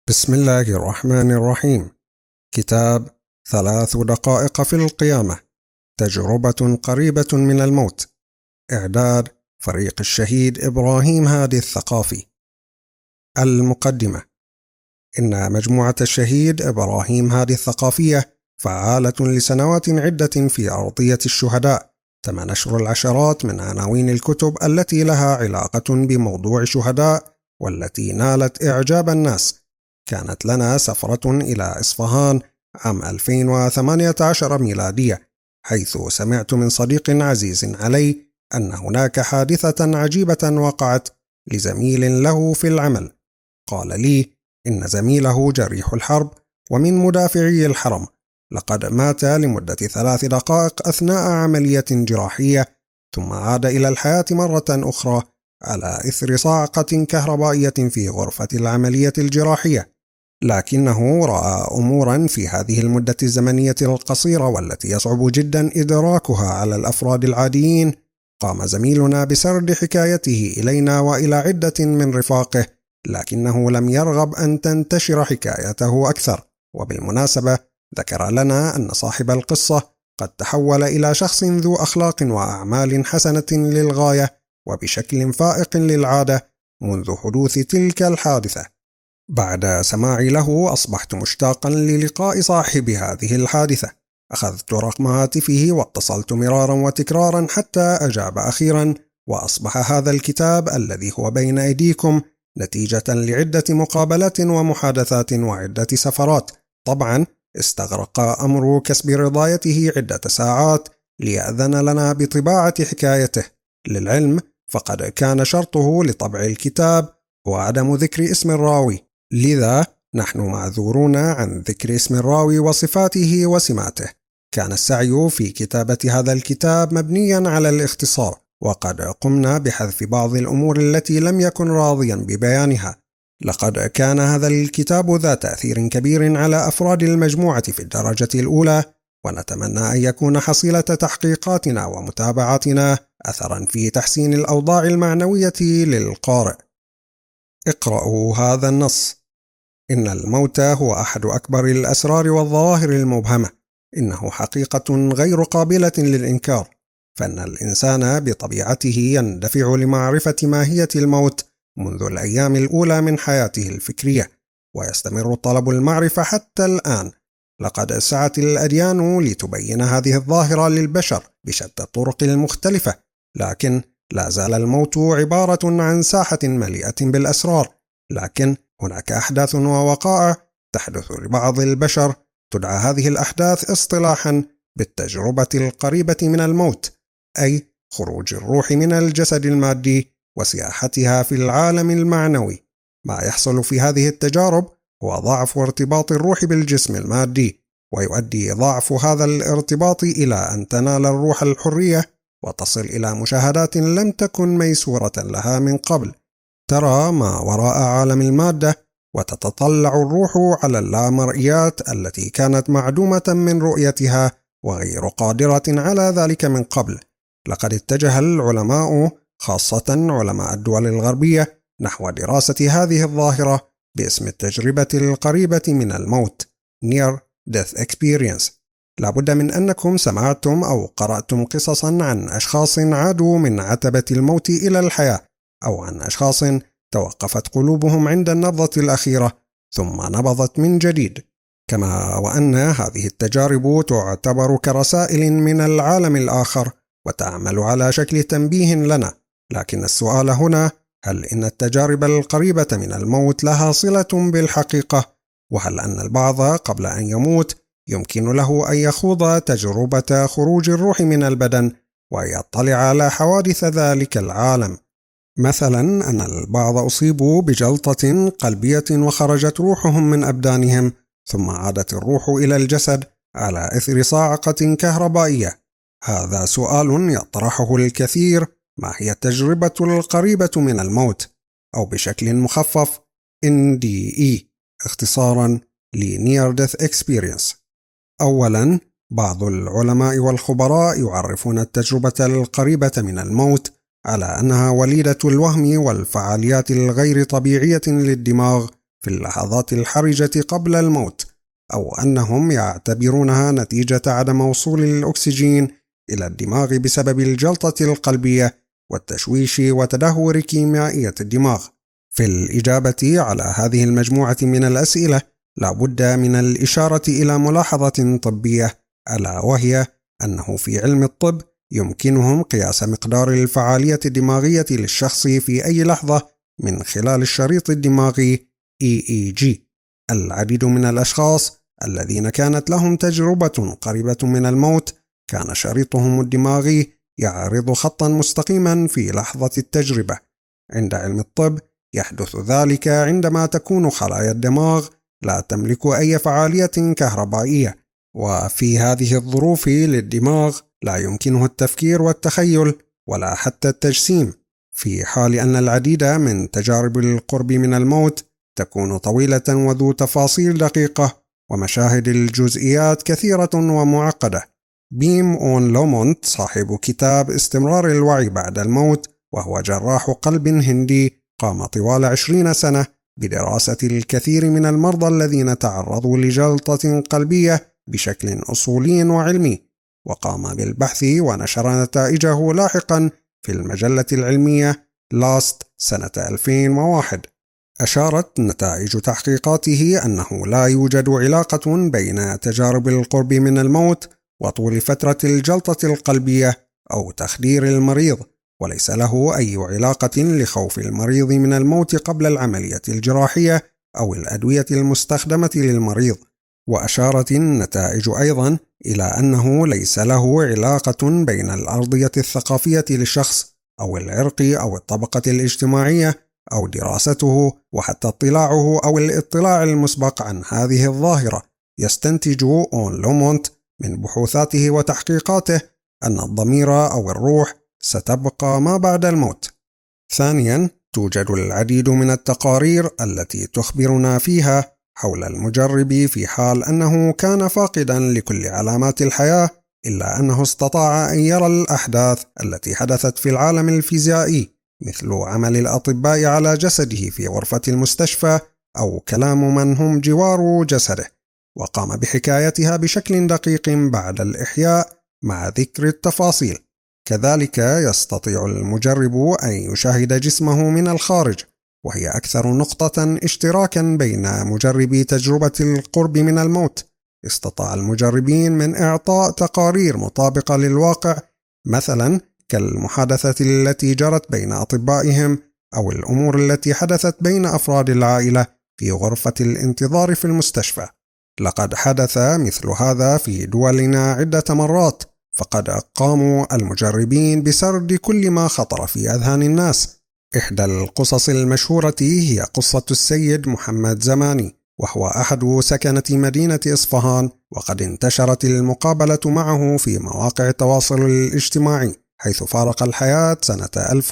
بسم الله الرحمن الرحيم. كتاب 3 دقائق في القيامة، تجربة قريبة من الموت. إعداد فريق الشهيد إبراهيم هادي الثقافي. المقدمة: إن مجموعة الشهيد إبراهيم هادي الثقافية فعالة لسنوات عدة في أرضية الشهداء، تم نشر العشرات من عناوين الكتب التي لها علاقة بموضوع شهداء والتي نالت إعجاب الناس. كانت لنا سفرة إلى إصفهان عام 2018 ميلادية، حيث سمعت من صديق عزيز علي أن هناك حادثة عجيبة وقعت لزميل له في العمل. قال لي إن زميله جريح الحرب ومن مدافعي الحرم، لقد مات لمدة 3 دقائق أثناء عملية جراحية، ثم عاد إلى الحياة مرة أخرى على إثر صاعقة كهربائية في غرفة العملية الجراحية. لكنه رأى أمورا في هذه المدة الزمنية القصيرة والتي يصعب جدا إدراكها على الأفراد العاديين. قام زميلنا بسرد حكايته إلينا وإلى عدة من رفاقه، لكنه لم يرغب أن تنتشر حكايته أكثر. وبالمناسبة ذكر لنا أن صاحب القصة قد تحول إلى شخص ذو أخلاق وأعمال حسنة للغاية وبشكل فائق للعادة منذ حدوث تلك الحادثة. بعد سماعي له أصبحت مشتاقا للقاء صاحب هذه الحادثة. أخذت رقم هاتفه واتصلت مرارا وتكرارا حتى أجاب أخيرا، وأصبح هذا الكتاب الذي هو بين أيديكم نتيجة لعدة مقابلات ومحادثات وعدة سفرات. طبعا استغرق أمر كسب رضايته عدة ساعات ليأذن لنا بطباعة حكايته. للعلم فقد كان شرطه لطبع الكتاب هو عدم ذكر اسم الراوي، لذا نحن معذورون عن ذكر اسم الراوي وصفاته وسماته. كان السعي في كتابة هذا الكتاب مبنيا على الاختصار، وقد قمنا بحذف بعض الأمور التي لم يكن راضيا ببيانها. لقد كان هذا الكتاب ذا تأثير كبير على أفراد المجموعة في الدرجة الأولى، ونتمنى أن يكون حصيلة تحقيقاتنا ومتابعاتنا أثرا في تحسين الأوضاع المعنوية للقارئ. اقرأوا هذا النص: إن الموت هو أحد أكبر الأسرار والظواهر المبهمة. إنه حقيقة غير قابلة للإنكار، فإن الإنسان بطبيعته يندفع لمعرفة ماهية الموت منذ الأيام الأولى من حياته الفكرية، ويستمر طلب المعرفة حتى الآن. لقد سعت الأديان لتبين هذه الظاهرة للبشر بشتى الطرق المختلفة، لكن لا زال الموت عبارة عن ساحة مليئة بالأسرار. لكن هناك أحداث ووقائع تحدث لبعض البشر، تدعى هذه الأحداث اصطلاحا بالتجربة القريبة من الموت، أي خروج الروح من الجسد المادي وسياحتها في العالم المعنوي. ما يحصل في هذه التجارب هو ضعف ارتباط الروح بالجسم المادي، ويؤدي ضعف هذا الارتباط إلى أن تنال الروح الحرية وتصل إلى مشاهدات لم تكن ميسورة لها من قبل. ترى ما وراء عالم المادة، وتتطلع الروح على اللامرئيات التي كانت معدومة من رؤيتها وغير قادرة على ذلك من قبل. لقد اتجه العلماء، خاصة علماء الدول الغربية، نحو دراسة هذه الظاهرة باسم التجربة القريبة من الموت Near Death Experience. لابد من أنكم سمعتم أو قرأتم قصصا عن أشخاص عادوا من عتبة الموت إلى الحياة، أو عن أشخاص توقفت قلوبهم عند النبضة الأخيرة ثم نبضت من جديد. كما وأن هذه التجارب تعتبر كرسائل من العالم الآخر وتعمل على شكل تنبيه لنا. لكن السؤال هنا: هل إن التجارب القريبة من الموت لها صلة بالحقيقة؟ وهل أن البعض قبل أن يموت يمكن له أن يخوض تجربة خروج الروح من البدن ويطلع على حوادث ذلك العالم؟ مثلا أن البعض أصيبوا بجلطة قلبية وخرجت روحهم من أبدانهم، ثم عادت الروح إلى الجسد على إثر صاعقة كهربائية. هذا سؤال يطرحه الكثير: ما هي التجربة القريبة من الموت؟ أو بشكل مخفف NDE، اختصارا Near Death Experience. أولا، بعض العلماء والخبراء يعرفون التجربة القريبة من الموت على أنها وليدة الوهم والفعاليات الغير طبيعية للدماغ في اللحظات الحرجة قبل الموت، أو أنهم يعتبرونها نتيجة عدم وصول الأكسجين إلى الدماغ بسبب الجلطة القلبية والتشويش وتدهور كيميائية الدماغ. في الإجابة على هذه المجموعة من الأسئلة لا بد من الإشارة إلى ملاحظة طبية، ألا وهي أنه في علم الطب يمكنهم قياس مقدار الفعالية الدماغية للشخص في أي لحظة من خلال الشريط الدماغي EEG. العديد من الأشخاص الذين كانت لهم تجربة قريبة من الموت كان شريطهم الدماغي يعرض خطا مستقيما في لحظة التجربة. عند علم الطب يحدث ذلك عندما تكون خلايا الدماغ لا تملك أي فعالية كهربائية، وفي هذه الظروف للدماغ لا يمكنه التفكير والتخيل ولا حتى التجسيم، في حال أن العديد من تجارب القرب من الموت تكون طويلة وذو تفاصيل دقيقة ومشاهد الجزئيات كثيرة ومعقدة. بيم أون لومونت صاحب كتاب استمرار الوعي بعد الموت، وهو جراح قلب هندي، قام طوال 20 سنة بدراسة الكثير من المرضى الذين تعرضوا لجلطة قلبية بشكل أصولي وعلمي، وقام بالبحث ونشر نتائجه لاحقا في المجلة العلمية لاست سنة 2001. أشارت نتائج تحقيقاته أنه لا يوجد علاقة بين تجارب القرب من الموت وطول فترة الجلطة القلبية أو تخدير المريض، وليس له أي علاقة لخوف المريض من الموت قبل العملية الجراحية أو الأدوية المستخدمة للمريض. وأشارت النتائج أيضا إلى أنه ليس له علاقة بين الأرضية الثقافية للشخص أو العرق أو الطبقة الاجتماعية أو دراسته وحتى اطلاعه أو الاطلاع المسبق عن هذه الظاهرة. يستنتج أون لومونت من بحوثاته وتحقيقاته أن الضمير أو الروح ستبقى ما بعد الموت. ثانيا، توجد العديد من التقارير التي تخبرنا فيها حول المجرب في حال أنه كان فاقدا لكل علامات الحياة، إلا أنه استطاع أن يرى الأحداث التي حدثت في العالم الفيزيائي، مثل عمل الأطباء على جسده في غرفة المستشفى أو كلام من هم جوار جسده، وقام بحكايتها بشكل دقيق بعد الإحياء مع ذكر التفاصيل. كذلك يستطيع المجرب أن يشاهد جسمه من الخارج، وهي أكثر نقطة اشتراكا بين مجربي تجربة القرب من الموت. استطاع المجربين من إعطاء تقارير مطابقة للواقع، مثلا كالمحادثة التي جرت بين أطبائهم أو الأمور التي حدثت بين أفراد العائلة في غرفة الانتظار في المستشفى. لقد حدث مثل هذا في دولنا عدة مرات، فقد قاموا المجربين بسرد كل ما خطر في أذهان الناس. إحدى القصص المشهورة هي قصة السيد محمد زماني، وهو أحد سكنة مدينة إصفهان، وقد انتشرت المقابلة معه في مواقع التواصل الاجتماعي، حيث فارق الحياة سنة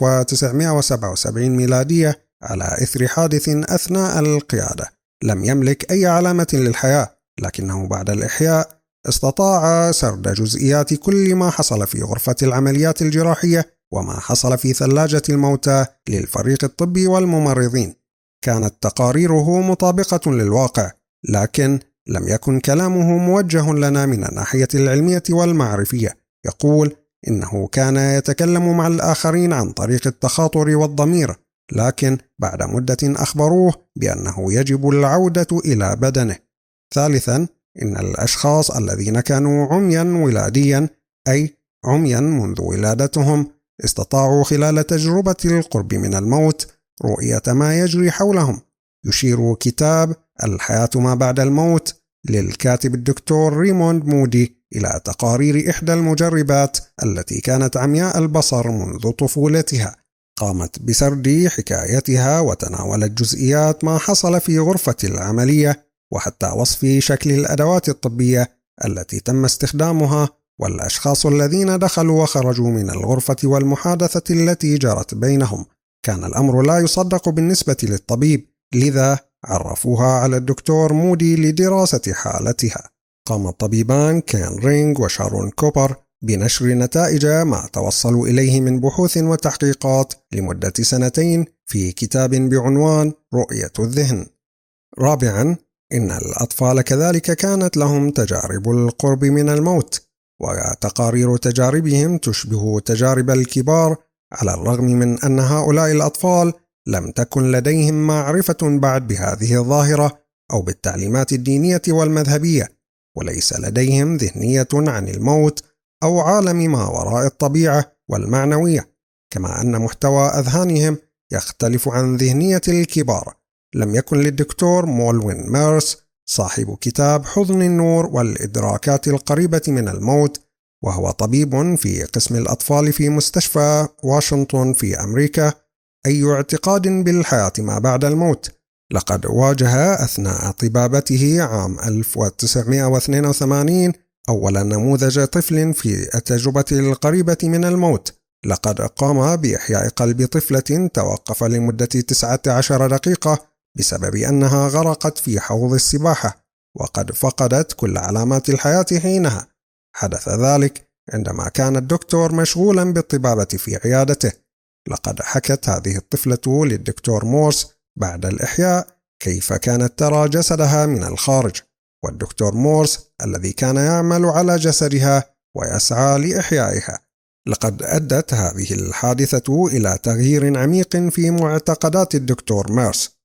1977 ميلادية على إثر حادث أثناء القيادة. لم يملك أي علامة للحياة، لكنه بعد الإحياء استطاع سرد جزئيات كل ما حصل في غرفة العمليات الجراحية وما حصل في ثلاجة الموتى للفريق الطبي والممرضين. كانت تقاريره مطابقة للواقع، لكن لم يكن كلامه موجه لنا من الناحية العلمية والمعرفية. يقول إنه كان يتكلم مع الآخرين عن طريق التخاطر والضمير، لكن بعد مدة أخبروه بأنه يجب العودة إلى بدنه. ثالثا، إن الأشخاص الذين كانوا عميا ولاديا، أي عميا منذ ولادتهم، استطاعوا خلال تجربة القرب من الموت رؤية ما يجري حولهم. يشير كتاب الحياة ما بعد الموت للكاتب الدكتور ريموند مودي إلى تقارير إحدى المجربات التي كانت عمياء البصر منذ طفولتها. قامت بسرد حكايتها وتناولت جزئيات ما حصل في غرفة العملية، وحتى وصف شكل الأدوات الطبية التي تم استخدامها والأشخاص الذين دخلوا وخرجوا من الغرفة والمحادثة التي جرت بينهم. كان الأمر لا يصدق بالنسبة للطبيب، لذا عرفوها على الدكتور مودي لدراسة حالتها. قام الطبيبان كين رينغ وشارون كوبر بنشر نتائج ما توصلوا إليه من بحوث وتحقيقات لمدة 2 سنين في كتاب بعنوان رؤية الذهن. رابعا، إن الأطفال كذلك كانت لهم تجارب القرب من الموت، وتقارير تجاربهم تشبه تجارب الكبار، على الرغم من أن هؤلاء الأطفال لم تكن لديهم معرفة بعد بهذه الظاهرة أو بالتعليمات الدينية والمذهبية، وليس لديهم ذهنية عن الموت أو عالم ما وراء الطبيعة والمعنوية، كما أن محتوى أذهانهم يختلف عن ذهنية الكبار. لم يكن للدكتور مولوين ميرس صاحب كتاب حضن النور والإدراكات القريبة من الموت، وهو طبيب في قسم الأطفال في مستشفى واشنطن في أمريكا، أي اعتقاد بالحياة ما بعد الموت. لقد واجه أثناء طبابته عام 1982 أول نموذج طفل في التجربة القريبة من الموت. لقد قام بإحياء قلب طفلة توقف لمدة 19 دقيقة بسبب أنها غرقت في حوض السباحة، وقد فقدت كل علامات الحياة حينها. حدث ذلك عندما كان الدكتور مشغولا بالطبابة في عيادته. لقد حكت هذه الطفلة للدكتور مورس بعد الإحياء كيف كانت ترى جسدها من الخارج، والدكتور مورس الذي كان يعمل على جسدها ويسعى لإحيائها. لقد أدت هذه الحادثة إلى تغيير عميق في معتقدات الدكتور ميرس.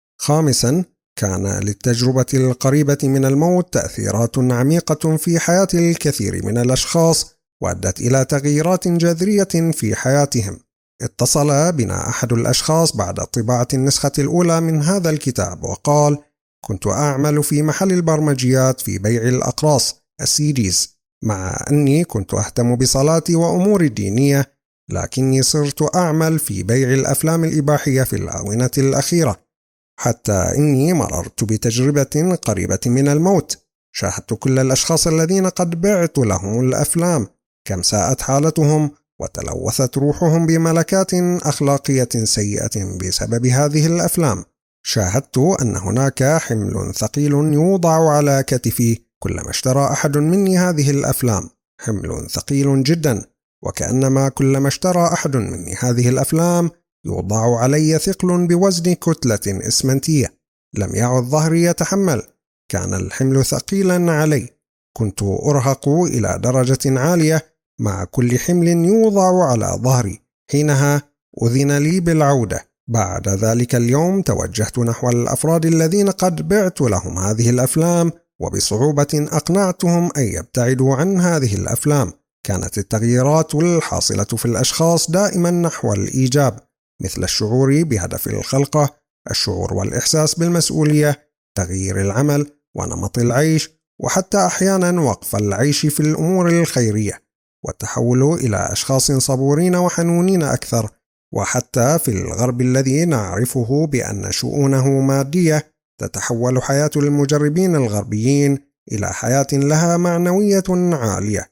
خامسا، كان للتجربة القريبة من الموت تأثيرات عميقة في حياة الكثير من الأشخاص، وأدت إلى تغييرات جذرية في حياتهم. اتصل بنا أحد الأشخاص بعد طباعة النسخة الأولى من هذا الكتاب وقال: كنت أعمل في محل البرمجيات في بيع الأقراص السيديز، مع أني كنت أهتم بصلاتي وأموري الدينية، لكني صرت أعمل في بيع الأفلام الإباحية في الآونة الأخيرة، حتى إني مررت بتجربة قريبة من الموت. شاهدت كل الأشخاص الذين قد بعت لهم الأفلام كم ساءت حالتهم وتلوثت روحهم بملكات أخلاقية سيئة بسبب هذه الأفلام. شاهدت أن هناك حمل ثقيل يوضع على كتفي كلما اشترى أحد مني هذه الأفلام، حمل ثقيل جدا، وكأنما كلما اشترى أحد مني هذه الأفلام يوضع علي ثقل بوزن كتلة إسمنتية. لم يعد ظهري يتحمل، كان الحمل ثقيلا علي، كنت أرهق إلى درجة عالية مع كل حمل يوضع على ظهري. حينها أذن لي بالعودة. بعد ذلك اليوم توجهت نحو الأفراد الذين قد بعت لهم هذه الأفلام، وبصعوبة أقنعتهم أن يبتعدوا عن هذه الأفلام. كانت التغييرات الحاصلة في الأشخاص دائما نحو الإيجاب، مثل الشعور بهدف الخلقة، الشعور والإحساس بالمسؤولية، تغيير العمل ونمط العيش، وحتى أحيانا وقف العيش في الأمور الخيرية، والتحول إلى أشخاص صبورين وحنونين أكثر. وحتى في الغرب الذي نعرفه بأن شؤونه مادية، تتحول حياة المجربين الغربيين إلى حياة لها معنوية عالية.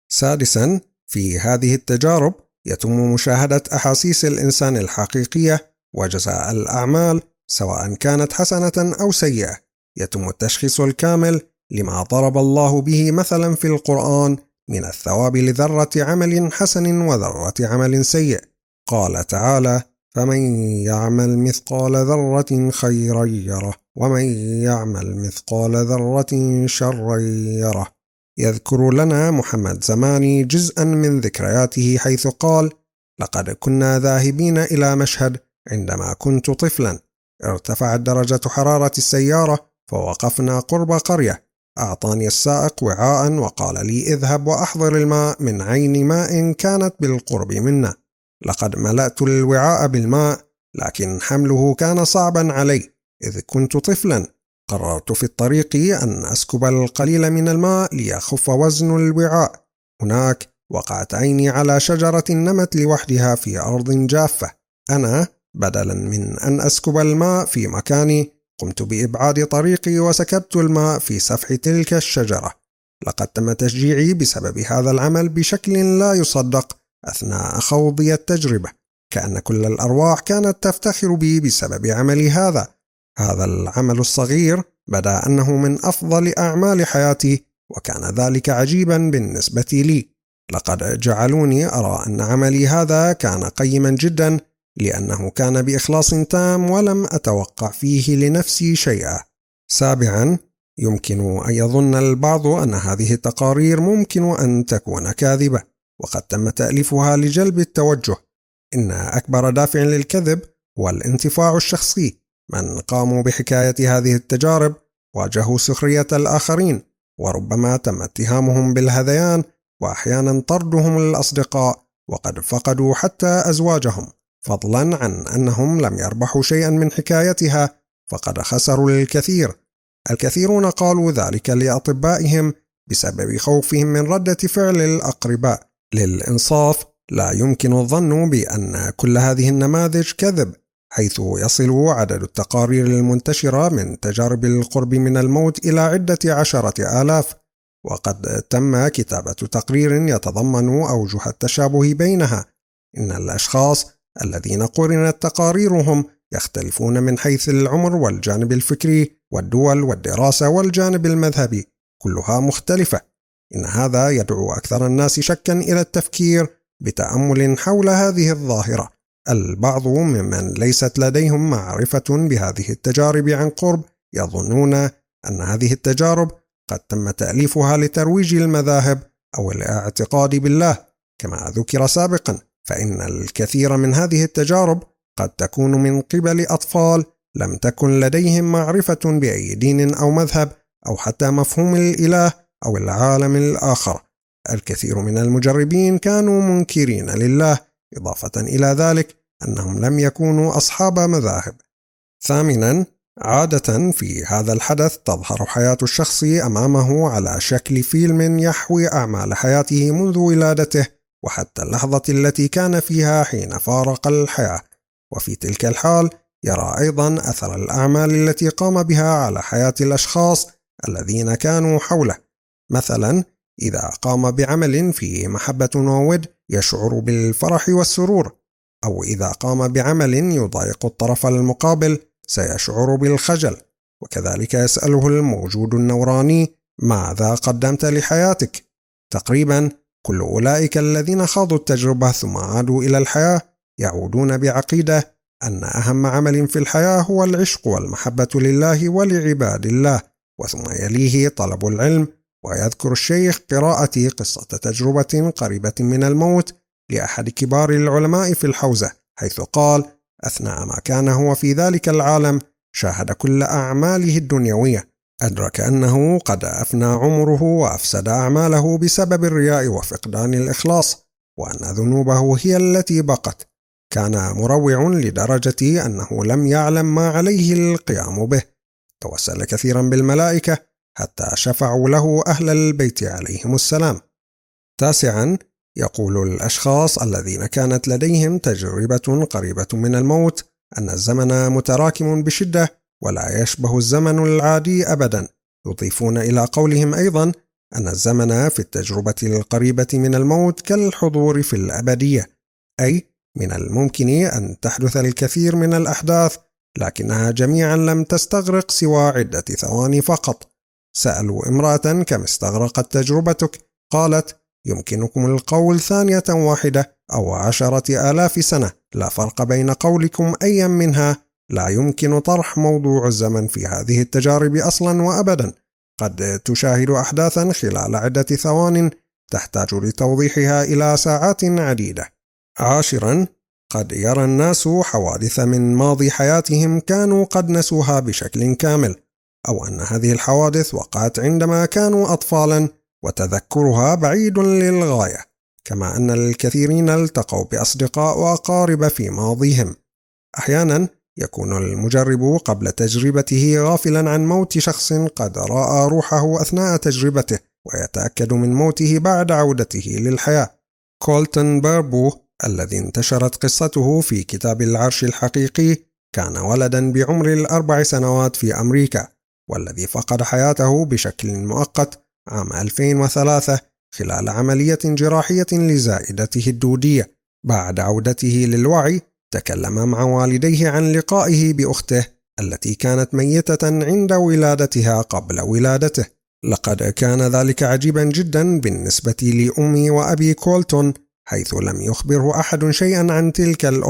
سادسا، في هذه التجارب يتم مشاهدة أحاسيس الإنسان الحقيقية وجزاء الأعمال، سواء كانت حسنة أو سيئة. يتم التشخيص الكامل لما ضرب الله به مثلا في القرآن من الثواب لذرة عمل حسن وذرة عمل سيء. قال تعالى: فمن يعمل مثقال ذرة خيرا يره، ومن يعمل مثقال ذرة شرا يره. يذكر لنا محمد زماني جزءا من ذكرياته حيث قال: لقد كنا ذاهبين إلى مشهد عندما كنت طفلا، ارتفعت درجة حرارة السيارة فوقفنا قرب قرية. أعطاني السائق وعاء وقال لي: اذهب وأحضر الماء من عين ماء كانت بالقرب منا. لقد ملأت الوعاء بالماء، لكن حمله كان صعبا علي إذ كنت طفلا. قررت في الطريق أن أسكب القليل من الماء ليخف وزن الوعاء. هناك وقعت عيني على شجرة نمت لوحدها في أرض جافة. أنا بدلا من أن أسكب الماء في مكاني، قمت بإبعاد طريقي وسكبت الماء في سفح تلك الشجرة. لقد تم تشجيعي بسبب هذا العمل بشكل لا يصدق أثناء خوضي التجربة، كأن كل الأرواح كانت تفتخر بي بسبب عملي هذا. هذا العمل الصغير بدا أنه من أفضل أعمال حياتي، وكان ذلك عجيبا بالنسبة لي. لقد جعلوني أرى أن عملي هذا كان قيما جدا، لأنه كان بإخلاص تام ولم أتوقع فيه لنفسي شيئا. 7. يمكن أن يظن البعض أن هذه التقارير ممكن أن تكون كاذبة وقد تم تأليفها لجلب التوجه. إن أكبر دافع للكذب هو الانتفاع الشخصي. من قاموا بحكاية هذه التجارب واجهوا سخرية الآخرين، وربما تم اتهامهم بالهذيان وأحيانا طردهم للأصدقاء، وقد فقدوا حتى أزواجهم، فضلا عن أنهم لم يربحوا شيئا من حكايتها فقد خسروا الكثير. الكثيرون قالوا ذلك لأطبائهم بسبب خوفهم من ردة فعل الأقرباء. للإنصاف لا يمكن الظن بأن كل هذه النماذج كذب، حيث يصل عدد التقارير المنتشرة من تجارب القرب من الموت إلى 10,000، وقد تم كتابة تقرير يتضمن أوجه التشابه بينها. إن الأشخاص الذين قرنت تقاريرهم يختلفون من حيث العمر والجانب الفكري والدول والدراسة والجانب المذهبي، كلها مختلفة. إن هذا يدعو أكثر الناس شكا إلى التفكير بتأمل حول هذه الظاهرة. البعض ممن ليست لديهم معرفة بهذه التجارب عن قرب يظنون أن هذه التجارب قد تم تأليفها لترويج المذاهب أو الاعتقاد بالله. كما ذكر سابقا، فإن الكثير من هذه التجارب قد تكون من قبل أطفال لم تكن لديهم معرفة بأي دين أو مذهب أو حتى مفهوم الإله أو العالم الآخر. الكثير من المجربين كانوا منكرين لله، إضافة إلى ذلك أنهم لم يكونوا أصحاب مذاهب. 8. عادة في هذا الحدث تظهر حياة الشخص أمامه على شكل فيلم يحوي أعمال حياته منذ ولادته وحتى اللحظة التي كان فيها حين فارق الحياة، وفي تلك الحال يرى أيضا أثر الأعمال التي قام بها على حياة الأشخاص الذين كانوا حوله. مثلا إذا قام بعمل فيه محبة وود يشعر بالفرح والسرور، أو إذا قام بعمل يضايق الطرف المقابل سيشعر بالخجل. وكذلك يسأله الموجود النوراني: ماذا قدمت لحياتك؟ تقريبا كل أولئك الذين خاضوا التجربة ثم عادوا إلى الحياة يعودون بعقيدة أن أهم عمل في الحياة هو العشق والمحبة لله ولعباد الله، وثم يليه طلب العلم. ويذكر الشيخ قراءة قصة تجربة قريبة من الموت لأحد كبار العلماء في الحوزة، حيث قال: أثناء ما كان هو في ذلك العالم شاهد كل أعماله الدنيوية، أدرك أنه قد أفنى عمره وأفسد أعماله بسبب الرياء وفقدان الإخلاص، وأن ذنوبه هي التي بقت. كان مروع لدرجة أنه لم يعلم ما عليه القيام به. توسل كثيرا بالملائكة حتى شفعوا له أهل البيت عليهم السلام. 9. يقول الأشخاص الذين كانت لديهم تجربة قريبة من الموت أن الزمن متراكم بشدة ولا يشبه الزمن العادي أبدا. يضيفون إلى قولهم أيضا أن الزمن في التجربة القريبة من الموت كالحضور في الأبدية، أي من الممكن أن تحدث الكثير من الأحداث لكنها جميعا لم تستغرق سوى عدة ثواني فقط. سألوا امرأة: كم استغرقت تجربتك؟ قالت: يمكنكم القول ثانية واحدة أو 10,000 سنة، لا فرق بين قولكم أيا منها. لا يمكن طرح موضوع الزمن في هذه التجارب أصلا وأبدا. قد تشاهد أحداثا خلال عدة ثوان تحتاج لتوضيحها إلى ساعات عديدة. 10. قد يرى الناس حوادث من ماضي حياتهم كانوا قد نسوها بشكل كامل، أو أن هذه الحوادث وقعت عندما كانوا أطفالا وتذكرها بعيد للغاية. كما أن الكثيرين التقوا بأصدقاء وأقارب في ماضيهم. أحيانا يكون المجرب قبل تجربته غافلا عن موت شخص قد رأى روحه أثناء تجربته، ويتأكد من موته بعد عودته للحياة. كولتون باربو الذي انتشرت قصته في كتاب العرش الحقيقي كان ولدا بعمر 4 سنوات في أمريكا، والذي فقد حياته بشكل مؤقت عام 2003 خلال عملية جراحية لزائدته الدودية. بعد عودته للوعي تكلم مع والديه عن لقائه بأخته التي كانت ميتة عند ولادتها قبل ولادته. لقد كان ذلك عجيبا جدا بالنسبة لأمي وأبي كولتون، حيث لم يخبره أحد شيئا عن تلك الأخت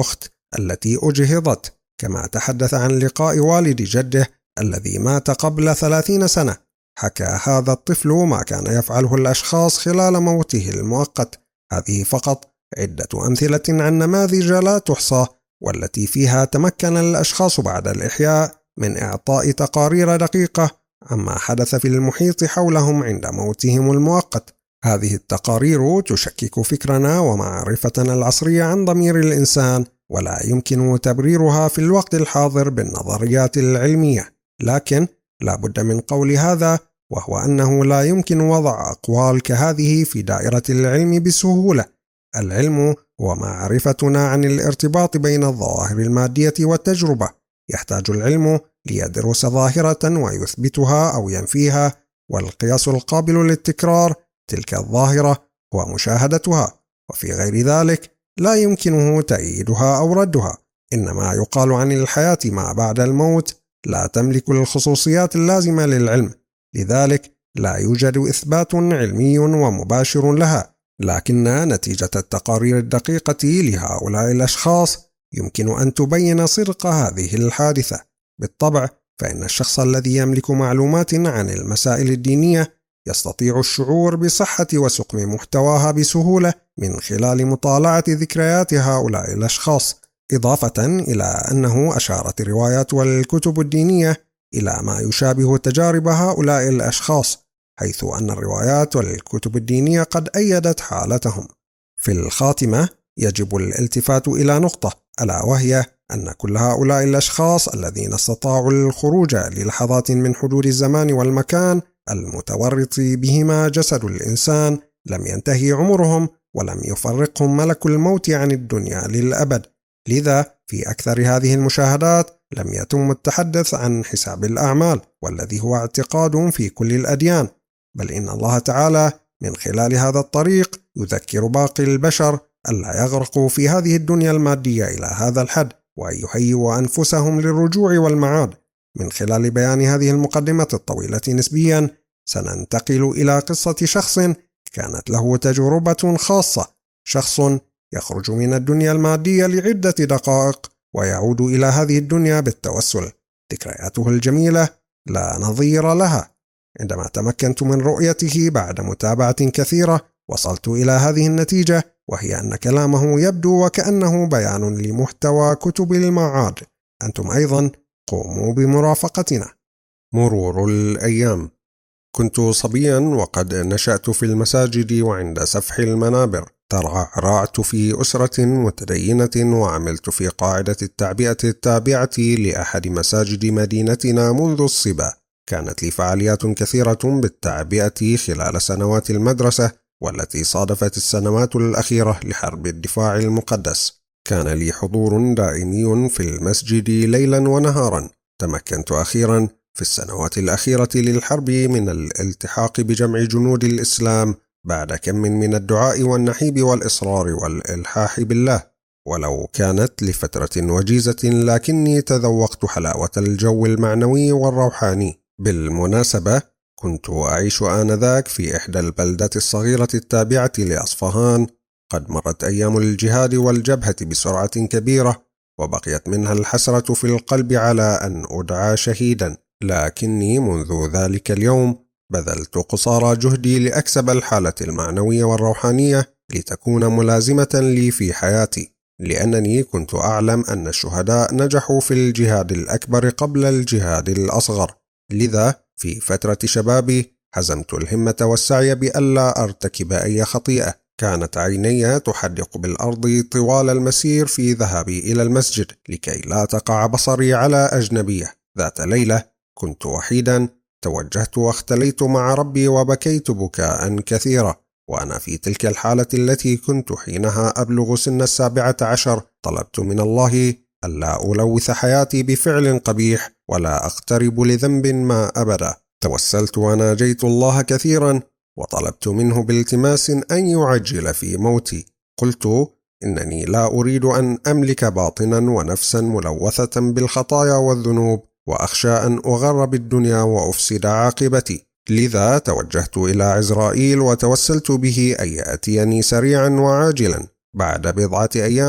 التي أجهضت، كما تحدث عن لقاء والد جده الذي مات قبل 30 سنة. حكى هذا الطفل ما كان يفعله الأشخاص خلال موته المؤقت. هذه فقط عدة أمثلة عن نماذج لا تحصى، والتي فيها تمكن الأشخاص بعد الإحياء من إعطاء تقارير دقيقة عما حدث في المحيط حولهم عند موتهم المؤقت. هذه التقارير تشكك فكرنا ومعرفتنا العصرية عن ضمير الإنسان، ولا يمكن تبريرها في الوقت الحاضر بالنظريات العلمية. لكن لا بد من قول هذا، وهو أنه لا يمكن وضع أقوال كهذه في دائرة العلم بسهولة. العلم هو معرفتنا عن الارتباط بين الظواهر المادية والتجربة. يحتاج العلم ليدرس ظاهرة ويثبتها أو ينفيها، والقياس القابل للتكرار تلك الظاهرة هو مشاهدتها، وفي غير ذلك لا يمكنه تأييدها أو ردها. إنما يقال عن الحياة ما بعد الموت لا تملك الخصوصيات اللازمة للعلم، لذلك لا يوجد إثبات علمي ومباشر لها، لكن نتيجة التقارير الدقيقة لهؤلاء الأشخاص يمكن أن تبين صدق هذه الحادثة. بالطبع فإن الشخص الذي يملك معلومات عن المسائل الدينية يستطيع الشعور بصحة وسقم محتواها بسهولة من خلال مطالعة ذكريات هؤلاء الأشخاص، إضافة إلى أنه أشارت الروايات والكتب الدينية إلى ما يشابه تجارب هؤلاء الأشخاص، حيث أن الروايات والكتب الدينية قد أيدت حالتهم. في الخاتمة يجب الالتفات إلى نقطة، ألا وهي أن كل هؤلاء الأشخاص الذين استطاعوا الخروج للحظات من حدود الزمان والمكان المتورط بهما جسد الإنسان لم ينتهي عمرهم ولم يفرقهم ملك الموت عن الدنيا للأبد. لذا في أكثر هذه المشاهدات لم يتم التحدث عن حساب الأعمال، والذي هو اعتقاد في كل الأديان، بل إن الله تعالى من خلال هذا الطريق يذكر باقي البشر ألا يغرقوا في هذه الدنيا المادية إلى هذا الحد، وأن يهيئوا أنفسهم للرجوع والمعاد. من خلال بيان هذه المقدمة الطويلة نسبيا سننتقل إلى قصة شخص كانت له تجربة خاصة، شخص يخرج من الدنيا المادية لعدة دقائق ويعود إلى هذه الدنيا بالتوسل. ذكرياته الجميلة لا نظير لها. عندما تمكنت من رؤيته بعد متابعة كثيرة وصلت إلى هذه النتيجة، وهي أن كلامه يبدو وكأنه بيان لمحتوى كتب المعاد. أنتم أيضا قوموا بمرافقتنا. مرور الأيام. كنت صبيا وقد نشأت في المساجد وعند سفح المنابر. ترعرعت في أسرة متدينة وعملت في قاعدة التعبئة التابعة لأحد مساجد مدينتنا منذ الصبا. كانت لي فعاليات كثيرة بالتعبئة خلال سنوات المدرسة، والتي صادفت السنوات الأخيرة لحرب الدفاع المقدس. كان لي حضور دائمي في المسجد ليلا ونهارا. تمكنت أخيرا في السنوات الأخيرة للحرب من الالتحاق بجمع جنود الإسلام بعد كم من الدعاء والنحيب والإصرار والإلحاح بالله، ولو كانت لفترة وجيزة، لكني تذوقت حلاوة الجو المعنوي والروحاني. بالمناسبة كنت أعيش آنذاك في إحدى البلدات الصغيرة التابعة لأصفهان. قد مرت أيام الجهاد والجبهة بسرعة كبيرة، وبقيت منها الحسرة في القلب على أن أدعى شهيدا، لكني منذ ذلك اليوم بذلت قصارى جهدي لأكسب الحالة المعنوية والروحانية لتكون ملازمة لي في حياتي، لأنني كنت أعلم أن الشهداء نجحوا في الجهاد الأكبر قبل الجهاد الأصغر. لذا في فترة شبابي حزمت الهمة والسعي بألا أرتكب أي خطيئة. كانت عيني تحدق بالأرض طوال المسير في ذهابي إلى المسجد لكي لا تقع بصري على أجنبية. ذات ليلة كنت وحيدا، توجهت واختليت مع ربي وبكيت بكاء كثيرا. وأنا في تلك الحالة التي كنت حينها أبلغ سن 17، طلبت من الله ألا ألوث حياتي بفعل قبيح ولا أقترب لذنب ما أبدا. توسلت وناجيت الله كثيرا وطلبت منه بالتماس أن يعجل في موتي. قلت إنني لا أريد أن أملك باطنا ونفسا ملوثة بالخطايا والذنوب، وأخشى أن أغر بالدنيا وأفسد عاقبتي. لذا توجهت إلى عزرائيل وتوسلت به أن يأتيني سريعا وعاجلا. بعد بضعة أيام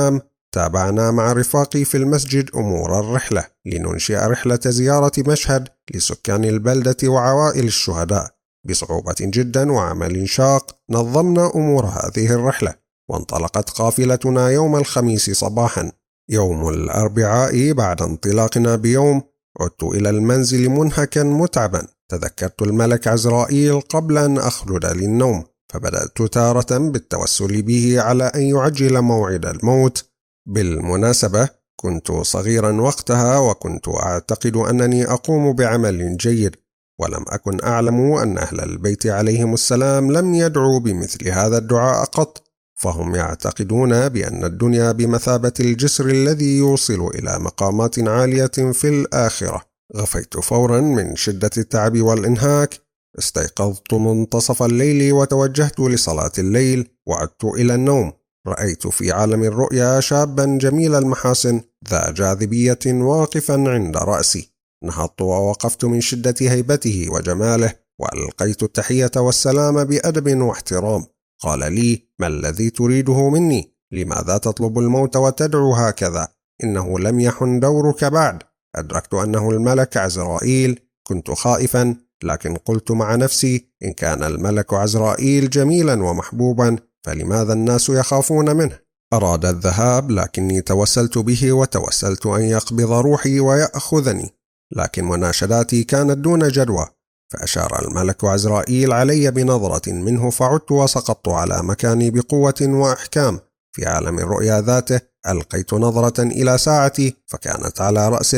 تابعنا مع رفاقي في المسجد أمور الرحلة لننشئ رحلة زيارة مشهد لسكان البلدة وعوائل الشهداء. بصعوبة جدا وعمل شاق نظمنا أمور هذه الرحلة، وانطلقت قافلتنا يوم الخميس صباحا. يوم الأربعاء بعد انطلاقنا بيوم عدت إلى المنزل منهكا متعبا. تذكرت الملك عزرائيل قبل أن أخلد للنوم، فبدأت تارة بالتوسل به على أن يعجل موعد الموت. بالمناسبة كنت صغيرا وقتها، وكنت أعتقد أنني أقوم بعمل جيد، ولم أكن أعلم أن أهل البيت عليهم السلام لم يدعوا بمثل هذا الدعاء قط، فهم يعتقدون بأن الدنيا بمثابة الجسر الذي يوصل إلى مقامات عالية في الآخرة. غفيت فورا من شدة التعب والإنهاك. استيقظت منتصف الليل وتوجهت لصلاة الليل وعدت إلى النوم. رأيت في عالم الرؤيا شابا جميل المحاسن ذا جاذبية واقفا عند رأسي. نهضت ووقفت من شدة هيبته وجماله، وألقيت التحية والسلام بأدب واحترام. قال لي: ما الذي تريده مني؟ لماذا تطلب الموت وتدعو هكذا؟ إنه لم يحن دورك بعد. أدركت أنه الملك عزرائيل. كنت خائفا، لكن قلت مع نفسي: إن كان الملك عزرائيل جميلا ومحبوبا فلماذا الناس يخافون منه؟ أراد الذهاب، لكني توسلت به وتوسلت أن يقبض روحي ويأخذني، لكن مناشداتي كانت دون جدوى. فأشار الملك عزرائيل علي بنظرة منه، فعدت وسقطت على مكاني بقوة وإحكام. في عالم الرؤيا ذاته ألقيت نظرة إلى ساعتي، فكانت على رأس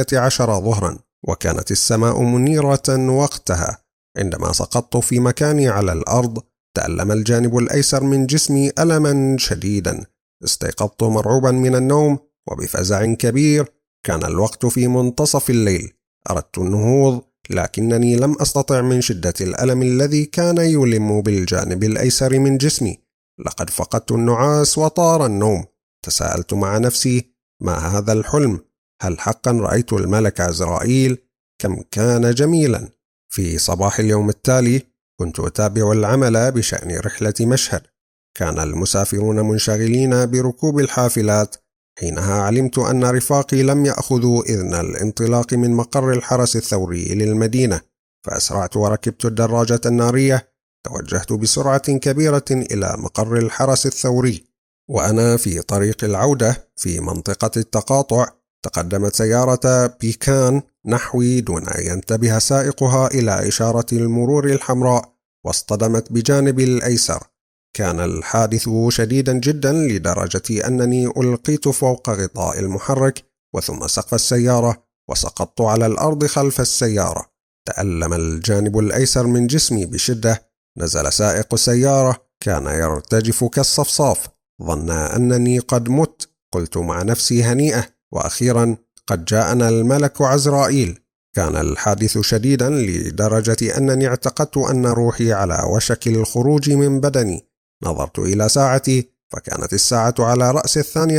12 ظهرا، وكانت السماء منيرة وقتها. عندما سقطت في مكاني على الأرض تألم الجانب الأيسر من جسمي ألما شديدا. استيقظت مرعوبا من النوم وبفزع كبير. كان الوقت في منتصف الليل. أردت النهوض، لكنني لم أستطع من شدة الألم الذي كان يلم بالجانب الأيسر من جسمي. لقد فقدت النعاس وطار النوم. تساءلت مع نفسي: ما هذا الحلم؟ هل حقا رأيت الملك عزرائيل؟ كم كان جميلا. في صباح اليوم التالي كنت أتابع العمل بشأن رحلة مشهد. كان المسافرون منشغلين بركوب الحافلات. حينها علمت أن رفاقي لم يأخذوا إذن الانطلاق من مقر الحرس الثوري للمدينة، فأسرعت وركبت الدراجة النارية. توجهت بسرعة كبيرة إلى مقر الحرس الثوري. وأنا في طريق العودة في منطقة التقاطع تقدمت سيارة بيكان نحوي دون أن ينتبه سائقها إلى إشارة المرور الحمراء، واصطدمت بجانبي الأيسر. كان الحادث شديدا جدا لدرجة أنني ألقيت فوق غطاء المحرك وثم سقف السيارة، وسقطت على الأرض خلف السيارة. تألم الجانب الأيسر من جسمي بشدة. نزل سائق السيارة، كان يرتجف كالصفصاف. ظن أنني قد مت. قلت مع نفسي: هنيئة، وأخيرا قد جاءنا الملك عزرائيل. كان الحادث شديدا لدرجة أنني اعتقدت أن روحي على وشك الخروج من بدني. نظرت إلى ساعتي، فكانت الساعة على رأس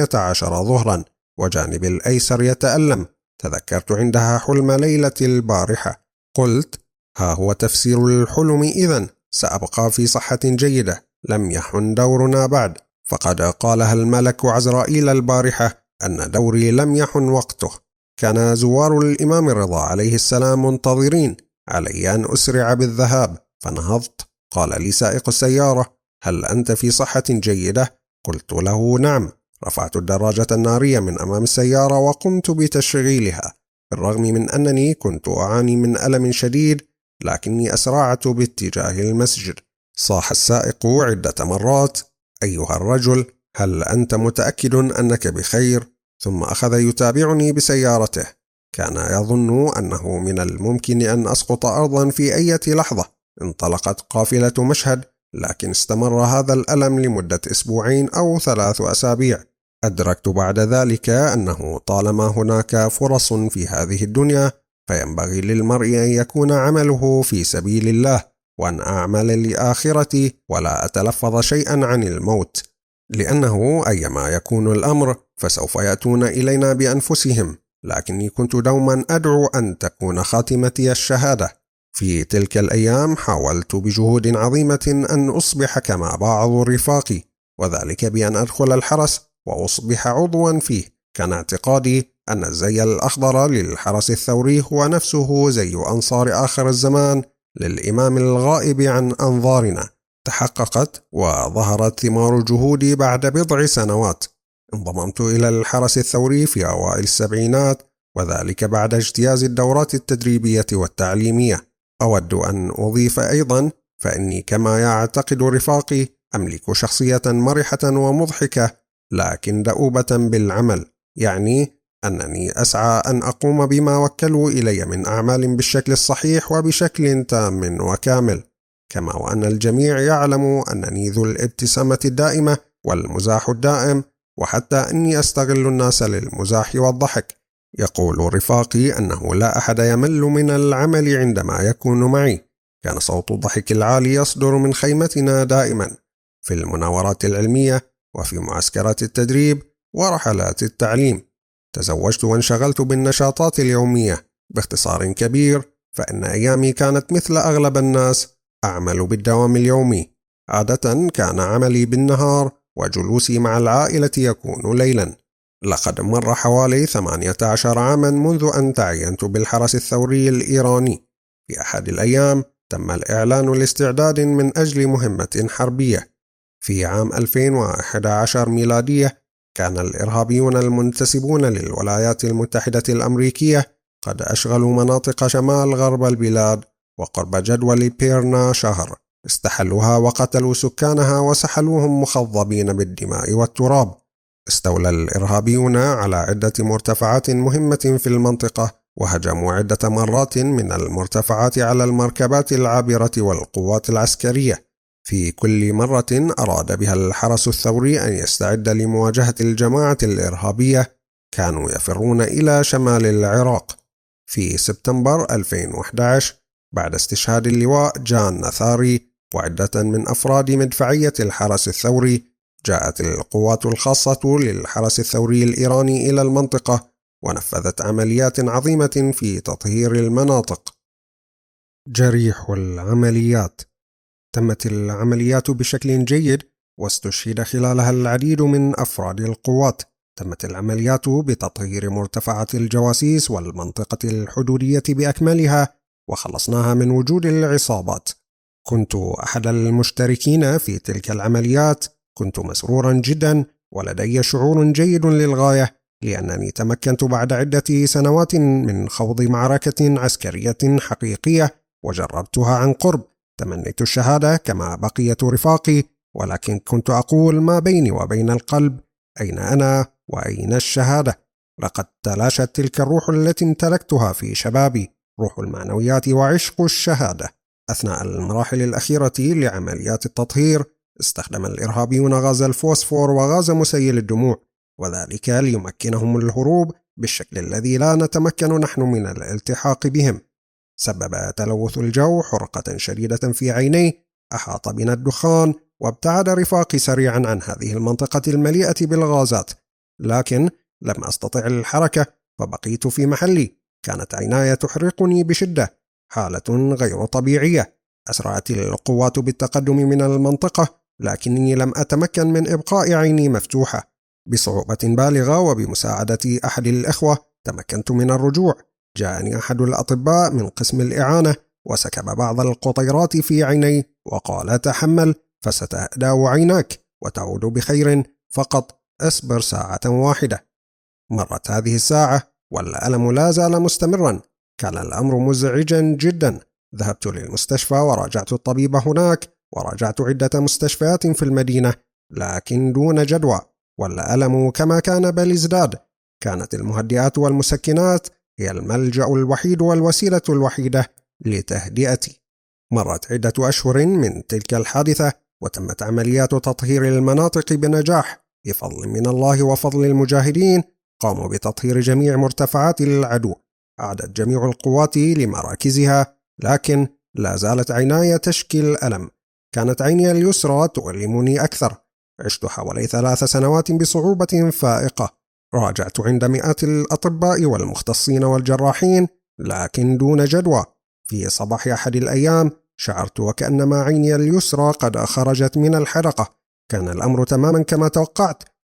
12 ظهرا، وجانب الأيسر يتألم. تذكرت عندها حلم ليلة البارحة. قلت: ها هو تفسير الحلم إذن. سأبقى في صحة جيدة. لم يحن دورنا بعد، فقد قالها الملك عزرائيل البارحة أن دوري لم يحن وقته. كان زوار الإمام الرضا عليه السلام منتظرين. علي أن أسرع بالذهاب، فنهضت. قال لي سائق السيارة: هل أنت في صحة جيدة؟ قلت له: نعم. رفعت الدراجة النارية من أمام السيارة وقمت بتشغيلها. بالرغم من أنني كنت أعاني من ألم شديد، لكني أسرعت باتجاه المسجد. صاح السائق عدة مرات: أيها الرجل، هل أنت متأكد أنك بخير؟ ثم أخذ يتابعني بسيارته. كان يظن أنه من الممكن أن أسقط أرضا في أي لحظة. انطلقت قافلة مشهد، لكن استمر هذا الألم لمدة 2 أو 3 أسابيع. أدركت بعد ذلك أنه طالما هناك فرص في هذه الدنيا، فينبغي للمرء أن يكون عمله في سبيل الله، وأن أعمل لآخرتي ولا أتلفظ شيئا عن الموت، لأنه أيما يكون الأمر فسوف يأتون إلينا بأنفسهم. لكني كنت دوما أدعو أن تكون خاتمتي الشهادة. في تلك الأيام حاولت بجهود عظيمة أن أصبح كما بعض رفاقي، وذلك بأن أدخل الحرس وأصبح عضوا فيه. كان اعتقادي أن الزي الأخضر للحرس الثوري هو نفسه زي أنصار آخر الزمان للإمام الغائب عن أنظارنا. تحققت وظهرت ثمار جهودي بعد بضع سنوات. انضممت إلى الحرس الثوري في أوائل السبعينات، وذلك بعد اجتياز الدورات التدريبية والتعليمية. أود أن أضيف أيضا فإني كما يعتقد رفاقي أملك شخصية مرحة ومضحكة لكن دؤوبة بالعمل، يعني أنني أسعى أن أقوم بما وكلوا إلي من أعمال بالشكل الصحيح وبشكل تام وكامل، كما وأن الجميع يعلم أنني ذو الابتسامة الدائمة والمزاح الدائم، وحتى أني أستغل الناس للمزاح والضحك. يقول رفاقي أنه لا أحد يمل من العمل عندما يكون معي. كان صوت الضحك العالي يصدر من خيمتنا دائما في المناورات العلمية وفي معسكرات التدريب ورحلات التعليم. تزوجت وانشغلت بالنشاطات اليومية. باختصار كبير فإن أيامي كانت مثل أغلب الناس أعمل بالدوام اليومي. عادة كان عملي بالنهار وجلوسي مع العائلة يكون ليلا. لقد مر حوالي 18 عاما منذ أن تعينت بالحرس الثوري الإيراني. في أحد الأيام تم الإعلان لاستعداد من أجل مهمة حربية. في عام 2011 ميلادية كان الإرهابيون المنتسبون للولايات المتحدة الأمريكية قد أشغلوا مناطق شمال غرب البلاد وقرب جدول بيرنا شهر. استحلوها وقتلوا سكانها وسحلوهم مخضبين بالدماء والتراب. استولى الإرهابيون على عدة مرتفعات مهمة في المنطقة، وهجموا عدة مرات من المرتفعات على المركبات العابرة والقوات العسكرية. في كل مرة أراد بها الحرس الثوري أن يستعد لمواجهة الجماعة الإرهابية. كانوا يفرون إلى شمال العراق. في سبتمبر 2011 بعد استشهاد اللواء جان نثاري وعدة من أفراد مدفعية الحرس الثوري، جاءت القوات الخاصة للحرس الثوري الإيراني إلى المنطقة ونفذت عمليات عظيمة في تطهير المناطق. جريح العمليات. تمت العمليات بشكل جيد واستشهد خلالها العديد من أفراد القوات. تمت العمليات بتطهير مرتفعات الجواسيس والمنطقة الحدودية بأكملها، وخلصناها من وجود العصابات. كنت أحد المشتركين في تلك العمليات. كنت مسرورا جدا ولدي شعور جيد للغاية، لأنني تمكنت بعد عدة سنوات من خوض معركة عسكرية حقيقية وجربتها عن قرب. تمنيت الشهادة كما بقية رفاقي، ولكن كنت أقول ما بيني وبين القلب: أين أنا وأين الشهادة؟ لقد تلاشت تلك الروح التي امتلكتها في شبابي، روح المعنويات وعشق الشهادة. أثناء المراحل الأخيرة لعمليات التطهير استخدم الإرهابيون غاز الفوسفور وغاز مسيل الدموع، وذلك ليمكنهم الهروب بالشكل الذي لا نتمكن نحن من الالتحاق بهم. سبب تلوث الجو حرقة شديدة في عيني، أحاط بنا الدخان، وابتعد رفاقي سريعا عن هذه المنطقة المليئة بالغازات، لكن لم أستطع الحركة فبقيت في محلي. كانت عيناي تحرقني بشدة، حالة غير طبيعية. أسرعت القوات بالتقدم من المنطقة، لكنني لم أتمكن من إبقاء عيني مفتوحة. بصعوبة بالغة وبمساعدة أحد الإخوة تمكنت من الرجوع. جاءني أحد الأطباء من قسم الإعانة وسكب بعض القطيرات في عيني وقال: تحمل فستهدأ عيناك وتعود بخير، فقط اصبر ساعة واحدة. مرت هذه الساعة والألم لا زال مستمرا. كان الأمر مزعجا جدا. ذهبت للمستشفى وراجعت الطبيب هناك، وراجعت عدة مستشفيات في المدينة، لكن دون جدوى، والألم كما كان بل ازداد. كانت المهدئات والمسكنات هي الملجأ الوحيد والوسيلة الوحيدة لتهدئتي. مرت عدة أشهر من تلك الحادثة، وتمت عمليات تطهير المناطق بنجاح بفضل من الله وفضل المجاهدين. قاموا بتطهير جميع مرتفعات العدو. عادت جميع القوات لمراكزها، لكن لا زالت عيناي تشكي الألم. كانت عيني اليسرى تؤلمني أكثر. عشت حوالي 3 سنوات بصعوبة فائقة. راجعت عند مئات الأطباء والمختصين والجراحين، لكن دون جدوى. في صباح أحد الأيام شعرت وكأنما عيني اليسرى قد خرجت من الحلقة. كان الأمر تماما كما توقعت.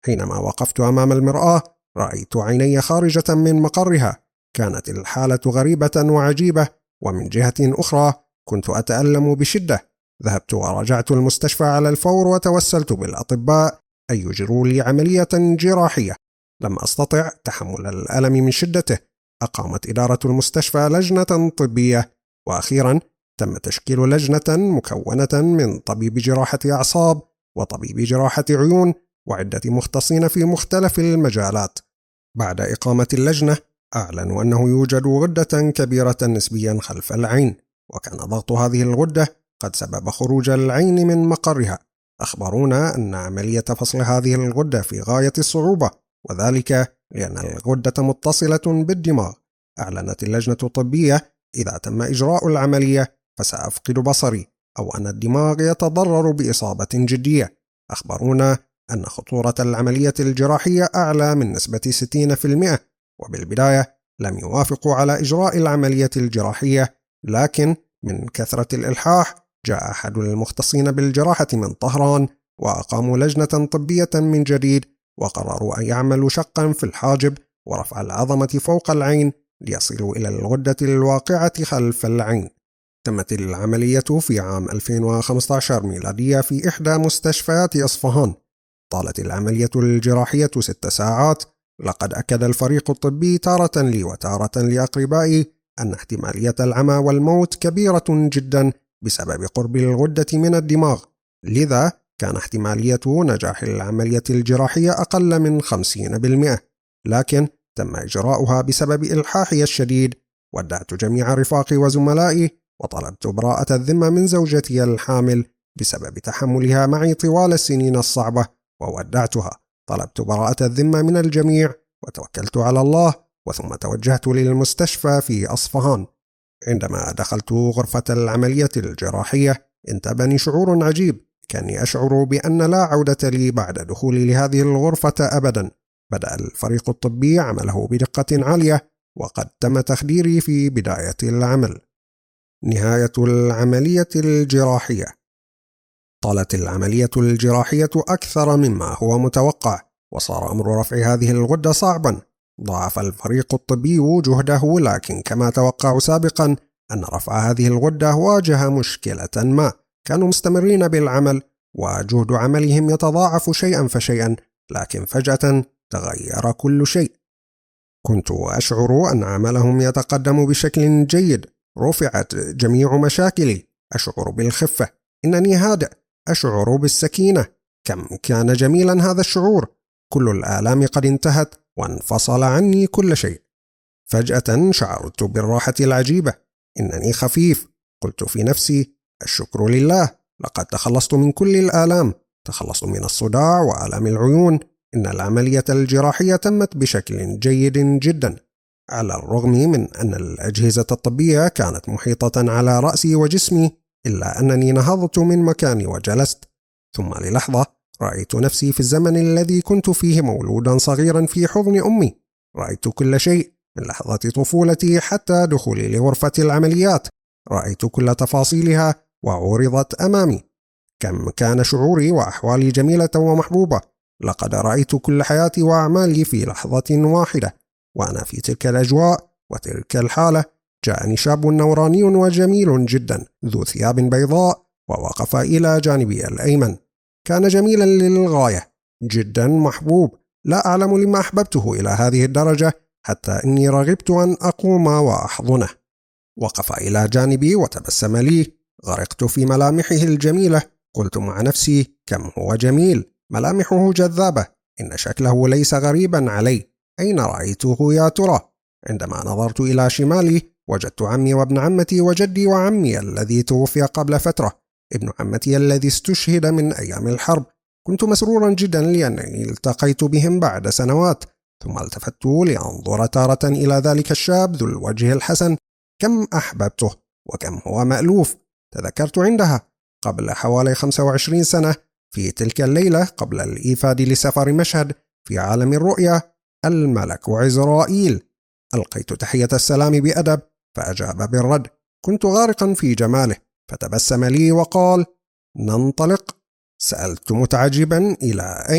حينما وقفت أمام المرآة رأيت عيني خارجة من مقرها. كانت الحالة غريبة وعجيبة، ومن جهة أخرى كنت أتألم بشدة. ذهبت ورجعت المستشفى على الفور وتوسلت بالأطباء أن يجروا لي عملية جراحية. لم أستطع تحمل الألم من شدته. أقامت إدارة المستشفى لجنة طبية، وأخيرا تم تشكيل لجنة مكونة من طبيب جراحة أعصاب وطبيب جراحة عيون وعدة مختصين في مختلف المجالات. بعد إقامة اللجنة أعلنوا أنه يوجد غدة كبيرة نسبيا خلف العين، وكان ضغط هذه الغدة قد سبب خروج العين من مقرها. أخبرونا أن عملية فصل هذه الغدة في غاية الصعوبة، وذلك لأن الغدة متصلة بالدماغ. أعلنت اللجنة الطبية: إذا تم إجراء العملية فسأفقد بصري، أو أن الدماغ يتضرر بإصابة جدية. أخبرونا أن خطورة العملية الجراحية أعلى من نسبة 60%، وبالبداية لم يوافقوا على إجراء العملية الجراحية، لكن من كثرة الإلحاح جاء أحد المختصين بالجراحة من طهران وأقاموا لجنة طبية من جديد، وقرروا أن يعملوا شقا في الحاجب ورفع العظمة فوق العين ليصلوا إلى الغدة الواقعة خلف العين. تمت العملية في عام 2015 ميلادية في إحدى مستشفيات أصفهان. طالت العملية الجراحية 6 ساعات. لقد أكد الفريق الطبي تارة لي وتارة لأقربائي أن احتمالية العمى والموت كبيرة جدا بسبب قرب الغدة من الدماغ، لذا كان احتمالية نجاح العملية الجراحية أقل من 50%، لكن تم إجراؤها بسبب إلحاحي الشديد. ودعت جميع رفاقي وزملائي، وطلبت براءة الذمة من زوجتي الحامل بسبب تحملها معي طوال السنين الصعبة، وودعتها. طلبت براءة الذمة من الجميع وتوكلت على الله، وثم توجهت للمستشفى في أصفهان. عندما دخلت غرفة العملية الجراحية انتابني شعور عجيب، كاني أشعر بأن لا عودة لي بعد دخولي لهذه الغرفة أبدا. بدأ الفريق الطبي عمله بدقة عالية، وقد تم تخديري في بداية العمل. نهاية العملية الجراحية. طالت العملية الجراحية أكثر مما هو متوقع، وصار أمر رفع هذه الغدة صعبا. ضاعف الفريق الطبي جهده، لكن كما توقعوا سابقا أن رفع هذه الغدة واجه مشكلة ما. كانوا مستمرين بالعمل، وجهد عملهم يتضاعف شيئا فشيئا، لكن فجأة تغير كل شيء. كنت أشعر أن عملهم يتقدم بشكل جيد. رفعت جميع مشاكلي. أشعر بالخفة. إنني هادئ. أشعر بالسكينة. كم كان جميلا هذا الشعور. كل الآلام قد انتهت، وانفصل عني كل شيء. فجأة شعرت بالراحة العجيبة. إنني خفيف. قلت في نفسي: الشكر لله، لقد تخلصت من كل الآلام. تخلصت من الصداع وآلام العيون. إن العملية الجراحية تمت بشكل جيد جدا. على الرغم من أن الأجهزة الطبية كانت محيطة على رأسي وجسمي، إلا أنني نهضت من مكاني وجلست. ثم للحظة رأيت نفسي في الزمن الذي كنت فيه مولودا صغيرا في حضن أمي. رأيت كل شيء من لحظة طفولتي حتى دخولي لغرفة العمليات. رأيت كل تفاصيلها وعرضت أمامي. كم كان شعوري وأحوالي جميلة ومحبوبة. لقد رأيت كل حياتي وأعمالي في لحظة واحدة. وأنا في تلك الأجواء وتلك الحالة جاءني شاب نوراني وجميل جدا ذو ثياب بيضاء، ووقف إلى جانبي الأيمن. كان جميلا للغاية، جدا محبوب. لا أعلم لما أحببته إلى هذه الدرجة، حتى إني رغبت أن أقوم وأحضنه. وقف إلى جانبي وتبسم لي. غرقت في ملامحه الجميلة. قلت مع نفسي: كم هو جميل. ملامحه جذابة. إن شكله ليس غريبا علي. أين رأيته يا ترى؟ عندما نظرت إلى شمالي وجدت عمي وابن عمتي وجدي وعمي الذي توفي قبل فترة، ابن عمتي الذي استشهد من أيام الحرب. كنت مسرورا جدا لأنني التقيت بهم بعد سنوات. ثم التفت لأنظر تارة إلى ذلك الشاب ذو الوجه الحسن. كم أحببته، وكم هو مألوف. تذكرت عندها قبل حوالي 25 سنة، في تلك الليلة قبل الإيفاد لسفر مشهد في عالم الرؤيا، الملك عزرائيل. ألقيت تحية السلام بأدب، فأجاب بالرد. كنت غارقا في جماله، فتبسم لي وقال: ننطلق. سألت متعجبا: إلى أين؟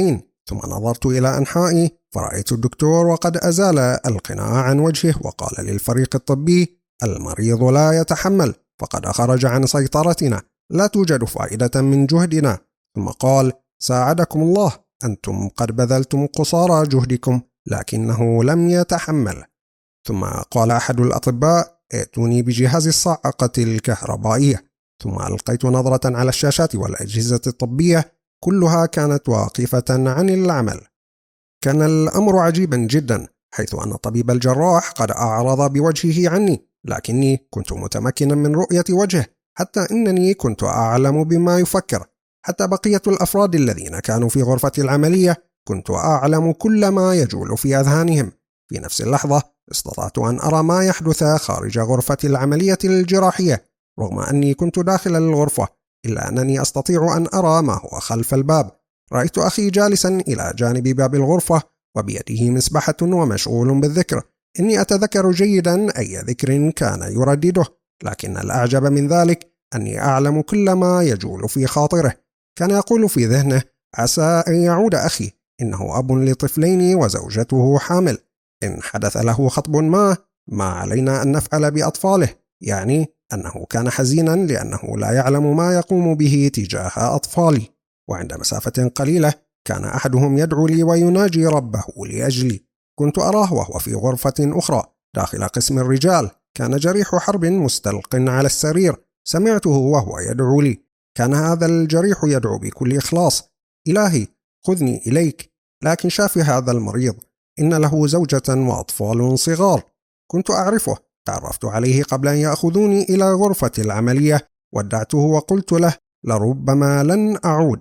ثم نظرت إلى أنحائي فرأيت الدكتور وقد أزال القناع عن وجهه، وقال للفريق الطبي: المريض لا يتحمل، فقد خرج عن سيطرتنا، لا توجد فائدة من جهدنا. ثم قال: ساعدكم الله، أنتم قد بذلتم قصارى جهدكم، لكنه لم يتحمل. ثم قال أحد الأطباء: ائتوني بجهاز الصاعقة الكهربائية. ثم ألقيت نظرة على الشاشات والأجهزة الطبية، كلها كانت واقفة عن العمل. كان الأمر عجيبا جدا، حيث أن الطبيب الجراح قد أعرض بوجهه عني، لكني كنت متمكنا من رؤية وجهه، حتى إنني كنت أعلم بما يفكر. حتى بقية الأفراد الذين كانوا في غرفة العملية كنت أعلم كل ما يجول في أذهانهم. في نفس اللحظة استطعت أن أرى ما يحدث خارج غرفة العملية الجراحية، رغم أني كنت داخل الغرفة، إلا أنني أستطيع أن أرى ما هو خلف الباب. رأيت أخي جالسا إلى جانب باب الغرفة وبيده مسبحة ومشغول بالذكر. إني أتذكر جيدا أي ذكر كان يردده، لكن الأعجب من ذلك أني أعلم كل ما يجول في خاطره. كان يقول في ذهنه: عسى أن يعود أخي، إنه أب لطفلين وزوجته حامل، إن حدث له خطب ما علينا أن نفعل بأطفاله. يعني أنه كان حزينا لأنه لا يعلم ما يقوم به تجاه أطفالي. وعند مسافة قليلة كان أحدهم يدعو لي ويناجي ربه لأجلي. كنت أراه وهو في غرفة أخرى داخل قسم الرجال، كان جريح حرب مستلق على السرير. سمعته وهو يدعو لي. كان هذا الجريح يدعو بكل إخلاص: إلهي خذني إليك. لكن شاف هذا المريض، إن له زوجة وأطفال صغار. كنت أعرفه، تعرفت عليه قبل أن يأخذوني إلى غرفة العملية، ودعته وقلت له: لربما لن أعود.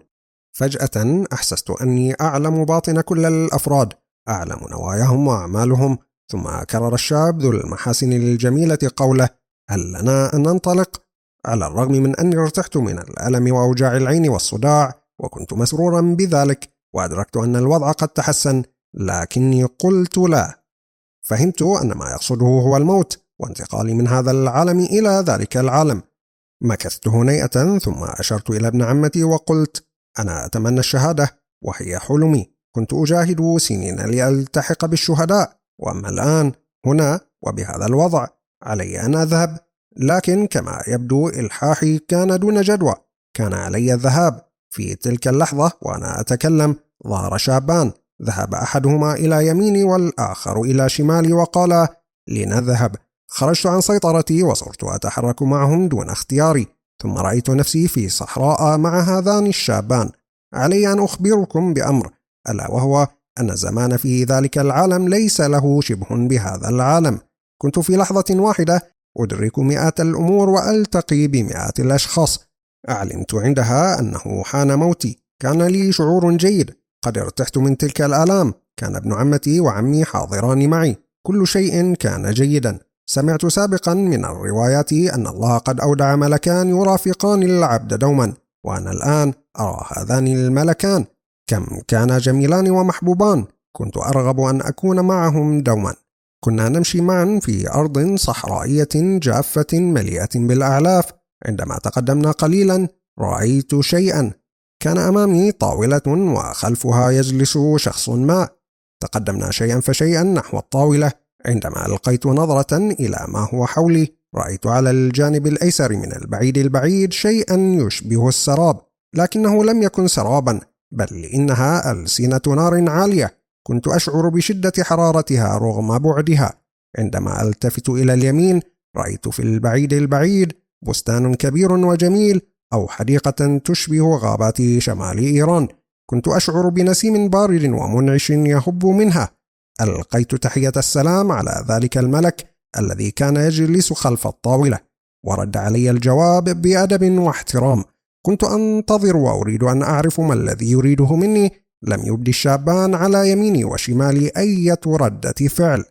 فجأة أحسست أني أعلم باطن كل الأفراد، أعلم نواياهم وأعمالهم. ثم كرر الشاب ذو المحاسن الجميلة قوله: هل لنا أن ننطلق؟ على الرغم من أني ارتحت من الألم وأوجاع العين والصداع، وكنت مسرورا بذلك، وأدركت أن الوضع قد تحسن، لكني قلت لا. فهمت أن ما يقصده هو الموت، وانتقالي من هذا العالم إلى ذلك العالم. مكثت هنيئة، ثم أشرت إلى ابن عمتي وقلت: أنا أتمنى الشهادة، وهي حلمي. كنت أجاهد سنين لألتحق بالشهداء، وأما الآن هنا وبهذا الوضع علي أن أذهب. لكن كما يبدو إلحاحي كان دون جدوى. كان علي الذهاب. في تلك اللحظة وأنا أتكلم ظهر شابان، ذهب أحدهما إلى يميني والآخر إلى شمالي، وقال: لنذهب. خرجت عن سيطرتي وصرت أتحرك معهم دون اختياري، ثم رأيت نفسي في صحراء مع هذان الشابان. علي أن أخبركم بأمر، ألا وهو أن الزمان في ذلك العالم ليس له شبه بهذا العالم. كنت في لحظة واحدة أدرك مئات الأمور وألتقي بمئات الأشخاص. علمت عندها أنه حان موتي. كان لي شعور جيد، قد ارتحت من تلك الآلام. كان ابن عمتي وعمي حاضران معي، كل شيء كان جيدا. سمعت سابقا من الروايات أن الله قد أودع ملكان يرافقان العبد دوما، وأنا الآن أرى هذان الملكان كم كانا جميلان ومحبوبان. كنت أرغب أن أكون معهم دوما. كنا نمشي معا في أرض صحرائية جافة مليئة بالأعلاف. عندما تقدمنا قليلا رأيت شيئا. كان أمامي طاولة وخلفها يجلس شخص ما. تقدمنا شيئا فشيئا نحو الطاولة. عندما ألقيت نظرة إلى ما هو حولي رأيت على الجانب الأيسر من البعيد شيئا يشبه السراب، لكنه لم يكن سرابا، بل إنها ألسنة نار عالية. كنت أشعر بشدة حرارتها رغم بعدها. عندما ألتفت إلى اليمين رأيت في البعيد بستان كبير وجميل، أو حديقة تشبه غابات شمال إيران. كنت أشعر بنسيم بارد ومنعش يهب منها. ألقيت تحية السلام على ذلك الملك الذي كان يجلس خلف الطاولة، ورد علي الجواب بأدب واحترام. كنت أنتظر وأريد أن أعرف ما الذي يريده مني. لم يبدي الشابان على يميني وشمالي أي ردة فعل.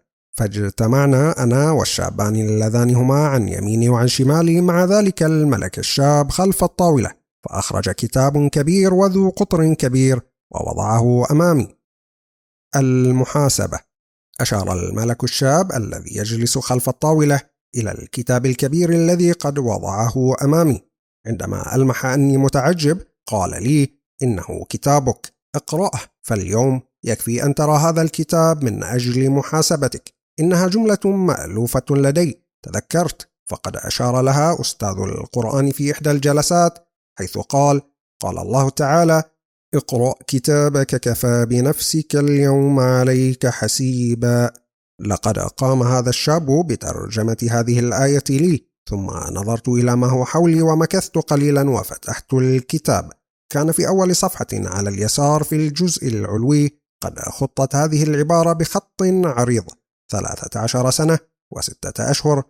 فاجتمعنا أنا والشابان اللذان هما عن يميني وعن شمالي مع ذلك الملك الشاب خلف الطاولة، فأخرج كتاب كبير وذو قطر كبير ووضعه أمامي. المحاسبة. أشار الملك الشاب الذي يجلس خلف الطاولة إلى الكتاب الكبير الذي قد وضعه أمامي. عندما ألمح أني متعجب قال لي: إنه كتابك، اقرأه. فاليوم يكفي أن ترى هذا الكتاب من أجل محاسبتك. إنها جملة مألوفة لدي، تذكرت، فقد أشار لها أستاذ القرآن في إحدى الجلسات، حيث قال الله تعالى: اقرأ كتابك كفى بنفسك اليوم عليك حسيبا. لقد قام هذا الشاب بترجمة هذه الآية لي، ثم نظرت إلى ما هو حولي ومكثت قليلا وفتحت الكتاب. كان في أول صفحة على اليسار في الجزء العلوي قد خطت هذه العبارة بخط عريض: 13 سنة و6 أشهر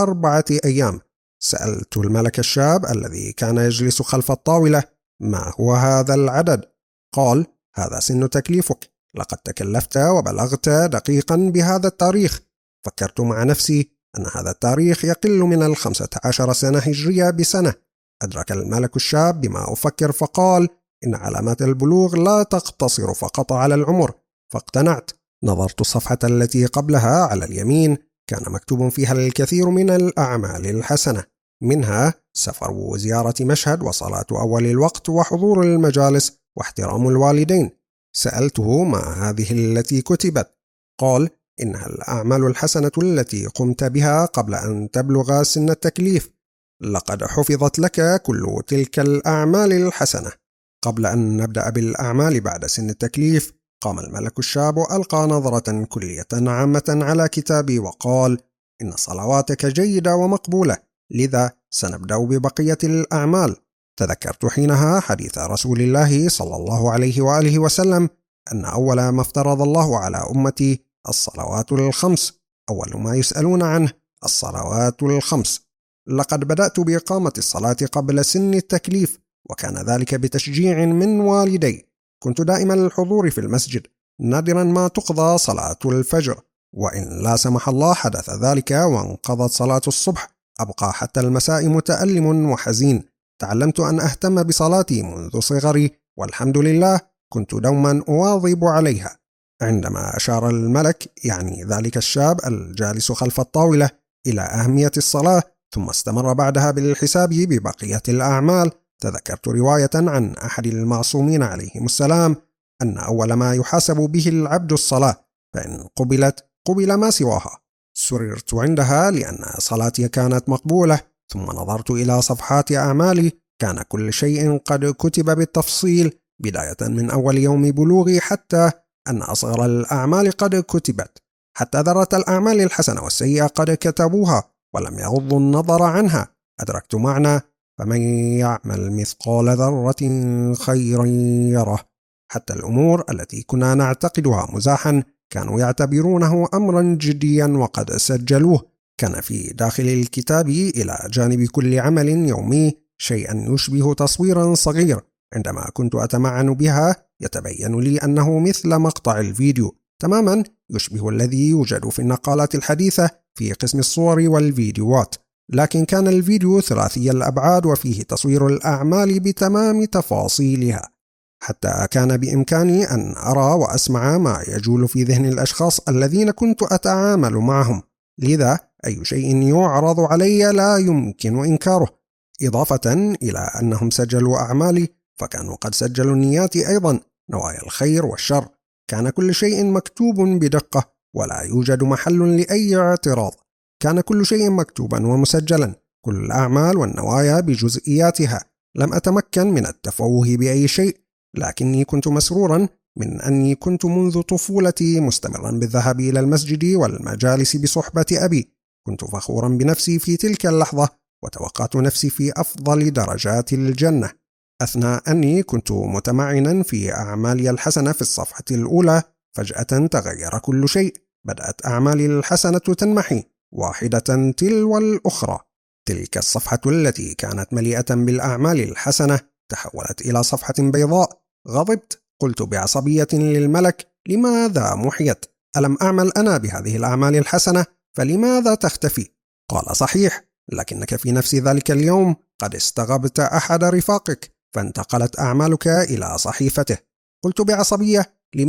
و4 أيام. سألت الملك الشاب الذي كان يجلس خلف الطاولة: ما هو هذا العدد؟ قال: هذا سن تكليفك، لقد تكلفت وبلغت دقيقا بهذا التاريخ. فكرت مع نفسي أن هذا التاريخ يقل من 15 سنة هجرية بسنة. أدرك الملك الشاب بما أفكر فقال: إن علامات البلوغ لا تقتصر فقط على العمر. فاقتنعت. نظرت الصفحة التي قبلها على اليمين، كان مكتوب فيها الكثير من الأعمال الحسنة، منها سفر وزيارة مشهد وصلاة أول الوقت وحضور المجالس واحترام الوالدين. سألته ما هذه التي كتبت؟ قال: إنها الأعمال الحسنة التي قمت بها قبل أن تبلغ سن التكليف. لقد حفظت لك كل تلك الأعمال الحسنة. قبل أن نبدأ بالأعمال بعد سن التكليف، قام الملك الشاب وألقى نظرة كلية عامة على كتابي وقال: إن صلواتك جيدة ومقبولة، لذا سنبدأ ببقية الأعمال. تذكرت حينها حديث رسول الله صلى الله عليه وآله وسلم أن أول ما افترض الله على أمتي الصلوات الخمس، أول ما يسألون عنه الصلوات الخمس. لقد بدأت بإقامة الصلاة قبل سن التكليف، وكان ذلك بتشجيع من والدي. كنت دائما الحضور في المسجد، نادرا ما تقضى صلاة الفجر، وإن لا سمح الله حدث ذلك وانقضت صلاة الصبح أبقى حتى المساء متألم وحزين. تعلمت أن أهتم بصلاتي منذ صغري، والحمد لله كنت دوما أواظب عليها. عندما أشار الملك، يعني ذلك الشاب الجالس خلف الطاولة، إلى أهمية الصلاة، ثم استمر بعدها بالحساب ببقية الأعمال، تذكرت رواية عن أحد المعصومين عليهم السلام أن أول ما يحاسب به العبد الصلاة، فإن قبلت قبل ما سواها. سررت عندها لأن صلاتي كانت مقبولة، ثم نظرت إلى صفحات أعمالي، كان كل شيء قد كتب بالتفصيل، بداية من أول يوم بلوغي حتى أن أصغر الأعمال قد كتبت، حتى ذرة الأعمال الحسنة والسيئة قد كتبوها ولم يغضوا النظر عنها. أدركت معنى: فمن يعمل مثقال ذرة خيرا يره. حتى الأمور التي كنا نعتقدها مزاحا كانوا يعتبرونه أمرا جديا وقد سجلوه. كان في داخل الكتاب إلى جانب كل عمل يومي شيئا يشبه تصويرا صغير. عندما كنت أتمعن بها يتبين لي أنه مثل مقطع الفيديو تماما، يشبه الذي يوجد في النقالات الحديثة في قسم الصور والفيديوهات، لكن كان الفيديو ثلاثي الأبعاد وفيه تصوير الأعمال بتمام تفاصيلها، حتى كان بإمكاني أن أرى وأسمع ما يجول في ذهن الأشخاص الذين كنت أتعامل معهم. لذا أي شيء يعرض علي لا يمكن إنكاره. إضافة إلى أنهم سجلوا أعمالي، فكانوا قد سجلوا نياتي أيضا، نوايا الخير والشر. كان كل شيء مكتوب بدقة ولا يوجد محل لأي اعتراض. كان كل شيء مكتوبا ومسجلا، كل الأعمال والنوايا بجزئياتها. لم أتمكن من التفوه بأي شيء، لكني كنت مسرورا من أني كنت منذ طفولتي مستمرا بالذهاب إلى المسجد والمجالس بصحبة أبي. كنت فخورا بنفسي في تلك اللحظة، وتوقعت نفسي في أفضل درجات الجنة. أثناء أني كنت متمعنا في أعمالي الحسنة في الصفحة الأولى، فجأة تغير كل شيء. بدأت أعمالي الحسنة تنمحي واحدة تلو الأخرى. تلك الصفحة التي كانت مليئة بالأعمال الحسنة تحولت إلى صفحة بيضاء. غضبت، قلت بعصبية للملك: لماذا محيت؟ ألم أعمل أنا بهذه الأعمال الحسنة؟ فلماذا تختفي؟ قال: صحيح، لكنك في نفس ذلك اليوم قد استغبت أحد رفاقك، فانتقلت أعمالك إلى صحيفته. قلت بعصبية: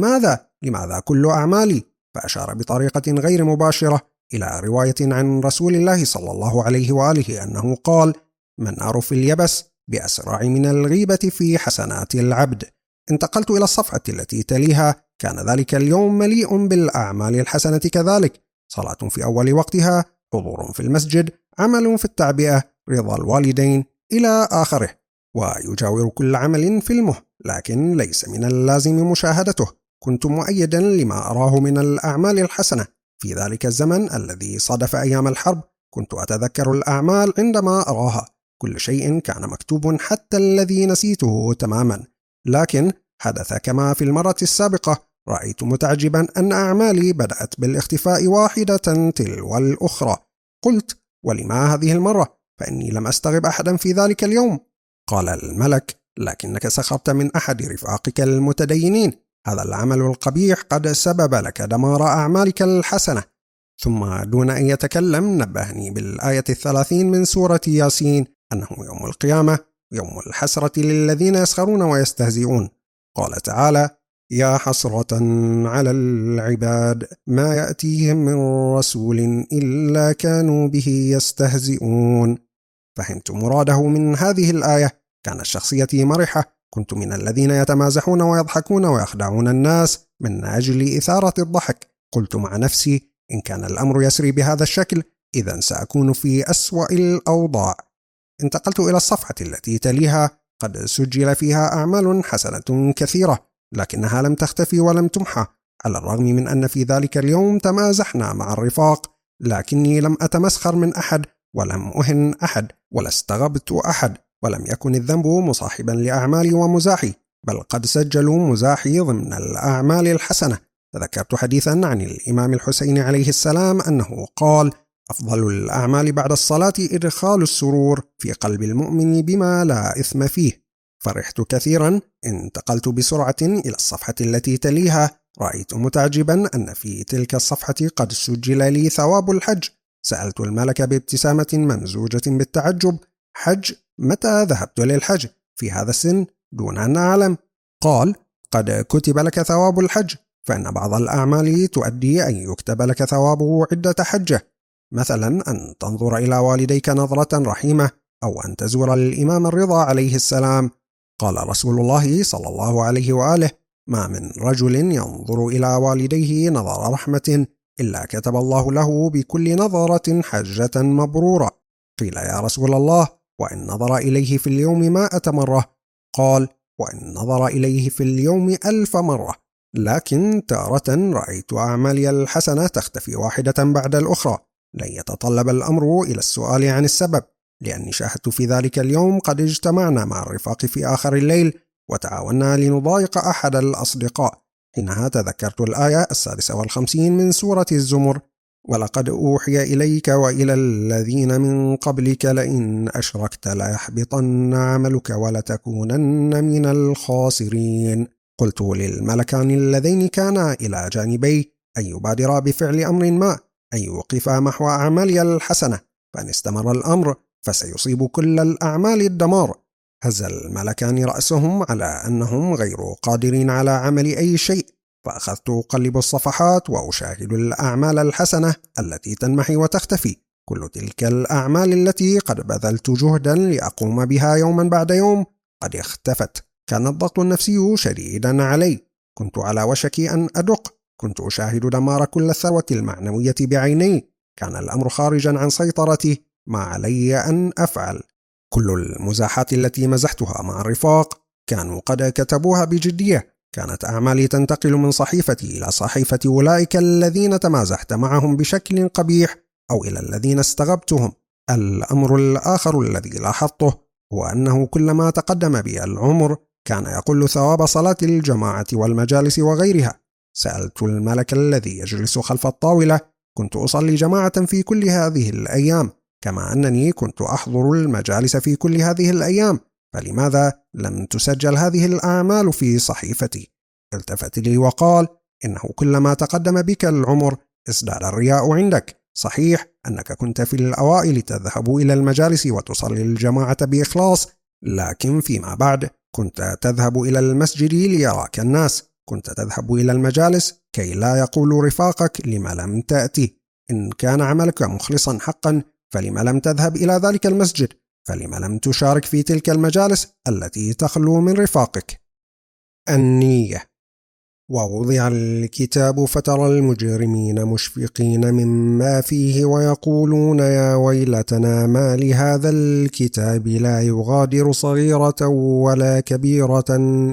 لماذا كل أعمالي؟ فأشار بطريقة غير مباشرة إلى رواية عن رسول الله صلى الله عليه وآله أنه قال: من نار في اليبس بأسرع من الغيبة في حسنات العبد. انتقلت إلى الصفحة التي تليها. كان ذلك اليوم مليء بالأعمال الحسنة كذلك: صلاة في أول وقتها، حضور في المسجد، عمل في التعبئة، رضا الوالدين، إلى آخره. ويجاور كل عمل فيلمه، لكن ليس من اللازم مشاهدته. كنت مؤيدا لما أراه من الأعمال الحسنة. في ذلك الزمن الذي صادف أيام الحرب كنت أتذكر الأعمال عندما أراها. كل شيء كان مكتوب حتى الذي نسيته تماما. لكن حدث كما في المرة السابقة. رأيت متعجبا أن أعمالي بدأت بالاختفاء واحدة تلو الأخرى. قلت: ولما هذه المرة؟ فإني لم أستغب أحدا في ذلك اليوم. قال الملك: لكنك سخرت من أحد رفاقك المتدينين. هذا العمل القبيح قد سبب لك دمار أعمالك الحسنة. ثم دون أن يتكلم نبهني بالآية 30 من سورة ياسين أنه يوم القيامة يوم الحسرة للذين يسخرون ويستهزئون. قال تعالى: يا حسرة على العباد ما يأتيهم من رسول إلا كانوا به يستهزئون. فهمت مراده من هذه الآية. كانت شخصيتي مرحة. كنت من الذين يتمازحون ويضحكون ويخدعون الناس من أجل إثارة الضحك. قلت مع نفسي: إن كان الأمر يسري بهذا الشكل إذن سأكون في أسوأ الأوضاع. انتقلت إلى الصفحة التي تليها. قد سجل فيها أعمال حسنة كثيرة، لكنها لم تختفي ولم تمحى. على الرغم من أن في ذلك اليوم تمازحنا مع الرفاق، لكني لم أتمسخر من أحد ولم أهن أحد ولا استغبت أحد، ولم يكن الذنب مصاحبا لأعمالي ومزاحي، بل قد سجلوا مزاحي ضمن الأعمال الحسنة. تذكرت حديثا عن الإمام الحسين عليه السلام أنه قال: أفضل الأعمال بعد الصلاة إدخال السرور في قلب المؤمن بما لا إثم فيه. فرحت كثيرا. انتقلت بسرعة إلى الصفحة التي تليها. رأيت متعجبا أن في تلك الصفحة قد سجل لي ثواب الحج. سألت الملك بابتسامة ممزوجة بالتعجب: حج؟ متى ذهبت للحج في هذا السن دون أن أعلم؟ قال: قد كتب لك ثواب الحج، فإن بعض الأعمال تؤدي أن يكتب لك ثوابه عدة حجة، مثلا أن تنظر إلى والديك نظرة رحيمة، أو أن تزور الإمام الرضا عليه السلام. قال رسول الله صلى الله عليه وآله: ما من رجل ينظر إلى والديه نظر رحمة إلا كتب الله له بكل نظرة حجة مبرورة. قيل: يا رسول الله، وإن نظر إليه في اليوم 100 مرة؟ قال: وإن نظر إليه في اليوم 1000 مرة. لكن تارة رأيت أعمالي الحسنة تختفي واحدة بعد الأخرى. لن يتطلب الأمر إلى السؤال عن السبب، لأني شاهدت في ذلك اليوم قد اجتمعنا مع الرفاق في آخر الليل وتعاوننا لنضايق أحد الأصدقاء. حينها تذكرت الآية 56 من سورة الزمر: ولقد أوحي إليك وإلى الذين من قبلك لئن أشركت ليحبطن عملك ولتكونن من الخاسرين. قلت للملكان اللذين كانا إلى جانبي أن يبادرا بفعل أمر ما، أن يوقفا محو أعمالي الحسنة، فإن استمر الأمر فسيصيب كل الأعمال الدمار. هز الملكان رأسهم على أنهم غير قادرين على عمل أي شيء، فأخذت أقلب الصفحات وأشاهد الأعمال الحسنة التي تنمحي وتختفي. كل تلك الأعمال التي قد بذلت جهدا لأقوم بها يوما بعد يوم قد اختفت. كان الضغط النفسي شديدا علي. كنت على وشك أن أدق. كنت أشاهد دمار كل الثروة المعنوية بعيني. كان الأمر خارجا عن سيطرتي. ما علي أن أفعل؟ كل المزاحات التي مزحتها مع الرفاق كانوا قد كتبوها بجدية. كانت أعمالي تنتقل من صحيفتي إلى صحيفة أولئك الذين تمازحت معهم بشكل قبيح، أو إلى الذين استغبتهم. الأمر الآخر الذي لاحظته هو أنه كلما تقدم بي العمر كان يقل ثواب صلاة الجماعة والمجالس وغيرها. سألت الملك الذي يجلس خلف الطاولة: كنت أصلي جماعة في كل هذه الأيام، كما أنني كنت أحضر المجالس في كل هذه الأيام، فلماذا لم تسجل هذه الأعمال في صحيفتي؟ التفت لي وقال: إنه كلما تقدم بك العمر ازداد الرياء عندك. صحيح أنك كنت في الأوائل تذهب إلى المجالس وتصلي الجماعة بإخلاص، لكن فيما بعد كنت تذهب إلى المسجد ليراك الناس. كنت تذهب إلى المجالس كي لا يقول رفاقك لما لم تأتي. إن كان عملك مخلصا حقا فلما لم تذهب إلى ذلك المسجد؟ فلما لم تشارك في تلك المجالس التي تخلو من رفاقك؟ النية. ووضع الكتاب فترى المجرمين مشفقين مما فيه ويقولون يا ويلتنا ما لهذا الكتاب لا يغادر صغيرة ولا كبيرة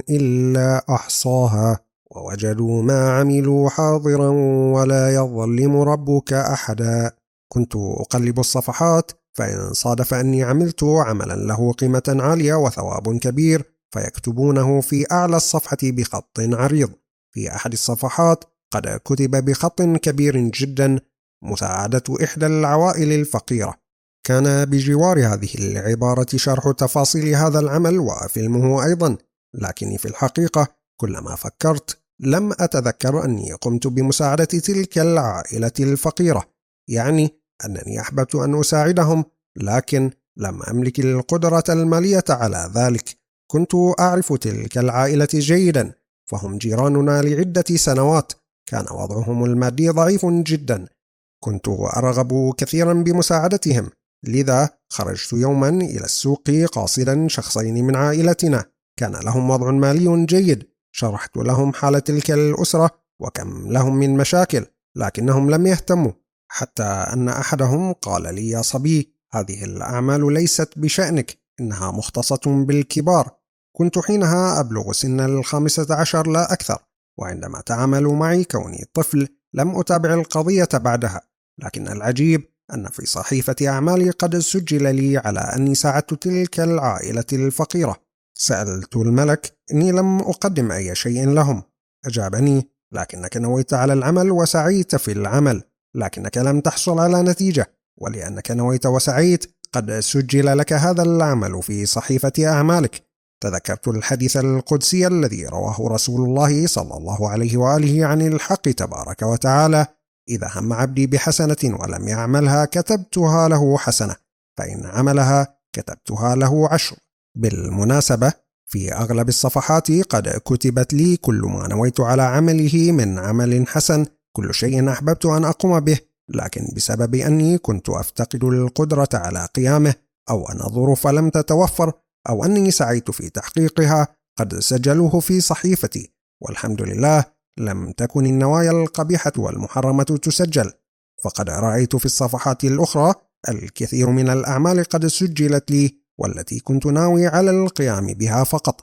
إلا أحصاها ووجدوا ما عملوا حاضرا ولا يظلم ربك أحدا. كنت أقلب الصفحات فإن صادف أني عملت عملا له قيمة عالية وثواب كبير فيكتبونه في أعلى الصفحة بخط عريض. في أحد الصفحات قد كتب بخط كبير جدا مساعدة إحدى العوائل الفقيرة. كان بجوار هذه العبارة شرح تفاصيل هذا العمل وفيلمه أيضا، لكني في الحقيقة كلما فكرت لم أتذكر أني قمت بمساعدة تلك العائلة الفقيرة، يعني أنني أحببت أن أساعدهم لكن لم أملك القدرة المالية على ذلك. كنت أعرف تلك العائلة جيدا، فهم جيراننا لعدة سنوات، كان وضعهم المادي ضعيف جدا. كنت أرغب كثيرا بمساعدتهم، لذا خرجت يوما إلى السوق قاصدا شخصين من عائلتنا كان لهم وضع مالي جيد. شرحت لهم حال تلك الأسرة وكم لهم من مشاكل، لكنهم لم يهتموا، حتى أن أحدهم قال لي يا صبي هذه الأعمال ليست بشأنك، إنها مختصة بالكبار. كنت حينها أبلغ سن 15 لا أكثر، وعندما تعاملوا معي كوني طفل لم أتابع القضية بعدها، لكن العجيب أن في صحيفة أعمالي قد سجل لي على أني ساعدت تلك العائلة الفقيرة. سألت الملك إني لم أقدم أي شيء لهم. أجابني لكنك نويت على العمل وسعيت في العمل، لكنك لم تحصل على نتيجة، ولأنك نويت وسعيت قد سجل لك هذا العمل في صحيفة أعمالك. تذكرت الحديث القدسي الذي رواه رسول الله صلى الله عليه وآله عن الحق تبارك وتعالى: إذا هم عبدي بحسنة ولم يعملها كتبتها له حسنة، فإن عملها كتبتها له 10. بالمناسبة في أغلب الصفحات قد كتبت لي كل ما نويت على عمله من عمل حسن، كل شيء أحببت أن أقوم به، لكن بسبب أني كنت أفتقد القدرة على قيامه، أو أن الظروف لم تتوفر، أو أني سعيت في تحقيقها، قد سجلوه في صحيفتي. والحمد لله لم تكن النوايا القبيحة والمحرمة تسجل، فقد رأيت في الصفحات الأخرى الكثير من الأعمال قد سجلت لي والتي كنت ناوي على القيام بها فقط.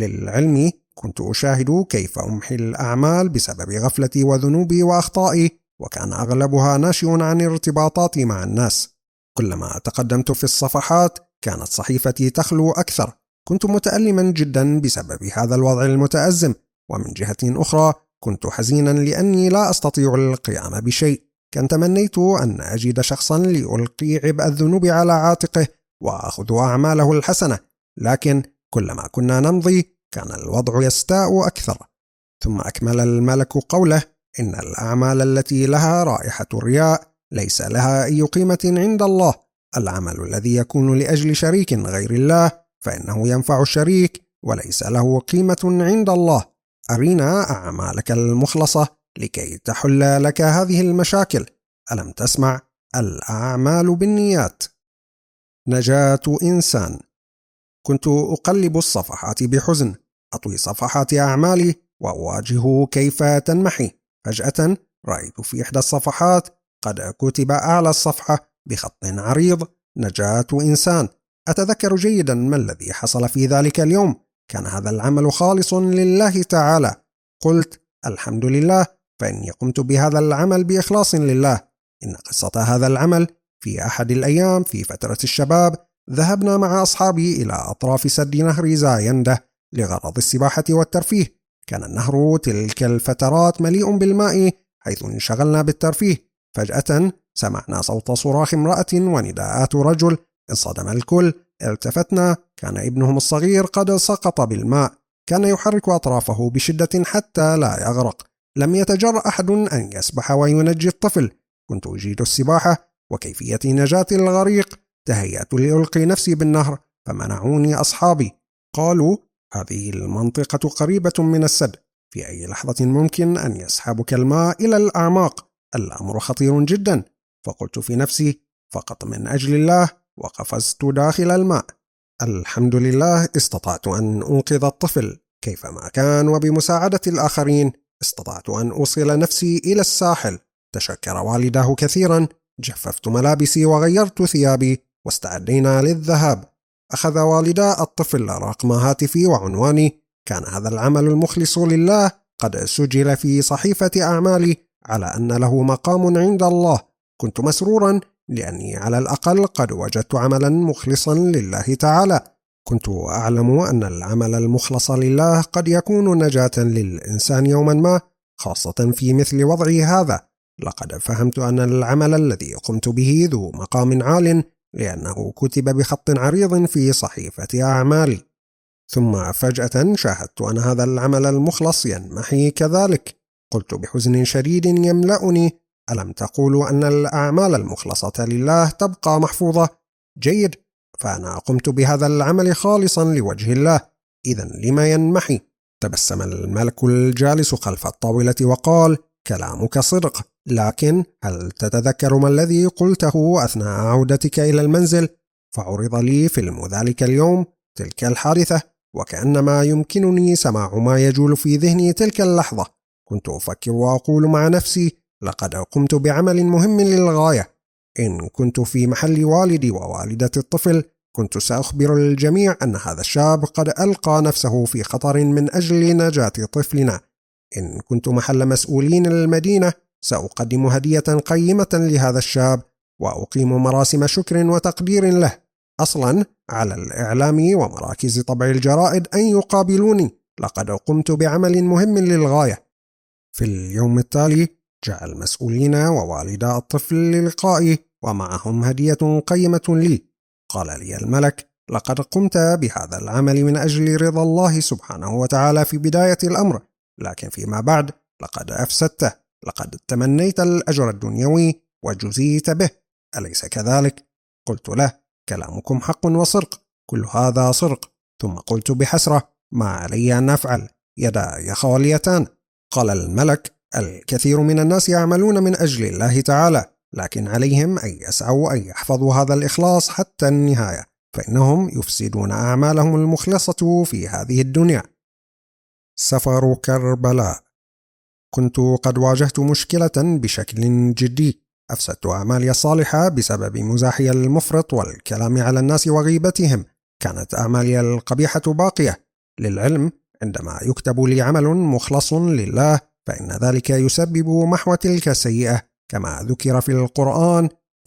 للعلم كنت أشاهد كيف أمحي الأعمال بسبب غفلتي وذنوبي وأخطائي، وكان أغلبها ناشئ عن ارتباطاتي مع الناس. كلما تقدمت في الصفحات كانت صحيفتي تخلو أكثر. كنت متألما جدا بسبب هذا الوضع المتأزم، ومن جهة أخرى كنت حزينا لأني لا أستطيع القيام بشيء. كان تمنيت أن أجد شخصا لألقي عبء الذنوب على عاتقه وأخذ أعماله الحسنة، لكن كلما كنا نمضي كان الوضع يستاء أكثر. ثم أكمل الملك قوله: إن الأعمال التي لها رائحة الرياء ليس لها أي قيمة عند الله. العمل الذي يكون لأجل شريك غير الله فإنه ينفع الشريك وليس له قيمة عند الله. أرنا أعمالك المخلصة لكي تحل لك هذه المشاكل. ألم تسمع؟ الأعمال بالنيات. نجاة إنسان. كنت أقلب الصفحات بحزن، أطوي صفحات أعمالي وأواجه كيف تنمحي. فجأة رأيت في إحدى الصفحات قد كتب أعلى الصفحة بخط عريض: نجاة إنسان. أتذكر جيدا ما الذي حصل في ذلك اليوم. كان هذا العمل خالص لله تعالى. قلت: الحمد لله، فإني قمت بهذا العمل بإخلاص لله. إن قصة هذا العمل: في أحد الأيام في فترة الشباب ذهبنا مع أصحابي إلى أطراف سد نهر زايندة لغرض السباحة والترفيه. كان النهر تلك الفترات مليء بالماء، حيث انشغلنا بالترفيه. فجأة سمعنا صوت صراخ امرأة ونداءات رجل. انصدم الكل. التفتنا، كان ابنهم الصغير قد سقط بالماء. كان يحرك أطرافه بشدة حتى لا يغرق. لم يتجرأ أحد أن يسبح وينجي الطفل. كنت أجيد السباحة وكيفية نجاة الغريق. تهيأت لألقي نفسي بالنهر، فمنعوني أصحابي. قالوا: هذه المنطقة قريبة من السد، في أي لحظة ممكن أن يسحبك الماء إلى الأعماق. الأمر خطير جدا. فقلت في نفسي: فقط من أجل الله، وقفزت داخل الماء. الحمد لله استطعت أن أنقذ الطفل. كيفما كان وبمساعدة الآخرين استطعت أن أوصل نفسي إلى الساحل. تشكر والداه كثيرا. جففت ملابسي وغيرت ثيابي واستعدينا للذهاب. أخذ والدا الطفل رقم هاتفي وعنواني. كان هذا العمل المخلص لله قد سجل في صحيفة أعمالي على أن له مقام عند الله. كنت مسرورا لأني على الأقل قد وجدت عملا مخلصا لله تعالى. كنت أعلم أن العمل المخلص لله قد يكون نجاة للإنسان يوما ما، خاصة في مثل وضعي هذا. لقد فهمت أن العمل الذي قمت به ذو مقام عال لأنه كتب بخط عريض في صحيفة أعمالي. ثم فجأة شاهدت أن هذا العمل المخلص ينمحي كذلك. قلت بحزن شديد يملأني: ألم تقولوا أن الأعمال المخلصة لله تبقى محفوظة؟ جيد، فأنا قمت بهذا العمل خالصا لوجه الله، إذن لما ينمحي؟ تبسم الملك الجالس خلف الطاولة وقال: كلامك صدق، لكن هل تتذكر ما الذي قلته أثناء عودتك إلى المنزل؟ فعرض لي فيلم ذلك اليوم، تلك الحادثة، وكأنما يمكنني سماع ما يجول في ذهني تلك اللحظة. كنت أفكر وأقول مع نفسي: لقد قمت بعمل مهم للغاية. إن كنت في محل والدي ووالدة الطفل كنت سأخبر الجميع أن هذا الشاب قد ألقى نفسه في خطر من أجل نجاة طفلنا. إن كنت محل مسؤولين المدينة سأقدم هدية قيمة لهذا الشاب وأقيم مراسم شكر وتقدير له. أصلا على الإعلام ومراكز طبع الجرائد أن يقابلوني، لقد قمت بعمل مهم للغاية. في اليوم التالي جاء المسؤولين ووالدا الطفل للقائي ومعهم هدية قيمة لي. قال لي الملك: لقد قمت بهذا العمل من أجل رضا الله سبحانه وتعالى في بداية الأمر، لكن فيما بعد لقد أفسدته. لقد تمنيت الأجر الدنيوي وجزيت به، أليس كذلك؟ قلت له: كلامكم حق وصدق، كل هذا صدق. ثم قلت بحسرة: ما علي أن أفعل؟ يداي خاليتان. قال الملك: الكثير من الناس يعملون من أجل الله تعالى، لكن عليهم أن يسعوا أن يحفظوا هذا الإخلاص حتى النهاية، فإنهم يفسدون أعمالهم المخلصة في هذه الدنيا. سفر كربلاء. كنت قد واجهت مشكلة بشكل جدي. أفسدت أعمالي الصالحة بسبب مزاحي المفرط والكلام على الناس وغيبتهم. كانت أعمالي القبيحة باقية. للعلم، عندما يكتب لي عمل مخلص لله فإن ذلك يسبب محو تلك السيئة، كما ذكر في القرآن: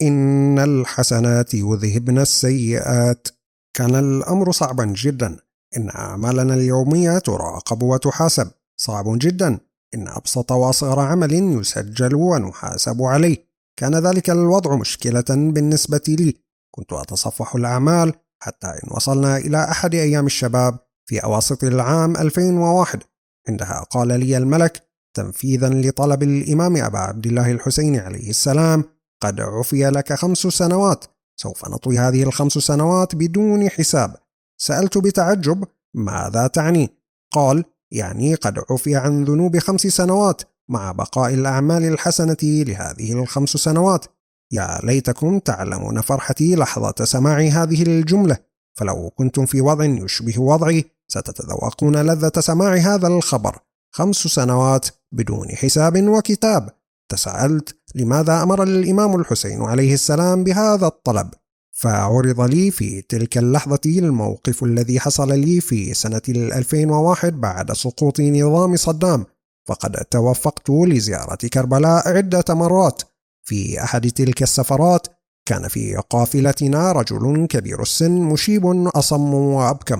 إن الحسنات يذهبن السيئات. كان الأمر صعبا جدا. إن أعمالنا اليومية تراقب وتحاسب. صعب جدا إن أبسط وأصغر عمل يسجل ونحاسب عليه. كان ذلك الوضع مشكلة بالنسبة لي. كنت أتصفح الأعمال حتى إن وصلنا إلى أحد أيام الشباب في أواسط العام 2001. عندها قال لي الملك: تنفيذا لطلب الإمام أبا عبد الله الحسين عليه السلام، قد عفي لك 5 سنوات. سوف نطوي هذه ال5 سنوات بدون حساب. سألت بتعجب: ماذا تعني؟ قال: يعني قد عفي عن ذنوب 5 سنوات مع بقاء الأعمال الحسنة لهذه ال5 سنوات. يا ليتكم تعلمون فرحتي لحظة سماع هذه الجملة، فلو كنتم في وضع يشبه وضعي ستتذوقون لذة سماع هذا الخبر. 5 سنوات بدون حساب وكتاب. تساءلت: لماذا أمر الإمام الحسين عليه السلام بهذا الطلب؟ فعرض لي في تلك اللحظة الموقف الذي حصل لي في سنة 2001 بعد سقوط نظام صدام. فقد توفقت لزيارة كربلاء عدة مرات. في أحد تلك السفرات كان في قافلتنا رجل كبير السن مشيب أصم وأبكم.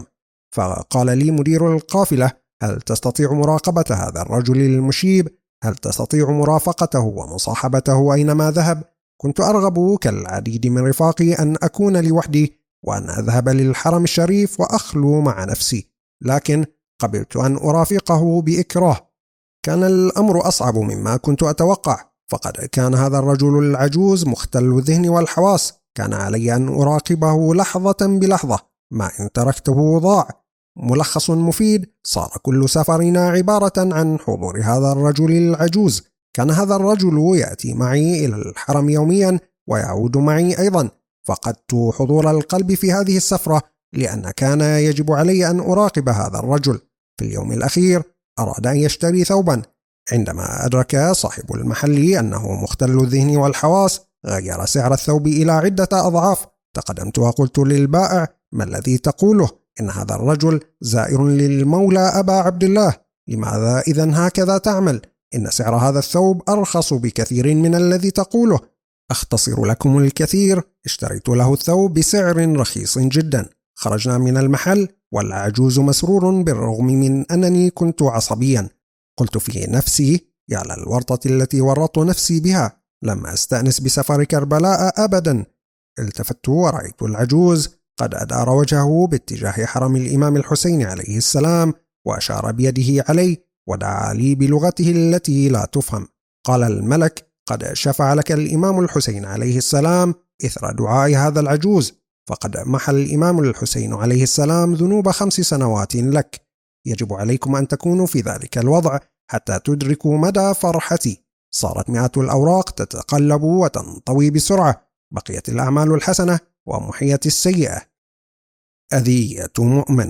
فقال لي مدير القافلة: هل تستطيع مراقبة هذا الرجل المشيب؟ هل تستطيع مرافقته ومصاحبته أينما ذهب؟ كنت أرغب كالعديد من رفاقي أن أكون لوحدي وأن أذهب للحرم الشريف وأخلو مع نفسي، لكن قبلت أن أرافقه بإكراه. كان الأمر أصعب مما كنت أتوقع، فقد كان هذا الرجل العجوز مختل الذهن والحواس. كان علي أن أراقبه لحظة بلحظة، ما إن تركته ضاع. ملخص مفيد: صار كل سفرنا عبارة عن حضور هذا الرجل العجوز. كان هذا الرجل يأتي معي إلى الحرم يوميا ويعود معي أيضا. فقدت حضور القلب في هذه السفرة لأن كان يجب علي أن أراقب هذا الرجل. في اليوم الأخير أراد أن يشتري ثوبا. عندما أدرك صاحب المحل أنه مختل الذهن والحواس غير سعر الثوب إلى عدة أضعاف. تقدمت وقلت للبائع: ما الذي تقوله؟ إن هذا الرجل زائر للمولى أبا عبد الله، لماذا إذن هكذا تعمل؟ إن سعر هذا الثوب أرخص بكثير من الذي تقوله. أختصر لكم الكثير، اشتريت له الثوب بسعر رخيص جدا. خرجنا من المحل والعجوز مسرور بالرغم من أنني كنت عصبيا. قلت في نفسي: يا للورطة التي ورطت نفسي بها، لم أستأنس بسفر كربلاء أبدا. التفت ورأيت العجوز قد أدار وجهه باتجاه حرم الإمام الحسين عليه السلام وأشار بيده علي ودعا لي بلغته التي لا تفهم. قال الملك: قد شفع لك الإمام الحسين عليه السلام إثر دعاء هذا العجوز، فقد محى الإمام الحسين عليه السلام ذنوب 5 سنوات لك. يجب عليكم أن تكونوا في ذلك الوضع حتى تدركوا مدى فرحتي. صارت مئات الأوراق تتقلب وتنطوي بسرعة. بقيت الأعمال الحسنة ومحيت السيئة. أذية مؤمن.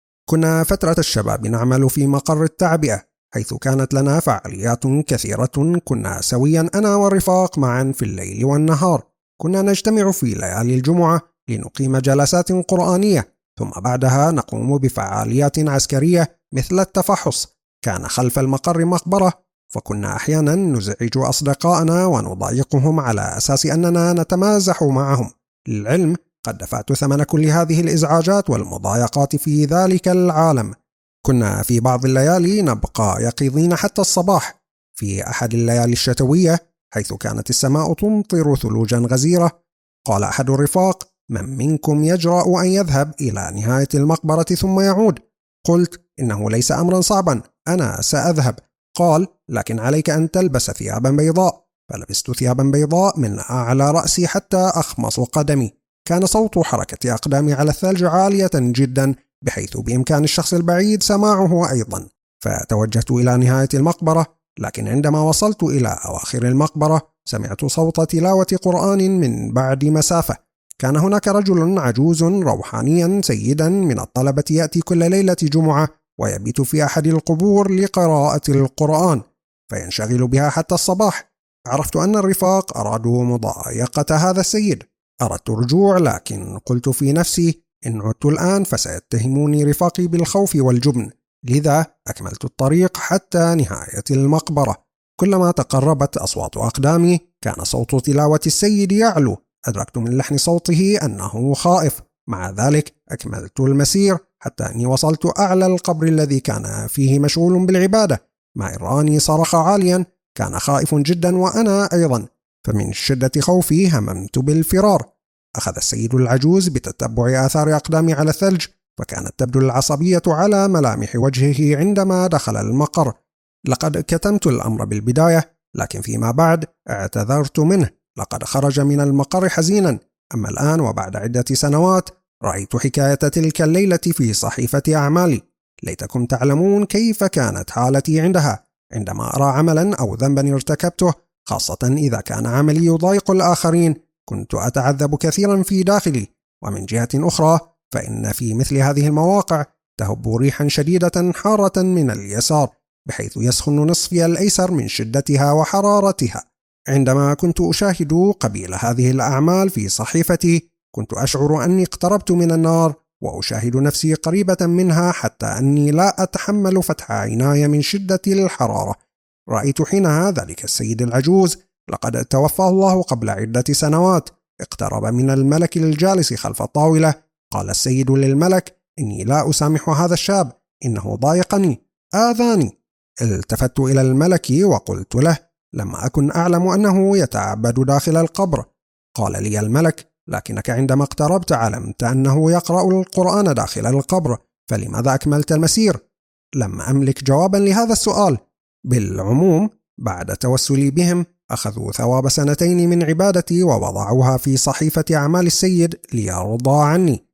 كنا فترة الشباب نعمل في مقر التعبئة، حيث كانت لنا فعاليات كثيرة. كنا سويا أنا والرفاق معا في الليل والنهار. كنا نجتمع في ليالي الجمعة لنقيم جلسات قرآنية، ثم بعدها نقوم بفعاليات عسكرية مثل التفحص. كان خلف المقر مقبرة، فكنا أحيانا نزعج أصدقائنا ونضايقهم على أساس أننا نتمازح معهم. للعلم قد دفعت ثمن كل هذه الإزعاجات والمضايقات في ذلك العالم. كنا في بعض الليالي نبقى يقظين حتى الصباح. في أحد الليالي الشتوية، حيث كانت السماء تمطر ثلوجا غزيرة، قال أحد الرفاق: من منكم يجرأ أن يذهب إلى نهاية المقبرة ثم يعود؟ قلت: إنه ليس أمرا صعبا، أنا سأذهب. قال: لكن عليك أن تلبس ثيابا بيضاء. فلبست ثيابا بيضاء من أعلى رأسي حتى أخمص قدمي. كان صوت حركة أقدامي على الثلج عالية جدا، بحيث بإمكان الشخص البعيد سماعه أيضا. فتوجهت إلى نهاية المقبرة، لكن عندما وصلت إلى أواخر المقبرة سمعت صوت تلاوة قرآن من بعد مسافة. كان هناك رجل عجوز روحانيا سيدا من الطلبة يأتي كل ليلة جمعة ويبيت في أحد القبور لقراءة القرآن، فينشغل بها حتى الصباح. عرفت أن الرفاق أرادوا مضايقة هذا السيد. أردت الرجوع، لكن قلت في نفسي: إن عدت الآن فسيتهموني رفاقي بالخوف والجبن. لذا أكملت الطريق حتى نهاية المقبرة. كلما تقربت أصوات أقدامي كان صوت تلاوة السيد يعلو. أدركت من لحن صوته أنه خائف. مع ذلك أكملت المسير حتى أني وصلت أعلى القبر الذي كان فيه مشغول بالعبادة. ما إن رآني صرخ عاليا. كان خائف جدا وأنا أيضا، فمن شدة خوفي هممت بالفرار. أخذ السيد العجوز بتتبع آثار أقدامي على الثلج، فكانت تبدو العصبية على ملامح وجهه عندما دخل المقر. لقد كتمت الأمر بالبداية، لكن فيما بعد اعتذرت منه. لقد خرج من المقر حزينا. أما الآن وبعد عدة سنوات رأيت حكاية تلك الليلة في صحيفة أعمالي. ليتكم تعلمون كيف كانت حالتي عندها. عندما أرى عملا أو ذنبا ارتكبته، خاصة إذا كان عملي يضايق الآخرين، كنت أتعذب كثيرا في داخلي. ومن جهة أخرى فإن في مثل هذه المواقع تهب ريحا شديدة حارة من اليسار، بحيث يسخن نصفي الأيسر من شدتها وحرارتها. عندما كنت أشاهد قبيل هذه الأعمال في صحيفتي، كنت أشعر أني اقتربت من النار وأشاهد نفسي قريبة منها، حتى أني لا أتحمل فتح عيناي من شدة الحرارة. رأيت حينها ذلك السيد العجوز، لقد توفاه الله قبل عدة سنوات. اقترب من الملك الجالس خلف الطاولة. قال السيد للملك: إني لا أسامح هذا الشاب، إنه ضايقني، آذاني. التفت إلى الملك وقلت له: لم أكن أعلم أنه يتعبد داخل القبر. قال لي الملك: لكنك عندما اقتربت علمت أنه يقرأ القرآن داخل القبر، فلماذا أكملت المسير؟ لم أملك جوابا لهذا السؤال. بالعموم بعد توسلي بهم أخذوا ثواب 2 من عبادتي ووضعوها في صحيفة أعمال السيد ليرضى عني.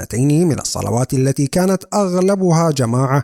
2 من الصلوات التي كانت أغلبها جماعة،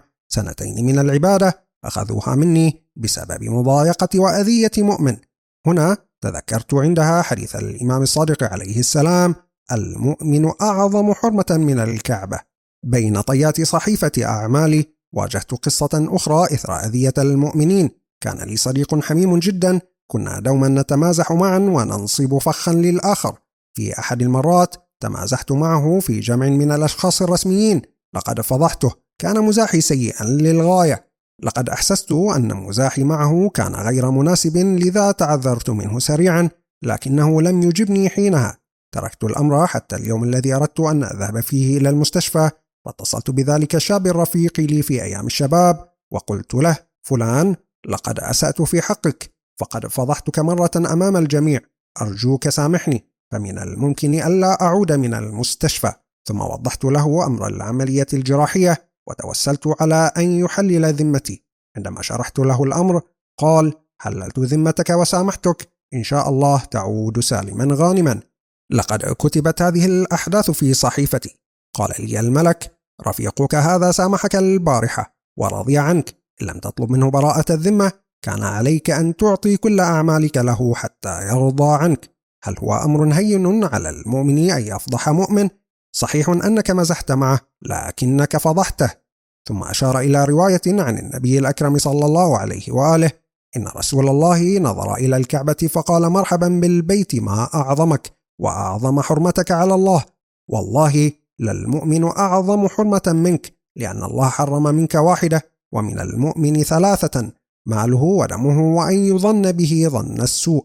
2 من العبادة أخذوها مني بسبب مضايقة وأذية مؤمن. هنا تذكرت عندها حديث الإمام الصادق عليه السلام: المؤمن أعظم حرمة من الكعبة. بين طيات صحيفة أعمالي واجهت قصة أخرى إثر أذية المؤمنين. كان لي صديق حميم جدا، كنا دوما نتمازح معا وننصب فخا للآخر. في أحد المرات تمازحت معه في جمع من الأشخاص الرسميين. لقد فضحته، كان مزاحي سيئا للغاية. لقد أحسست أن مزاحي معه كان غير مناسب، لذا تعذرت منه سريعا، لكنه لم يجبني حينها. تركت الأمر حتى اليوم الذي أردت أن أذهب فيه إلى المستشفى، واتصلت بذلك الشاب الرفيق لي في أيام الشباب وقلت له: فلان، لقد أسأت في حقك، فقد فضحتك مرة أمام الجميع، أرجوك سامحني، فمن الممكن ألا أعود من المستشفى. ثم وضحت له أمر العملية الجراحية وتوسلت على أن يحلل ذمتي. عندما شرحت له الأمر قال: حللت ذمتك وسامحتك، إن شاء الله تعود سالما غانما. لقد كتبت هذه الأحداث في صحيفتي. قال لي الملك: رفيقك هذا سامحك البارحة ورضي عنك، إن لم تطلب منه براءة الذمة كان عليك أن تعطي كل أعمالك له حتى يرضى عنك. هل هو أمر هين على المؤمن أن يفضح مؤمن؟ صحيح أنك مزحت معه، لكنك فضحته. ثم أشار إلى رواية عن النبي الأكرم صلى الله عليه وآله: إن رسول الله نظر إلى الكعبة فقال: مرحبا بالبيت، ما أعظمك وأعظم حرمتك على الله، والله للمؤمن أعظم حرمة منك، لأن الله حرم منك واحدة، ومن المؤمن ثلاثة: ماله ودمه وأن يظن به ظن السوء.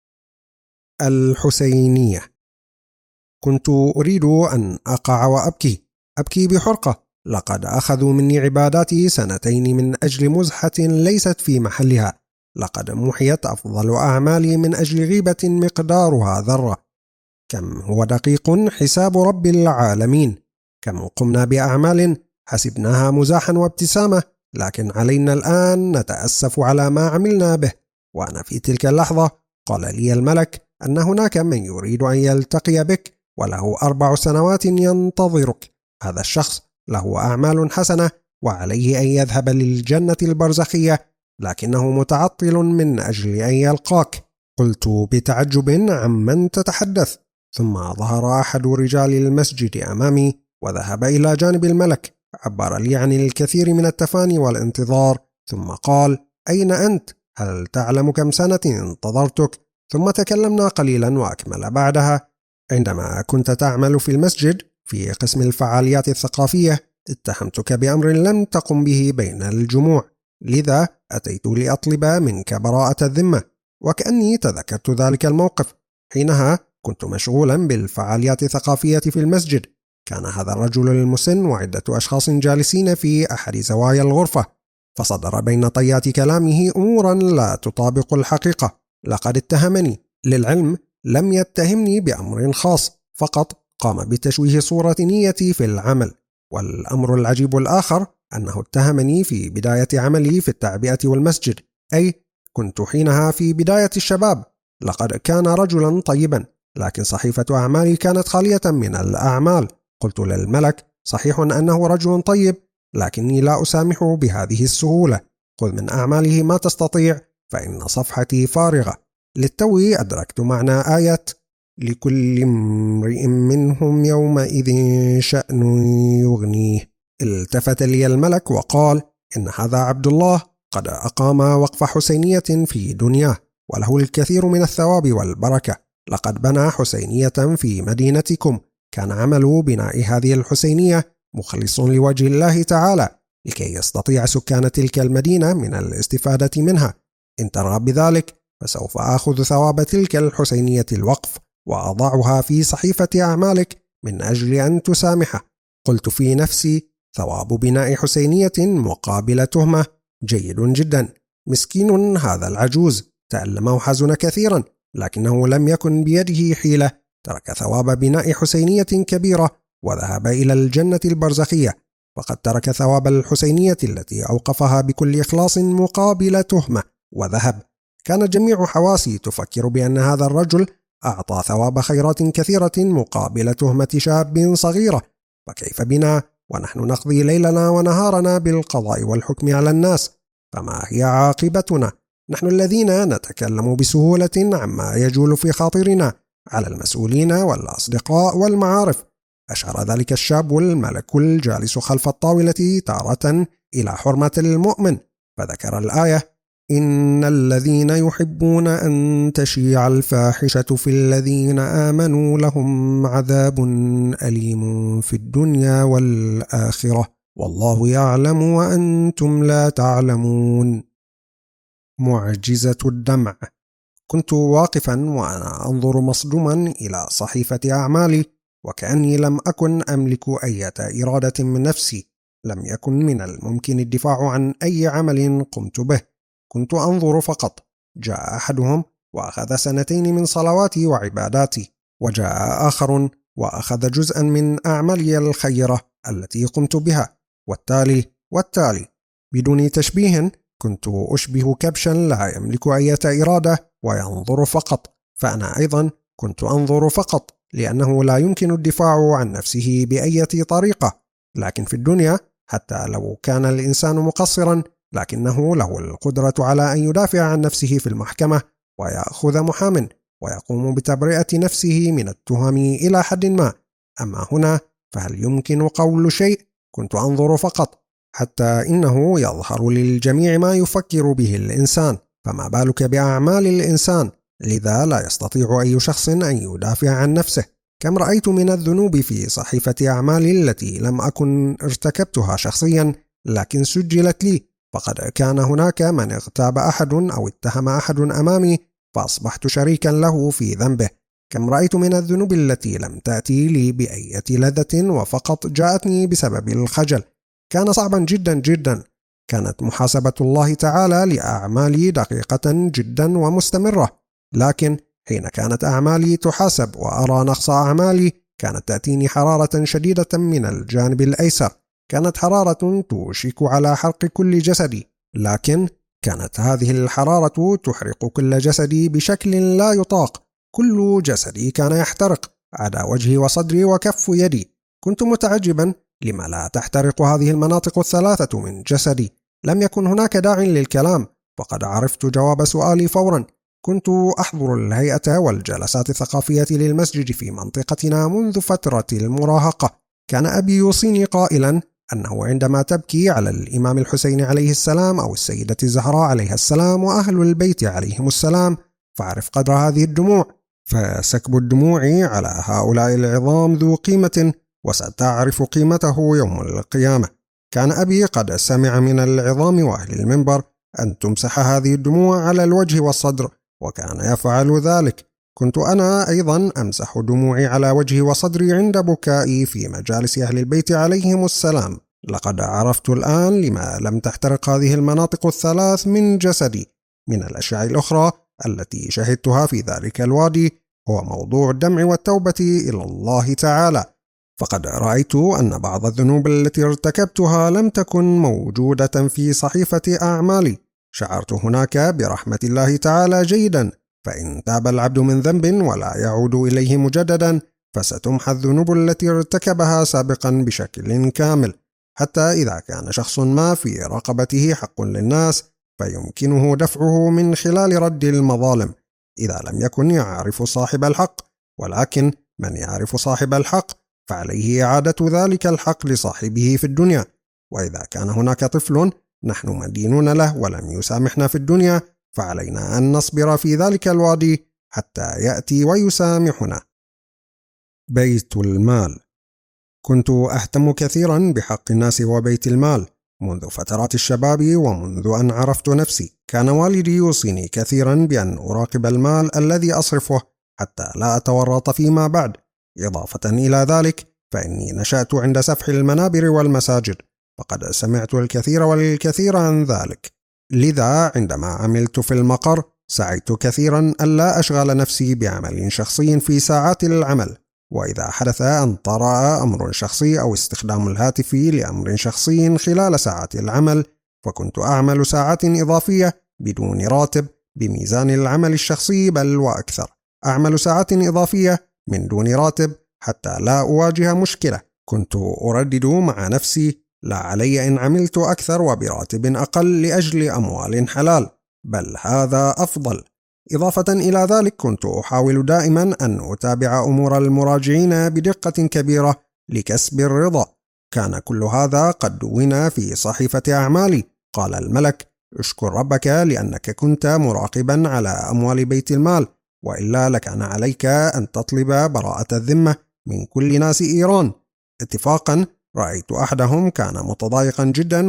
الحسينية. كنت أريد أن أقع وأبكي بحرقة. لقد أخذوا مني عباداتي 2 من أجل مزحة ليست في محلها. لقد محيت أفضل أعمالي من أجل غيبة مقدارها ذرة. كم هو دقيق حساب رب العالمين. كم قمنا بأعمال حسبناها مزاحا وابتسامة، لكن علينا الآن نتأسف على ما عملنا به. وأنا في تلك اللحظة قال لي الملك أن هناك من يريد أن يلتقي بك، وله 4 سنوات ينتظرك. هذا الشخص له أعمال حسنة وعليه أن يذهب للجنة البرزخية، لكنه متعطل من أجل أن يلقاك. قلت بتعجب: عمن تتحدث؟ ثم ظهر أحد رجال المسجد أمامي وذهب إلى جانب الملك، عبر لي عن الكثير من التفاني والانتظار، ثم قال: أين أنت؟ هل تعلم كم سنة انتظرتك؟ ثم تكلمنا قليلا وأكمل بعدها: عندما كنت تعمل في المسجد في قسم الفعاليات الثقافية اتهمتك بأمر لم تقم به بين الجموع، لذا أتيت لأطلب منك براءة الذمة. وكأني تذكرت ذلك الموقف. حينها كنت مشغولا بالفعاليات الثقافية في المسجد. كان هذا الرجل المسن وعدة أشخاص جالسين في أحد زوايا الغرفة، فصدر بين طيات كلامه أمورا لا تطابق الحقيقة. لقد اتهمني، للعلم لم يتهمني بأمر خاص، فقط قام بتشويه صورة نيتي في العمل. والأمر العجيب الآخر أنه اتهمني في بداية عملي في التعبئة والمسجد، أي كنت حينها في بداية الشباب. لقد كان رجلا طيبا، لكن صحيفة أعمالي كانت خالية من الأعمال. قلت للملك: صحيح أنه رجل طيب، لكني لا أسامحه بهذه السهولة. خذ من أعماله ما تستطيع، فإن صفحتي فارغة. للتو أدركت معنى آية: لكل امرئ منهم يومئذ شأن يغنيه. التفت لي الملك وقال: إن هذا عبد الله قد أقام وقف حسينية في دنياه، وله الكثير من الثواب والبركة. لقد بنى حسينية في مدينتكم. كان عمل بناء هذه الحسينية مخلص لوجه الله تعالى، لكي يستطيع سكان تلك المدينة من الاستفادة منها. إن ترغب بذلك فسوف آخذ ثواب تلك الحسينية الوقف وأضعها في صحيفة أعمالك من أجل أن تسامحه. قلت في نفسي: ثواب بناء حسينية مقابل تهمة، جيد جدا. مسكين هذا العجوز، تألم وحزن كثيرا، لكنه لم يكن بيده حيلة. ترك ثواب بناء حسينية كبيرة وذهب إلى الجنة البرزخية، فقد ترك ثواب الحسينية التي أوقفها بكل إخلاص مقابل تهمة وذهب. كانت جميع حواسي تفكر بأن هذا الرجل أعطى ثواب خيرات كثيرة مقابل تهمة شاب صغيرة، فكيف بنا ونحن نقضي ليلنا ونهارنا بالقضاء والحكم على الناس؟ فما هي عاقبتنا نحن الذين نتكلم بسهولة عما يجول في خاطرنا على المسؤولين والأصدقاء والمعارف؟ أشار ذلك الشاب الملك الجالس خلف الطاولة تارة إلى حرمة المؤمن، فذكر الآية: إن الذين يحبون أن تشيع الفاحشة في الذين آمنوا لهم عذاب أليم في الدنيا والآخرة والله يعلم وأنتم لا تعلمون. معجزة الدمع. كنت واقفا وأنا أنظر مصدوما إلى صحيفة أعمالي، وكأني لم أكن أملك أي إرادة من نفسي. لم يكن من الممكن الدفاع عن أي عمل قمت به، كنت أنظر فقط. جاء أحدهم وأخذ 2 من صلواتي وعباداتي، وجاء آخر وأخذ جزءا من أعمالي الخيرة التي قمت بها، والتالي بدون تشبيه. كنت أشبه كبشا لا يملك أي إرادة وينظر فقط، فأنا أيضا كنت أنظر فقط، لأنه لا يمكن الدفاع عن نفسه بأي طريقة. لكن في الدنيا حتى لو كان الإنسان مقصرا، لكنه له القدرة على أن يدافع عن نفسه في المحكمة ويأخذ محام ويقوم بتبرئة نفسه من التهم إلى حد ما. أما هنا فهل يمكن قول شيء؟ كنت أنظر فقط، حتى إنه يظهر للجميع ما يفكر به الإنسان، فما بالك بأعمال الإنسان؟ لذا لا يستطيع أي شخص أن يدافع عن نفسه. كم رأيت من الذنوب في صحيفة أعمالي التي لم أكن ارتكبتها شخصيا، لكن سجلت لي، فقد كان هناك من اغتاب أحد أو اتهم أحد أمامي فأصبحت شريكا له في ذنبه. كم رأيت من الذنوب التي لم تأتي لي بأي لذة وفقط جاءتني بسبب الخجل. كان صعبا جدا جدا. كانت محاسبة الله تعالى لأعمالي دقيقة جدا ومستمرة، لكن حين كانت أعمالي تحاسب وأرى نقص أعمالي، كانت تأتيني حرارة شديدة من الجانب الأيسر. كانت حرارة توشك على حرق كل جسدي، لكن كانت هذه الحرارة تحرق كل جسدي بشكل لا يطاق. كل جسدي كان يحترق عدا وجهي وصدري وكف يدي. كنت متعجبا لما لا تحترق هذه المناطق 3 من جسدي. لم يكن هناك داع للكلام، فقد عرفت جواب سؤالي فورا. كنت أحضر الهيئة والجلسات الثقافية للمسجد في منطقتنا منذ فترة المراهقة. كان أبي يوصيني قائلا أنه عندما تبكي على الإمام الحسين عليه السلام أو السيدة الزهراء عليها السلام وأهل البيت عليهم السلام، فاعرف قدر هذه الدموع، فسكب الدموع على هؤلاء العظام ذو قيمة، وستعرف قيمته يوم القيامة. كان أبي قد سمع من العظام وأهل المنبر أن تمسح هذه الدموع على الوجه والصدر، وكان يفعل ذلك. كنت أنا أيضا أمسح دموعي على وجهي وصدري عند بكائي في مجالس أهل البيت عليهم السلام. لقد عرفت الآن لما لم تحترق هذه المناطق 3 من جسدي. من الأشياء الأخرى التي شهدتها في ذلك الوادي هو موضوع الدمع والتوبة إلى الله تعالى، فقد رأيت أن بعض الذنوب التي ارتكبتها لم تكن موجودة في صحيفة أعمالي. شعرت هناك برحمة الله تعالى جيدا، فإن تاب العبد من ذنب ولا يعود إليه مجددا فستمحى الذنوب التي ارتكبها سابقا بشكل كامل. حتى إذا كان شخص ما في رقبته حق للناس فيمكنه دفعه من خلال رد المظالم إذا لم يكن يعرف صاحب الحق، ولكن من يعرف صاحب الحق فعليه إعادة ذلك الحق لصاحبه في الدنيا. وإذا كان هناك طفل نحن مدينون له ولم يسامحنا في الدنيا، فعلينا أن نصبر في ذلك الوادي حتى يأتي ويسامحنا. بيت المال. كنت أهتم كثيرا بحق الناس وبيت المال منذ فترات الشباب، ومنذ أن عرفت نفسي كان والدي يوصيني كثيرا بأن أراقب المال الذي أصرفه حتى لا أتورط فيما بعد. إضافة إلى ذلك فإني نشأت عند سفح المنابر والمساجد، فقد سمعت الكثير والكثير عن ذلك. لذا عندما عملت في المقر سعيت كثيرا ألا أشغل نفسي بعمل شخصي في ساعات العمل، وإذا حدث أن طرأ أمر شخصي أو استخدام الهاتف لأمر شخصي خلال ساعات العمل، فكنت أعمل ساعات إضافية بدون راتب بميزان العمل الشخصي، بل وأكثر. أعمل ساعات إضافية من دون راتب حتى لا أواجه مشكلة. كنت أردد مع نفسي: لا علي إن عملت أكثر وبراتب أقل لأجل أموال حلال، بل هذا أفضل. إضافة إلى ذلك كنت أحاول دائما أن أتابع أمور المراجعين بدقة كبيرة لكسب الرضا. كان كل هذا قد دون في صحيفة أعمالي. قال الملك: اشكر ربك لأنك كنت مراقبا على أموال بيت المال، وإلا لكان عليك أن تطلب براءة الذمة من كل ناس إيران. اتفاقا رأيت أحدهم كان متضايقا جدا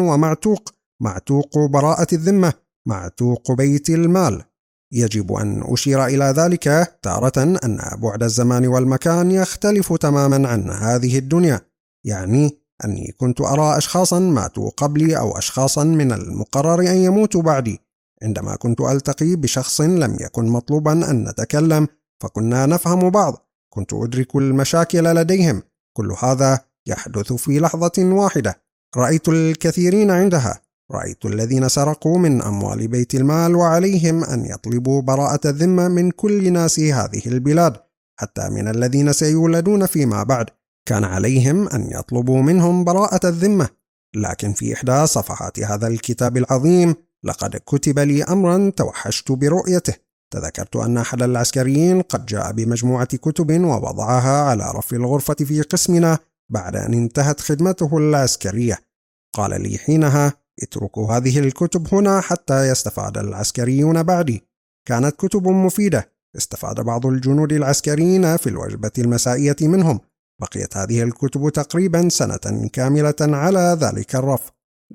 معتوق براءة الذمة، معتوق بيت المال. يجب أن أشير إلى ذلك تارة أن بعد الزمان والمكان يختلف تماما عن هذه الدنيا، يعني أني كنت أرى أشخاصا ماتوا قبلي أو أشخاصا من المقرر أن يموتوا بعدي. عندما كنت ألتقي بشخص لم يكن مطلوبا أن نتكلم فكنا نفهم بعض، كنت أدرك المشاكل لديهم. كل هذا يحدث في لحظة واحدة. رأيت الكثيرين عندها، رأيت الذين سرقوا من أموال بيت المال وعليهم أن يطلبوا براءة الذمة من كل ناس هذه البلاد، حتى من الذين سيولدون فيما بعد كان عليهم أن يطلبوا منهم براءة الذمة. لكن في إحدى صفحات هذا الكتاب العظيم لقد كتب لي أمرا توحشت برؤيته. تذكرت أن أحد العسكريين قد جاء بمجموعة كتب ووضعها على رف الغرفة في قسمنا بعد أن انتهت خدمته العسكرية. قال لي حينها: اتركوا هذه الكتب هنا حتى يستفاد العسكريون بعدي. كانت كتب مفيدة، استفاد بعض الجنود العسكريين في الوجبة المسائية منهم. بقيت هذه الكتب تقريبا سنة كاملة على ذلك الرف،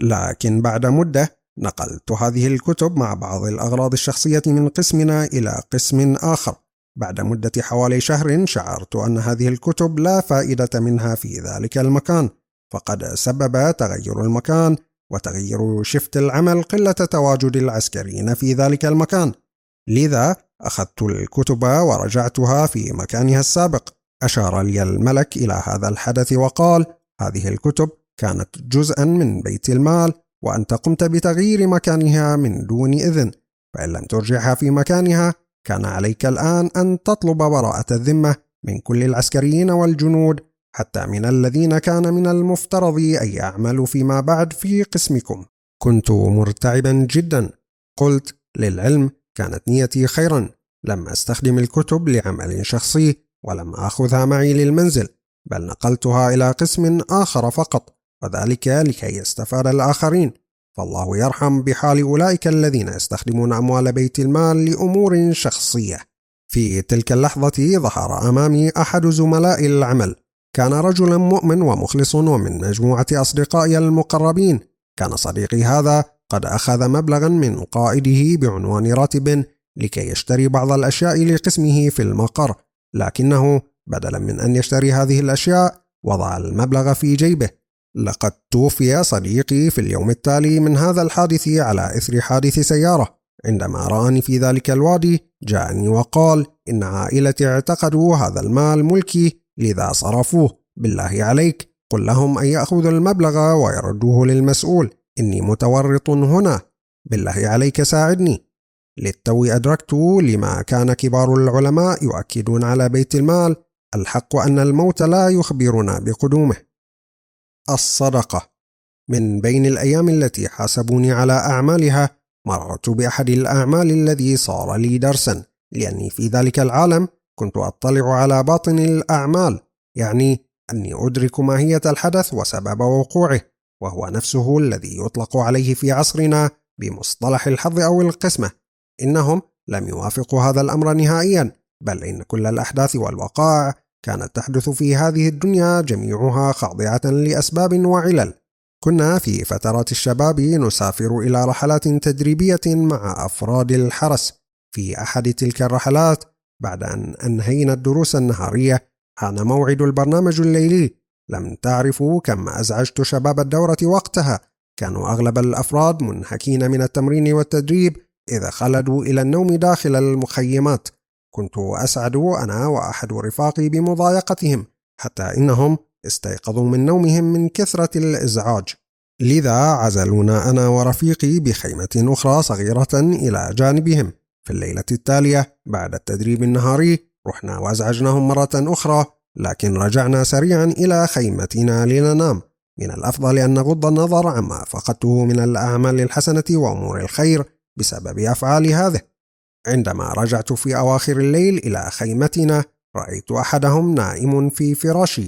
لكن بعد مدة نقلت هذه الكتب مع بعض الأغراض الشخصية من قسمنا إلى قسم آخر. بعد مدة حوالي شهر شعرت أن هذه الكتب لا فائدة منها في ذلك المكان، فقد سبب تغير المكان وتغير شفت العمل قلة تواجد العسكريين في ذلك المكان. لذا أخذت الكتب ورجعتها في مكانها السابق. أشار لي الملك إلى هذا الحدث وقال: هذه الكتب كانت جزءا من بيت المال، وأنت قمت بتغيير مكانها من دون إذن، فإن لم ترجعها في مكانها كان عليك الآن أن تطلب براءة الذمة من كل العسكريين والجنود، حتى من الذين كان من المفترض أن يعملوا فيما بعد في قسمكم. كنت مرتعبا جدا. قلت: للعلم كانت نيتي خيرا، لم أستخدم الكتب لعمل شخصي ولم أخذها معي للمنزل، بل نقلتها إلى قسم آخر فقط، وذلك لكي يستفاد الآخرين. فالله يرحم بحال أولئك الذين يستخدمون أموال بيت المال لأمور شخصية. في تلك اللحظة ظهر أمامي أحد زملاء العمل. كان رجلا مؤمن ومخلص ومن مجموعة أصدقائي المقربين. كان صديقي هذا قد أخذ مبلغا من قائده بعنوان راتب لكي يشتري بعض الأشياء لقسمه في المقر، لكنه بدلا من أن يشتري هذه الأشياء وضع المبلغ في جيبه. لقد توفي صديقي في اليوم التالي من هذا الحادث على إثر حادث سيارة. عندما رآني في ذلك الوادي جاءني وقال: إن عائلتي اعتقدوا هذا المال ملكي لذا صرفوه، بالله عليك قل لهم أن يأخذوا المبلغ ويردوه للمسؤول، إني متورط هنا، بالله عليك ساعدني. للتو أدركت لما كان كبار العلماء يؤكدون على بيت المال: الحق أن الموت لا يخبرنا بقدومه. الصدقة. من بين الأيام التي حاسبوني على أعمالها مررت بأحد الأعمال الذي صار لي درسا، لأني في ذلك العالم كنت أطلع على باطن الأعمال، يعني أني أدرك ماهية الحدث وسبب وقوعه، وهو نفسه الذي يطلق عليه في عصرنا بمصطلح الحظ أو القسمة. إنهم لم يوافقوا هذا الأمر نهائيا، بل إن كل الأحداث والوقائع كانت تحدث في هذه الدنيا جميعها خاضعة لأسباب وعلل. كنا في فترات الشباب نسافر إلى رحلات تدريبية مع أفراد الحرس. في أحد تلك الرحلات بعد أن أنهينا الدروس النهارية حان موعد البرنامج الليلي. لم تعرفوا كم أزعجت شباب الدورة وقتها. كانوا أغلب الأفراد منهكين من التمرين والتدريب إذا خلدوا إلى النوم داخل المخيمات. كنت أسعد أنا وأحد رفاقي بمضايقتهم، حتى إنهم استيقظوا من نومهم من كثرة الإزعاج. لذا عزلونا أنا ورفيقي بخيمة أخرى صغيرة إلى جانبهم. في الليلة التالية بعد التدريب النهاري رحنا وأزعجناهم مرة أخرى، لكن رجعنا سريعا إلى خيمتنا لننام. من الأفضل أن نغض النظر عما فقدته من الأعمال الحسنة وأمور الخير بسبب أفعال هذه. عندما رجعت في أواخر الليل إلى خيمتنا رأيت أحدهم نائم في فراشي.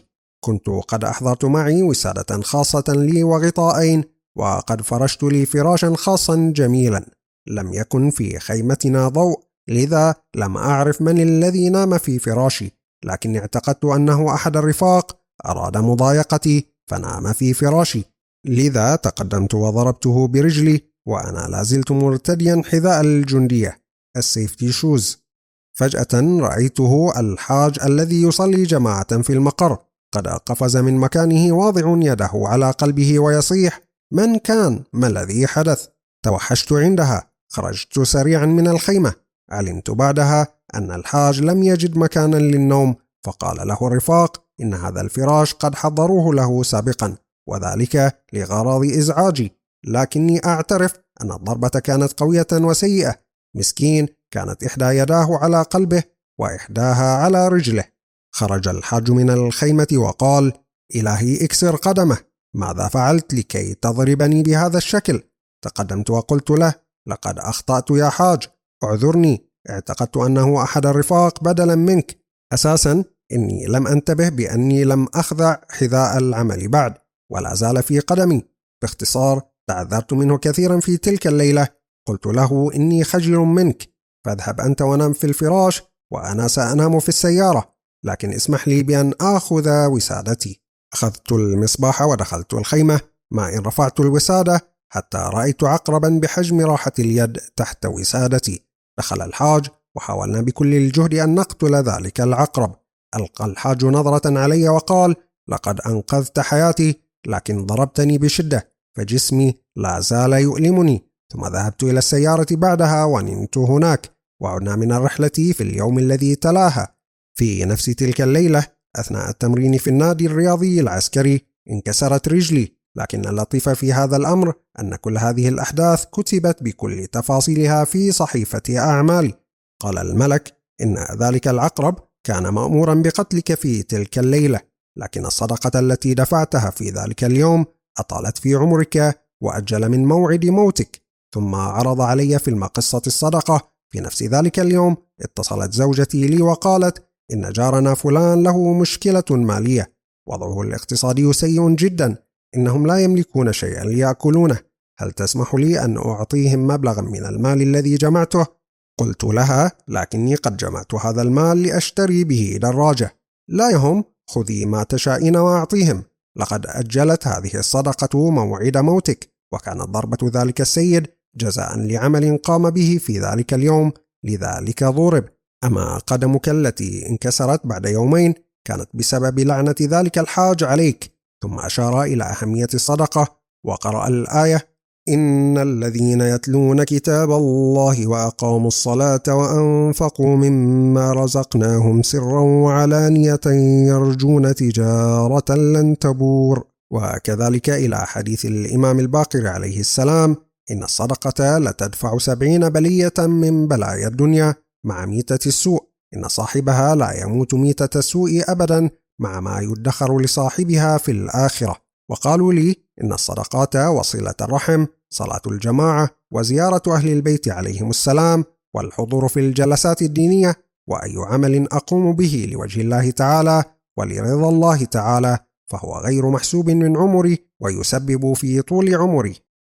كنت قد أحضرت معي وسادة خاصة لي وغطاءين، وقد فرشت لي فراشا خاصا جميلا. لم يكن في خيمتنا ضوء، لذا لم أعرف من الذي نام في فراشي، لكني اعتقدت أنه أحد الرفاق أراد مضايقتي فنام في فراشي، لذا تقدمت وضربته برجلي وأنا لازلت مرتديا حذاء الجندية السيفتي شوز. فجأة رأيته الحاج الذي يصلي جماعة في المقر قد قفز من مكانه واضع يده على قلبه ويصيح: من كان؟ ما الذي حدث؟ توحشت عندها، خرجت سريعا من الخيمة. علمت بعدها أن الحاج لم يجد مكانا للنوم، فقال له الرفاق إن هذا الفراش قد حضروه له سابقا، وذلك لغرض إزعاجي، لكني أعترف أن الضربة كانت قوية وسيئة. مسكين، كانت إحدى يداه على قلبه وإحداها على رجله. خرج الحاج من الخيمة وقال: إلهي اكسر قدمه، ماذا فعلت لكي تضربني بهذا الشكل؟ تقدمت وقلت له: لقد أخطأت يا حاج، اعذرني، اعتقدت أنه أحد الرفاق بدلا منك. أساسا إني لم أنتبه بأني لم أخضع حذاء العمل بعد، ولا زال في قدمي. باختصار، تعذرت منه كثيرا في تلك الليلة. قلت له: إني خجل منك، فاذهب أنت ونام في الفراش وأنا سأنام في السيارة، لكن اسمح لي بأن آخذ وسادتي. أخذت المصباح ودخلت الخيمة، ما إن رفعت الوسادة حتى رأيت عقربا بحجم راحة اليد تحت وسادتي. دخل الحاج وحاولنا بكل الجهد أن نقتل ذلك العقرب. ألقى الحاج نظرة علي وقال: لقد أنقذت حياتي، لكن ضربتني بشدة، فجسمي لا زال يؤلمني. ثم ذهبت إلى السيارة بعدها ونمت هناك، وعدنا من الرحلة في اليوم الذي تلاها. في نفس تلك الليلة أثناء التمرين في النادي الرياضي العسكري انكسرت رجلي، لكن اللطيف في هذا الأمر أن كل هذه الأحداث كتبت بكل تفاصيلها في صحيفة أعمالي. قال الملك إن ذلك العقرب كان مأمورا بقتلك في تلك الليلة، لكن الصدقة التي دفعتها في ذلك اليوم أطالت في عمرك وأجل من موعد موتك. ثم عرض علي فيلم قصة الصدقة. في نفس ذلك اليوم اتصلت زوجتي لي وقالت إن جارنا فلان له مشكلة مالية، وضعه الاقتصادي سيء جدا، إنهم لا يملكون شيئا ليأكلونه، هل تسمح لي أن أعطيهم مبلغا من المال الذي جمعته؟ قلت لها: لكني قد جمعت هذا المال لأشتري به دراجة. لا يهم، خذي ما تشائين وأعطيهم، لقد أجلت هذه الصدقة موعد موتك، وكانت ضربة ذلك السيد جزاء لعمل قام به في ذلك اليوم، لذلك ضرب. أما قدمك التي انكسرت بعد يومين كانت بسبب لعنة ذلك الحاج عليك. ثم أشار إلى أهمية الصدقة وقرأ الآية: إن الذين يتلون كتاب الله وأقاموا الصلاة وأنفقوا مما رزقناهم سرا وعلانية يرجون تجارة لن تبور. وكذلك إلى حديث الإمام الباقر عليه السلام: إن الصدقة لتدفع 70 بلية من بلايا الدنيا مع ميتة السوء، إن صاحبها لا يموت ميتة السوء أبدا مع ما يدخر لصاحبها في الآخرة. وقالوا لي إن الصدقات وصلة الرحم، صلاة الجماعة، وزيارة أهل البيت عليهم السلام، والحضور في الجلسات الدينية، وأي عمل أقوم به لوجه الله تعالى ولرضا الله تعالى، فهو غير محسوب من عمري ويسبب في طول عمري.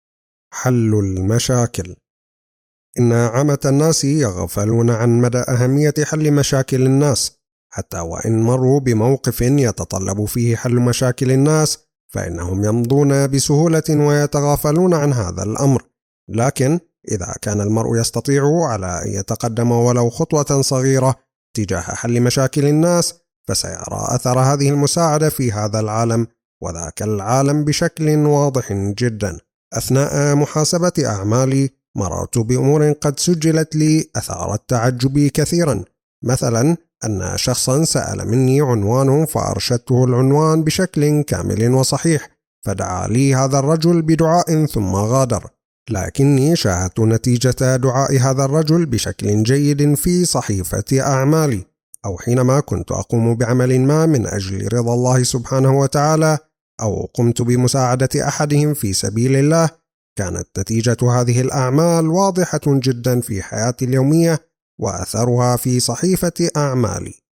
حل المشاكل. إن عامة الناس يغفلون عن مدى أهمية حل مشاكل الناس، حتى وإن مروا بموقف يتطلب فيه حل مشاكل الناس فإنهم يمضون بسهولة ويتغافلون عن هذا الأمر. لكن إذا كان المرء يستطيع على أن يتقدم ولو خطوة صغيرة تجاه حل مشاكل الناس، فسيرى أثر هذه المساعدة في هذا العالم وذاك العالم بشكل واضح جدا. أثناء محاسبة أعمالي مررت بأمور قد سجلت لي أثارت تعجبي كثيرا. مثلا أن شخصا سأل مني عنوان فأرشدته العنوان بشكل كامل وصحيح، فدعا لي هذا الرجل بدعاء ثم غادر، لكني شاهدت نتيجة دعاء هذا الرجل بشكل جيد في صحيفة أعمالي. أو حينما كنت أقوم بعمل ما من أجل رضا الله سبحانه وتعالى، أو قمت بمساعدة أحدهم في سبيل الله، كانت نتيجة هذه الأعمال واضحة جدا في حياتي اليومية وأثرها في صحيفة أعمالي.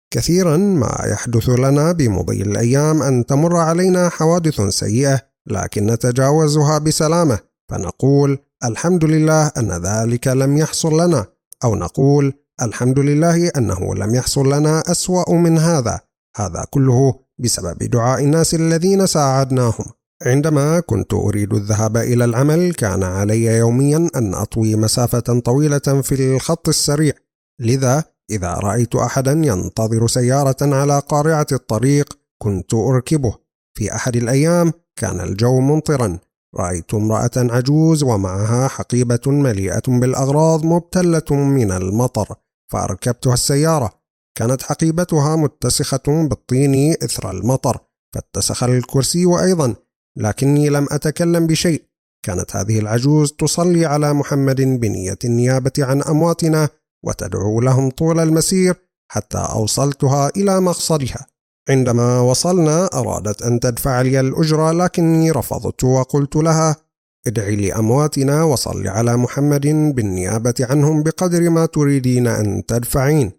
كثيرا ما يحدث لنا بمضي الأيام أن تمر علينا حوادث سيئة لكن نتجاوزها بسلامة، فنقول الحمد لله أن ذلك لم يحصل لنا، أو نقول الحمد لله أنه لم يحصل لنا أسوأ من هذا. هذا كله بسبب دعاء الناس الذين ساعدناهم. عندما كنت أريد الذهاب إلى العمل كان علي يوميا أن أطوي مسافة طويلة في الخط السريع، لذا إذا رأيت أحدا ينتظر سيارة على قارعة الطريق كنت أركبه. في أحد الأيام كان الجو ممطرا، رأيت امرأة عجوز ومعها حقيبة مليئة بالأغراض مبتلة من المطر، فأركبتها السيارة. كانت حقيبتها متسخة بالطين إثر المطر، فاتسخ الكرسي أيضا، لكني لم أتكلم بشيء. كانت هذه العجوز تصلي على محمد بنية النيابة عن أمواتنا وتدعو لهم طول المسير حتى أوصلتها إلى مقصدها. عندما وصلنا أرادت أن تدفع لي الأجرة، لكني رفضت وقلت لها ادعي لأمواتنا وصل على محمد بالنيابة عنهم بقدر ما تريدين أن تدفعين.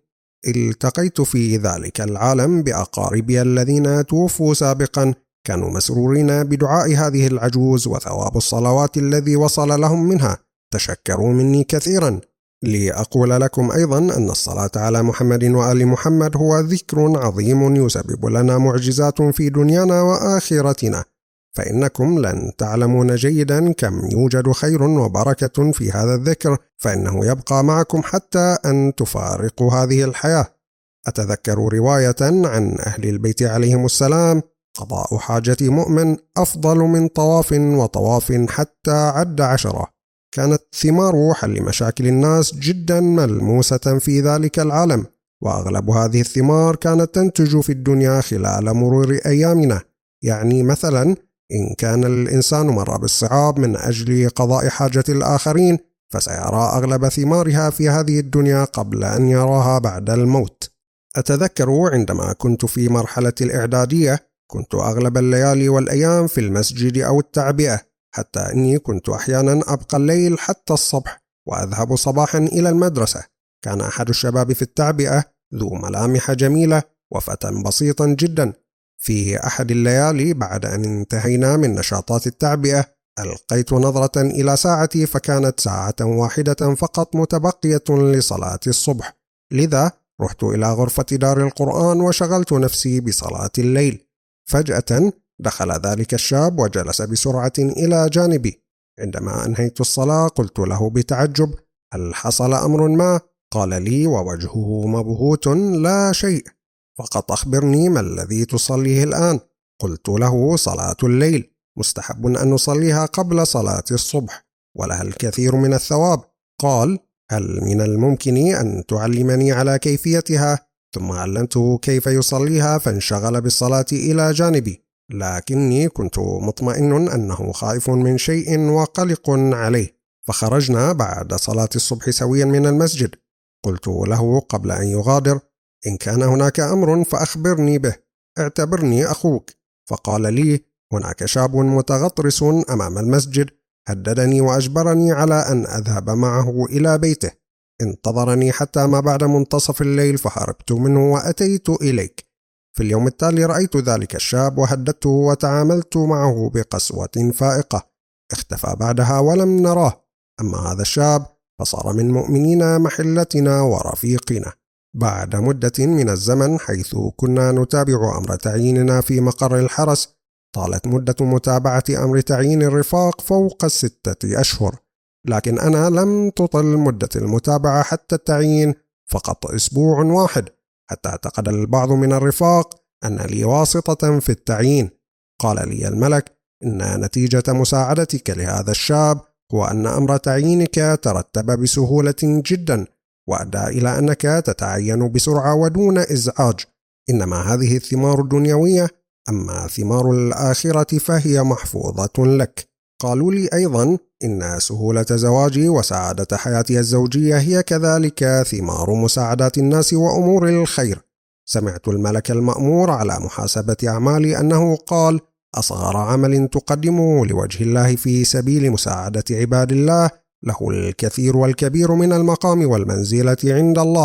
التقيت في ذلك العالم بأقاربي الذين توفوا سابقا، كانوا مسرورين بدعاء هذه العجوز وثواب الصلوات الذي وصل لهم منها، تشكروا مني كثيرا. لأقول لكم أيضا أن الصلاة على محمد وآل محمد هو ذكر عظيم يسبب لنا معجزات في دنيانا وآخرتنا، فإنكم لن تعلمون جيدا كم يوجد خير وبركة في هذا الذكر، فإنه يبقى معكم حتى أن تفارقوا هذه الحياة. أتذكر رواية عن أهل البيت عليهم السلام: قضاء حاجة مؤمن أفضل من طواف وطواف حتى عد 10. كانت ثمار حل مشاكل الناس جدا ملموسة في ذلك العالم، وأغلب هذه الثمار كانت تنتج في الدنيا خلال مرور أيامنا. يعني مثلا إن كان الإنسان مر بالصعاب من أجل قضاء حاجة الآخرين، فسيرى أغلب ثمارها في هذه الدنيا قبل أن يراها بعد الموت. أتذكر عندما كنت في مرحلة الإعدادية كنت أغلب الليالي والأيام في المسجد أو التعبئة، حتى أني كنت أحيانا أبقى الليل حتى الصبح وأذهب صباحا إلى المدرسة. كان أحد الشباب في التعبئة ذو ملامح جميلة وفتى بسيطا جدا. في أحد الليالي بعد أن انتهينا من نشاطات التعبئة ألقيت نظرة إلى ساعتي، فكانت ساعة واحدة فقط متبقية لصلاة الصبح، لذا رحت إلى غرفة دار القرآن وشغلت نفسي بصلاة الليل. فجأة دخل ذلك الشاب وجلس بسرعة إلى جانبي. عندما أنهيت الصلاة قلت له بتعجب: هل حصل أمر ما؟ قال لي ووجهه مبهوت: لا شيء، فقط أخبرني ما الذي تصليه الآن؟ قلت له: صلاة الليل، مستحب أن نصليها قبل صلاة الصبح ولها الكثير من الثواب. قال: هل من الممكن أن تعلمني على كيفيتها؟ ثم علمته كيف يصليها، فانشغل بالصلاة إلى جانبي، لكني كنت مطمئن أنه خائف من شيء وقلق عليه. فخرجنا بعد صلاة الصبح سويا من المسجد. قلت له قبل أن يغادر: إن كان هناك أمر فأخبرني به، اعتبرني أخوك. فقال لي: هناك شاب متغطرس أمام المسجد هددني وأجبرني على أن أذهب معه إلى بيته. انتظرني حتى ما بعد منتصف الليل فهربت منه وأتيت إليك. في اليوم التالي رأيت ذلك الشاب وهددته وتعاملت معه بقسوة فائقة. اختفى بعدها ولم نراه. أما هذا الشاب فصار من مؤمنين محلتنا ورفيقنا. بعد مدة من الزمن حيث كنا نتابع أمر تعييننا في مقر الحرس، طالت مدة متابعة أمر تعيين الرفاق فوق 6 أشهر، لكن أنا لم تطل مدة المتابعة حتى التعيين فقط أسبوع واحد، حتى اعتقد البعض من الرفاق أن لي واسطة في التعيين. قال لي الملك إن نتيجة مساعدتك لهذا الشاب هو أن أمر تعيينك ترتب بسهولة جدا وأدى إلى أنك تتعين بسرعة ودون إزعاج. إنما هذه الثمار الدنيوية، أما ثمار الآخرة فهي محفوظة لك. قالوا لي أيضا إن سهولة زواجي وسعادة حياتي الزوجية هي كذلك ثمار مساعدات الناس وأمور الخير. سمعت الملك المأمور على محاسبة أعمالي أنه قال: أصغر عمل تقدمه لوجه الله في سبيل مساعدة عباد الله له الكثير والكبير من المقام والمنزلة عند الله،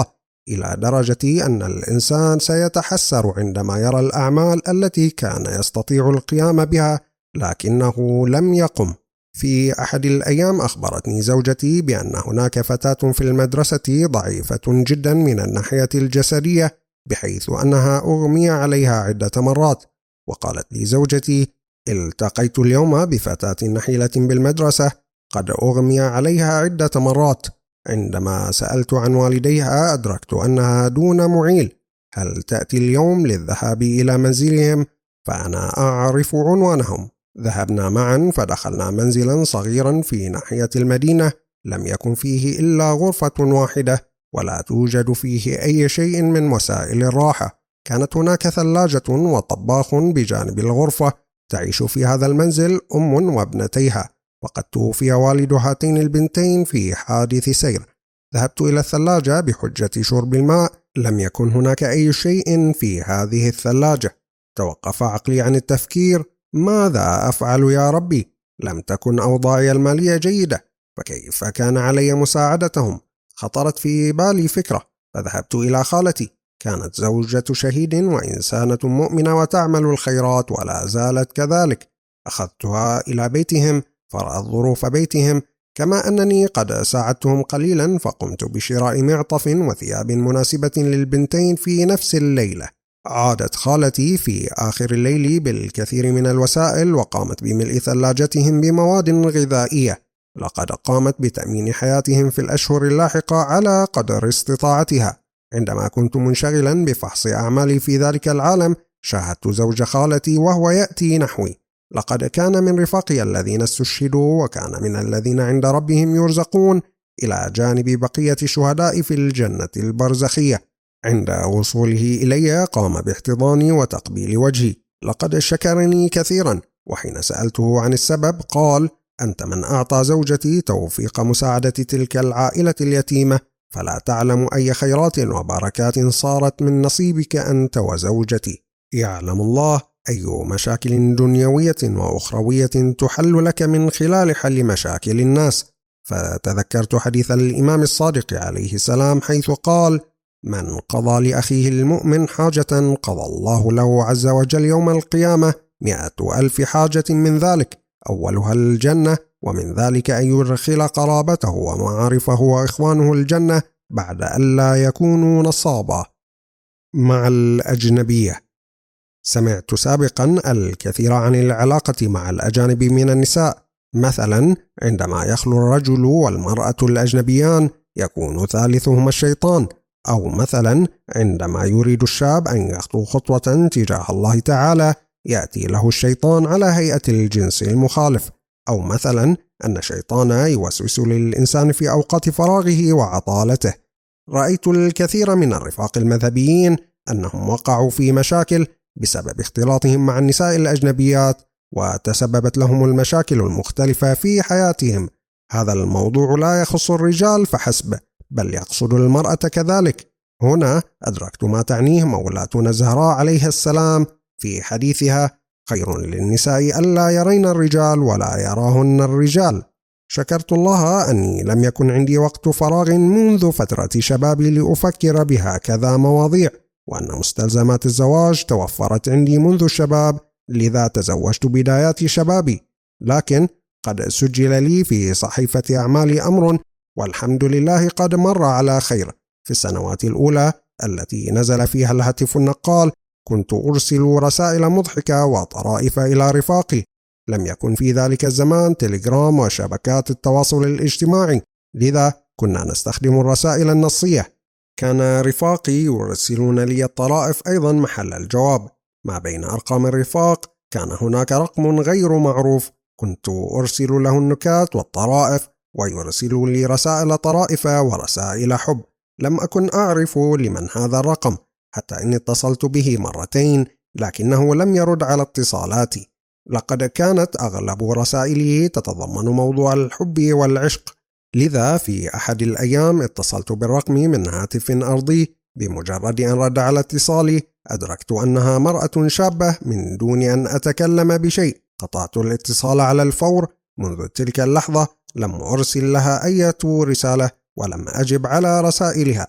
إلى درجة أن الإنسان سيتحسر عندما يرى الأعمال التي كان يستطيع القيام بها لكنه لم يقم. في أحد الأيام أخبرتني زوجتي بأن هناك فتاة في المدرسة ضعيفة جدا من الناحية الجسدية بحيث أنها أغمي عليها عدة مرات، وقالت لي زوجتي: التقيت اليوم بفتاة نحيلة بالمدرسة قد أغمي عليها عدة مرات. عندما سألت عن والديها أدركت أنها دون معيل. هل تأتي اليوم للذهاب إلى منزلهم؟ فأنا أعرف عنوانهم. ذهبنا معا فدخلنا منزلا صغيرا في ناحية المدينة، لم يكن فيه إلا غرفة واحدة ولا توجد فيه أي شيء من وسائل الراحة. كانت هناك ثلاجة وطباخ بجانب الغرفة. تعيش في هذا المنزل أم وابنتيها، وقد توفي والد هاتين البنتين في حادث سير. ذهبت إلى الثلاجة بحجة شرب الماء، لم يكن هناك أي شيء في هذه الثلاجة. توقف عقلي عن التفكير: ماذا أفعل يا ربي؟ لم تكن أوضاعي المالية جيدة، فكيف كان علي مساعدتهم؟ خطرت في بالي فكرة، فذهبت إلى خالتي، كانت زوجة شهيد وإنسانة مؤمنة وتعمل الخيرات ولا زالت كذلك. أخذتها إلى بيتهم فرأت ظروف بيتهم، كما أنني قد ساعدتهم قليلا، فقمت بشراء معطف وثياب مناسبة للبنتين في نفس الليلة. عادت خالتي في آخر الليل بالكثير من الوسائل وقامت بملء ثلاجتهم بمواد غذائية. لقد قامت بتأمين حياتهم في الأشهر اللاحقة على قدر استطاعتها. عندما كنت منشغلا بفحص أعمالي في ذلك العالم شاهدت زوج خالتي وهو يأتي نحوي. لقد كان من رفاقي الذين استشهدوا وكان من الذين عند ربهم يرزقون، إلى جانب بقية الشهداء في الجنة البرزخية. عند وصوله إلي قام باحتضاني وتقبيل وجهي. لقد شكرني كثيرا، وحين سألته عن السبب قال: أنت من أعطى زوجتي توفيق مساعدة تلك العائلة اليتيمة، فلا تعلم أي خيرات وبركات صارت من نصيبك أنت وزوجتي. يعلم الله أي مشاكل دنيوية وأخروية تحل لك من خلال حل مشاكل الناس. فتذكرت حديث الإمام الصادق عليه السلام حيث قال: من قضى لأخيه المؤمن حاجة قضى الله له عز وجل يوم القيامة 100,000 حاجة من ذلك، أولها الجنة، ومن ذلك أن يدخل قرابته ومعارفه وإخوانه الجنة بعد أن لا يكونوا نصابا. مع الأجنبية. سمعت سابقا الكثير عن العلاقة مع الأجانب من النساء، مثلا عندما يخلو الرجل والمرأة الأجنبيان يكون ثالثهما الشيطان، أو مثلا عندما يريد الشاب أن يخطو خطوة تجاه الله تعالى يأتي له الشيطان على هيئة الجنس المخالف، أو مثلا أن الشيطان يوسوس للإنسان في أوقات فراغه وعطالته. رأيت الكثير من الرفاق المذهبيين أنهم وقعوا في مشاكل بسبب اختلاطهم مع النساء الأجنبيات، وتسببت لهم المشاكل المختلفة في حياتهم. هذا الموضوع لا يخص الرجال فحسب، بل يقصد المرأة كذلك. هنا أدركت ما تعنيه مولاتنا الزهراء عليه السلام في حديثها: خير للنساء ألا يرين الرجال ولا يراهن الرجال. شكرت الله أني لم يكن عندي وقت فراغ منذ فترة شبابي لأفكر بهكذا مواضيع، وأن مستلزمات الزواج توفرت عندي منذ الشباب، لذا تزوجت بدايات شبابي. لكن قد سجل لي في صحيفة أعمالي أمر، والحمد لله قد مر على خير. في السنوات الأولى التي نزل فيها الهاتف النقال كنت أرسل رسائل مضحكة وطرائف إلى رفاقي. لم يكن في ذلك الزمان تليجرام وشبكات التواصل الاجتماعي، لذا كنا نستخدم الرسائل النصية. كان رفاقي يرسلون لي الطرائف أيضا محل الجواب. ما بين أرقام الرفاق كان هناك رقم غير معروف، كنت أرسل له النكات والطرائف، ويرسل لي رسائل طرائف ورسائل حب. لم أكن أعرف لمن هذا الرقم، حتى إني اتصلت به مرتين لكنه لم يرد على اتصالاتي. لقد كانت أغلب رسائله تتضمن موضوع الحب والعشق، لذا في أحد الأيام اتصلت بالرقم من هاتف أرضي. بمجرد أن رد على اتصالي أدركت أنها مرأة شابة من دون أن أتكلم بشيء. قطعت الاتصال على الفور. منذ تلك اللحظة لم أرسل لها أي رسالة ولم أجب على رسائلها.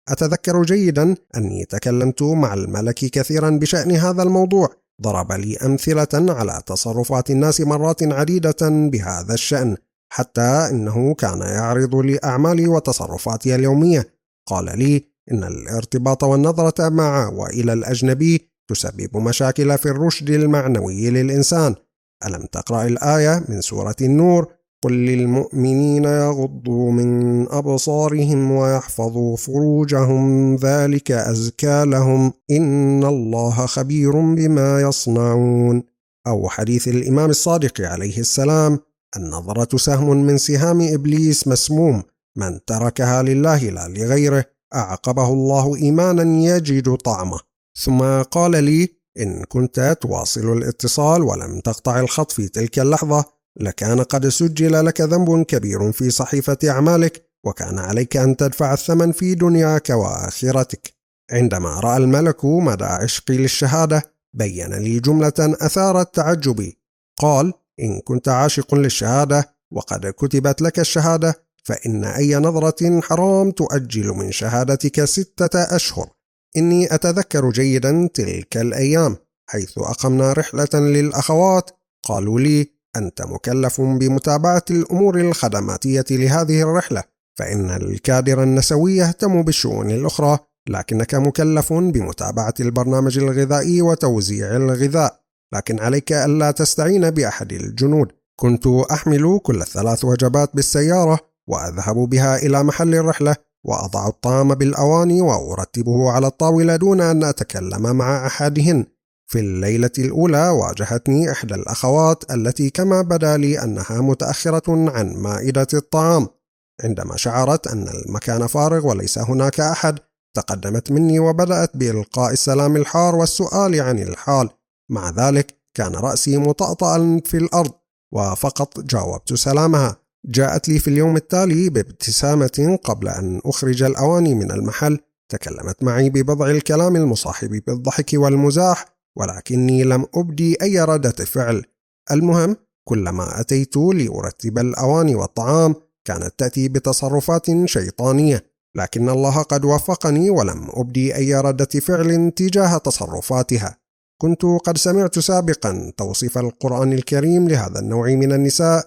أتذكر جيدا أني تكلمت مع الملك كثيرا بشأن هذا الموضوع. ضرب لي أمثلة على تصرفات الناس مرات عديدة بهذا الشأن، حتى إنه كان يعرض لي أعمالي وتصرفاتي اليومية. قال لي إن الارتباط والنظرة مع وإلى الأجنبي تسبب مشاكل في الرشد المعنوي للإنسان. ألم تقرأ الآية من سورة النور: قل للمؤمنين يغضوا من أبصارهم ويحفظوا فروجهم ذلك أزكى لهم إن الله خبير بما يصنعون. أو حديث الإمام الصادق عليه السلام: النظرة سهم من سهام إبليس مسموم، من تركها لله لا لغيره أعقبه الله إيمانا يجد طعمه. ثم قال لي: إن كنت تواصل الاتصال ولم تقطع الخط في تلك اللحظة لكان قد سجل لك ذنب كبير في صحيفة أعمالك، وكان عليك أن تدفع الثمن في دنياك وآخرتك. عندما رأى الملك مدى عشقي للشهادة بين لي جملة أثارت تعجبي. قال: إن كنت عاشق للشهادة وقد كتبت لك الشهادة فإن أي نظرة حرام تؤجل من شهادتك 6 أشهر. إني أتذكر جيدا تلك الأيام حيث أقمنا رحلة للأخوات. قالوا لي: أنت مكلف بمتابعة الأمور الخدماتية لهذه الرحلة، فإن الكادر النسوي يهتم بالشؤون الأخرى، لكنك مكلف بمتابعة البرنامج الغذائي وتوزيع الغذاء، لكن عليك ألا تستعين بأحد الجنود. كنت أحمل كل 3 وجبات بالسيارة وأذهب بها إلى محل الرحلة وأضع الطعام بالأواني وأرتبه على الطاولة دون أن أتكلم مع أحدهن. في الليلة الأولى واجهتني إحدى الأخوات التي كما بدا لي أنها متأخرة عن مائدة الطعام. عندما شعرت أن المكان فارغ وليس هناك أحد تقدمت مني وبدأت بإلقاء السلام الحار والسؤال عن الحال. مع ذلك كان رأسي مطأطئا في الأرض وفقط جاوبت سلامها. جاءت لي في اليوم التالي بابتسامة قبل أن أخرج الأواني من المحل. تكلمت معي ببضع الكلام المصاحب بالضحك والمزاح، ولكني لم أبدي أي ردة فعل. المهم، كلما أتيت لأرتب الأواني والطعام كانت تأتي بتصرفات شيطانية، لكن الله قد وفقني ولم أبدي أي ردة فعل تجاه تصرفاتها. كنت قد سمعت سابقا توصيف القرآن الكريم لهذا النوع من النساء: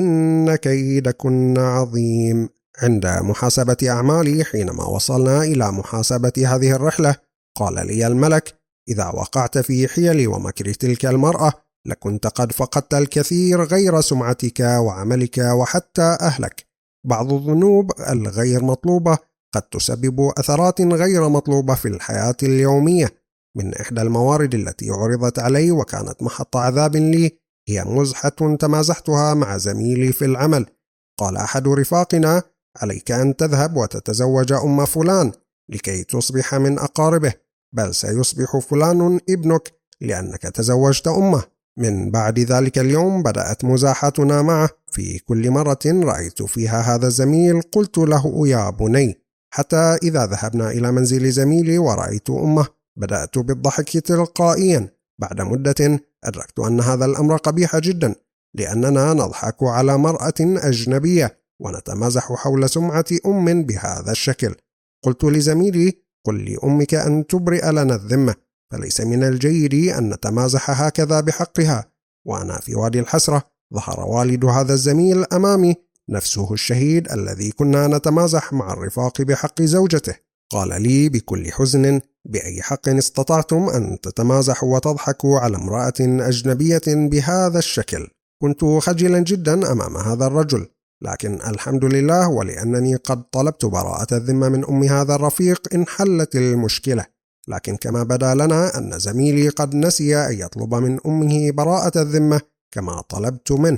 إن كيدكن عظيم. عند محاسبة أعمالي حينما وصلنا إلى محاسبة هذه الرحلة قال لي الملك: إذا وقعت في حيل ومكر تلك المرأة لكنت قد فقدت الكثير غير سمعتك وعملك وحتى أهلك. بعض الذنوب الغير مطلوبة قد تسبب أثرات غير مطلوبة في الحياة اليومية. من إحدى الموارد التي عرضت علي وكانت محط عذاب لي هي مزحة تمازحتها مع زميلي في العمل. قال أحد رفاقنا: عليك أن تذهب وتتزوج أم فلان لكي تصبح من أقاربه، بل سيصبح فلان ابنك لأنك تزوجت أمه. من بعد ذلك اليوم بدأت مزاحتنا معه. في كل مرة رأيت فيها هذا الزميل قلت له: يا بني. حتى إذا ذهبنا إلى منزل زميلي ورأيت أمه بدأت بالضحك تلقائيا. بعد مدة أدركت أن هذا الأمر قبيح جدا، لأننا نضحك على مرأة أجنبية ونتمازح حول سمعة أم بهذا الشكل. قلت لزميلي: قل لأمك أن تبرئ لنا الذمة، فليس من الجيد أن نتمازح هكذا بحقها. وأنا في وادي الحسرة ظهر والد هذا الزميل أمامي، نفسه الشهيد الذي كنا نتمازح مع الرفاق بحق زوجته. قال لي بكل حزن: بأي حق استطعتم أن تتمازحوا وتضحكوا على امرأة أجنبية بهذا الشكل؟ كنت خجلا جدا أمام هذا الرجل، لكن الحمد لله ولأنني قد طلبت براءة الذمة من أم هذا الرفيق انحلت المشكلة. لكن كما بدا لنا أن زميلي قد نسي أن يطلب من أمه براءة الذمة كما طلبت منه.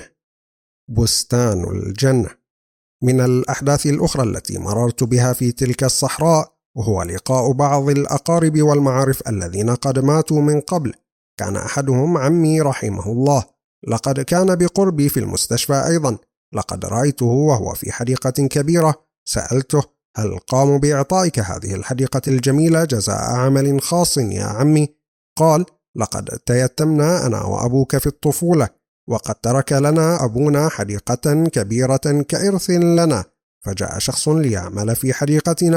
بستان الجنة. من الأحداث الأخرى التي مررت بها في تلك الصحراء وهو لقاء بعض الأقارب والمعارف الذين قد ماتوا من قبل. كان أحدهم عمي رحمه الله، لقد كان بقربي في المستشفى أيضا. لقد رأيته وهو في حديقة كبيرة. سألته: هل قاموا بإعطائك هذه الحديقة الجميلة جزاء عمل خاص يا عمي؟ قال: لقد تيتمنا أنا وأبوك في الطفولة، وقد ترك لنا أبونا حديقة كبيرة كإرث لنا، فجاء شخص ليعمل في حديقتنا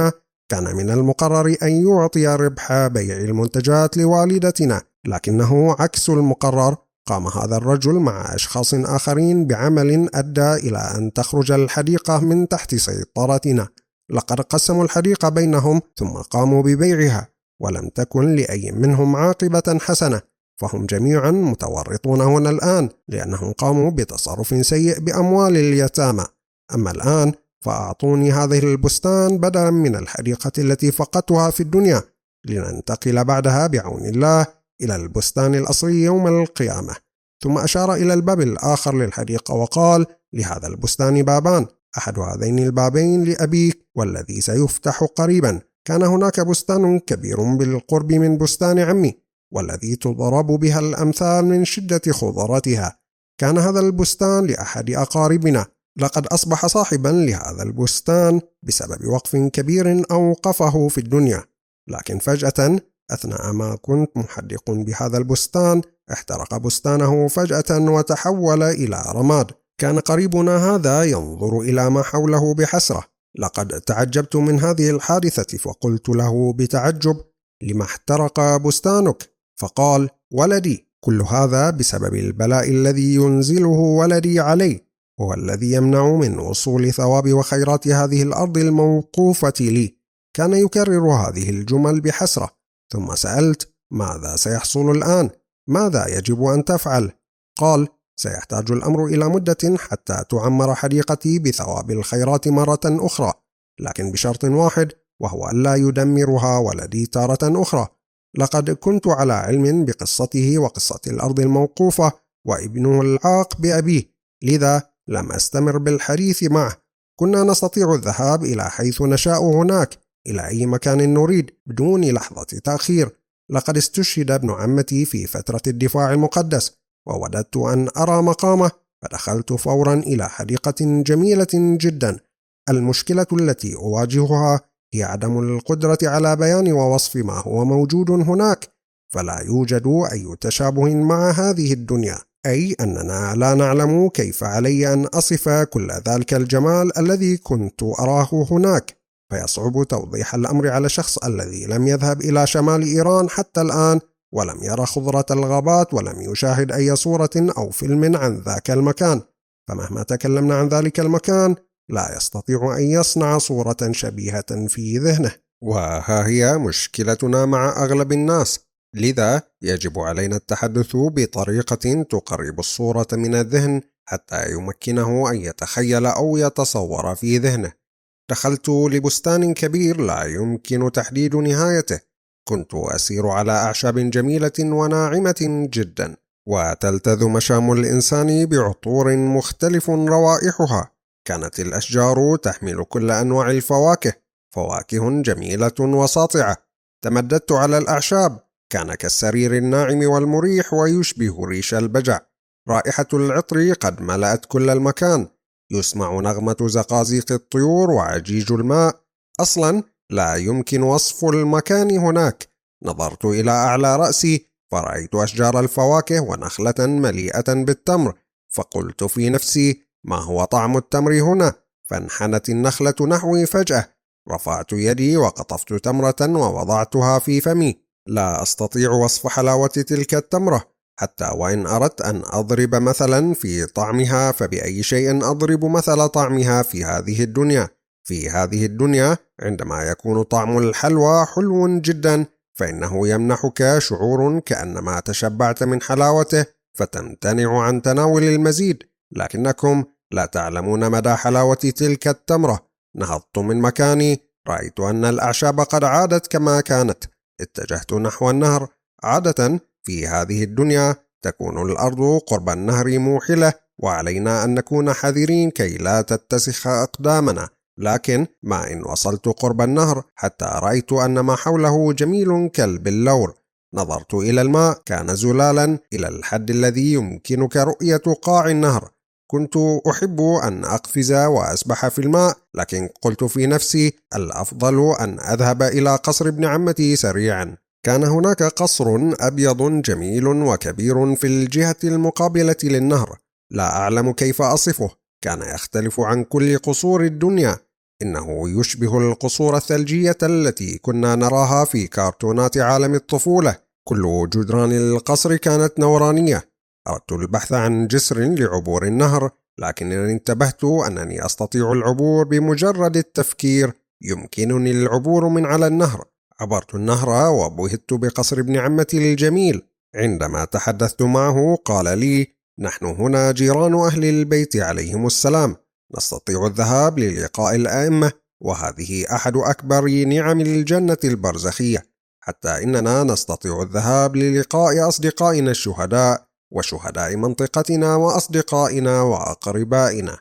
كان من المقرر أن يعطي ربح بيع المنتجات لوالدتنا، لكنه عكس المقرر. قام هذا الرجل مع أشخاص آخرين بعمل أدى إلى أن تخرج الحديقة من تحت سيطرتنا. لقد قسموا الحديقة بينهم ثم قاموا ببيعها، ولم تكن لأي منهم عاقبة حسنة، فهم جميعا متورطون هنا الآن لأنهم قاموا بتصرف سيء بأموال اليتامى. أما الآن فأعطوني هذه البستان بدلا من الحديقة التي فقدتها في الدنيا، لننتقل بعدها بعون الله إلى البستان الأصلي يوم القيامة. ثم أشار إلى الباب الآخر للحديقة وقال: لهذا البستان بابان، أحد هذين البابين لأبيك والذي سيفتح قريبا. كان هناك بستان كبير بالقرب من بستان عمي، والذي تضرب بها الأمثال من شدة خضرتها. كان هذا البستان لأحد أقاربنا، لقد أصبح صاحبا لهذا البستان بسبب وقف كبير أوقفه في الدنيا، لكن فجأة أثناء ما كنت محدق بهذا البستان احترق بستانه فجأة وتحول إلى رماد. كان قريبنا هذا ينظر إلى ما حوله بحسرة. لقد تعجبت من هذه الحادثة فقلت له بتعجب: لما احترق بستانك؟ فقال: ولدي، كل هذا بسبب البلاء الذي ينزله ولدي علي، هو الذي يمنع من وصول ثواب وخيرات هذه الأرض الموقوفة لي. كان يكرر هذه الجمل بحسرة. ثم سألت: ماذا سيحصل الآن؟ ماذا يجب أن تفعل؟ قال: سيحتاج الأمر إلى مدة حتى تعمر حديقتي بثواب الخيرات مرة أخرى، لكن بشرط واحد، وهو ألا يدمرها ولدي تارة أخرى. لقد كنت على علم بقصته وقصة الأرض الموقوفة وابنه العاق بأبيه، لذا لم أستمر بالحديث معه. كنا نستطيع الذهاب إلى حيث نشاء هناك، إلى أي مكان نريد بدون لحظة تأخير. لقد استشهد ابن عمتي في فترة الدفاع المقدس، ووددت أن أرى مقامه، فدخلت فورا إلى حديقة جميلة جدا. المشكلة التي أواجهها هي عدم القدرة على بيان ووصف ما هو موجود هناك، فلا يوجد أي تشابه مع هذه الدنيا، أي أننا لا نعلم كيف علي أن أصف كل ذلك الجمال الذي كنت أراه هناك. فيصعب توضيح الأمر على الشخص الذي لم يذهب إلى شمال إيران حتى الآن، ولم يرى خضرة الغابات، ولم يشاهد أي صورة أو فيلم عن ذاك المكان. فمهما تكلمنا عن ذلك المكان لا يستطيع أن يصنع صورة شبيهة في ذهنه. وها هي مشكلتنا مع أغلب الناس، لذا يجب علينا التحدث بطريقة تقرب الصورة من الذهن حتى يمكنه أن يتخيل أو يتصور في ذهنه. دخلت لبستان كبير لا يمكن تحديد نهايته. كنت أسير على أعشاب جميلة وناعمة جدا، وتلتذ مشام الإنسان بعطور مختلف روائحها. كانت الأشجار تحمل كل أنواع الفواكه، فواكه جميلة وساطعة. تمددت على الأعشاب، كان كالسرير الناعم والمريح ويشبه ريش البجع. رائحة العطر قد ملأت كل المكان، يسمع نغمة زقازيق الطيور وعجيج الماء. أصلا لا يمكن وصف المكان هناك. نظرت إلى أعلى رأسي فرأيت أشجار الفواكه ونخلة مليئة بالتمر، فقلت في نفسي: ما هو طعم التمر هنا؟ فانحنت النخلة نحوي فجأة. رفعت يدي وقطفت تمرة ووضعتها في فمي. لا أستطيع وصف حلاوة تلك التمرة، حتى وإن أردت أن أضرب مثلا في طعمها، فبأي شيء أضرب مثل طعمها في هذه الدنيا؟ في هذه الدنيا عندما يكون طعم الحلوى حلو جدا، فإنه يمنحك شعور كأنما تشبعت من حلاوته فتمتنع عن تناول المزيد. لكنكم لا تعلمون مدى حلاوة تلك التمرة. نهضت من مكاني، رأيت أن الأعشاب قد عادت كما كانت. اتجهت نحو النهر. عادة في هذه الدنيا تكون الأرض قرب النهر موحلة، وعلينا أن نكون حذرين كي لا تتسخ أقدامنا. لكن ما إن وصلت قرب النهر حتى رأيت أن ما حوله جميل كالبلور. نظرت إلى الماء، كان زلالا إلى الحد الذي يمكنك رؤية قاع النهر. كنت أحب أن أقفز وأسبح في الماء، لكن قلت في نفسي: الأفضل أن أذهب إلى قصر ابن عمتي سريعا. كان هناك قصر أبيض جميل وكبير في الجهة المقابلة للنهر، لا أعلم كيف أصفه. كان يختلف عن كل قصور الدنيا. إنه يشبه القصور الثلجية التي كنا نراها في كرتونات عالم الطفولة. كل جدران القصر كانت نورانية. أردت البحث عن جسر لعبور النهر، لكنني انتبهت أنني أستطيع العبور بمجرد التفكير. يمكنني العبور من على النهر. عبرت النهر وبهت بقصر ابن عمتي الجميل. عندما تحدثت معه قال لي: نحن هنا جيران أهل البيت عليهم السلام، نستطيع الذهاب للقاء الأئمة، وهذه أحد أكبر نعم الجنة البرزخية، حتى إننا نستطيع الذهاب للقاء أصدقائنا الشهداء وشهداء منطقتنا وأصدقائنا وأقربائنا.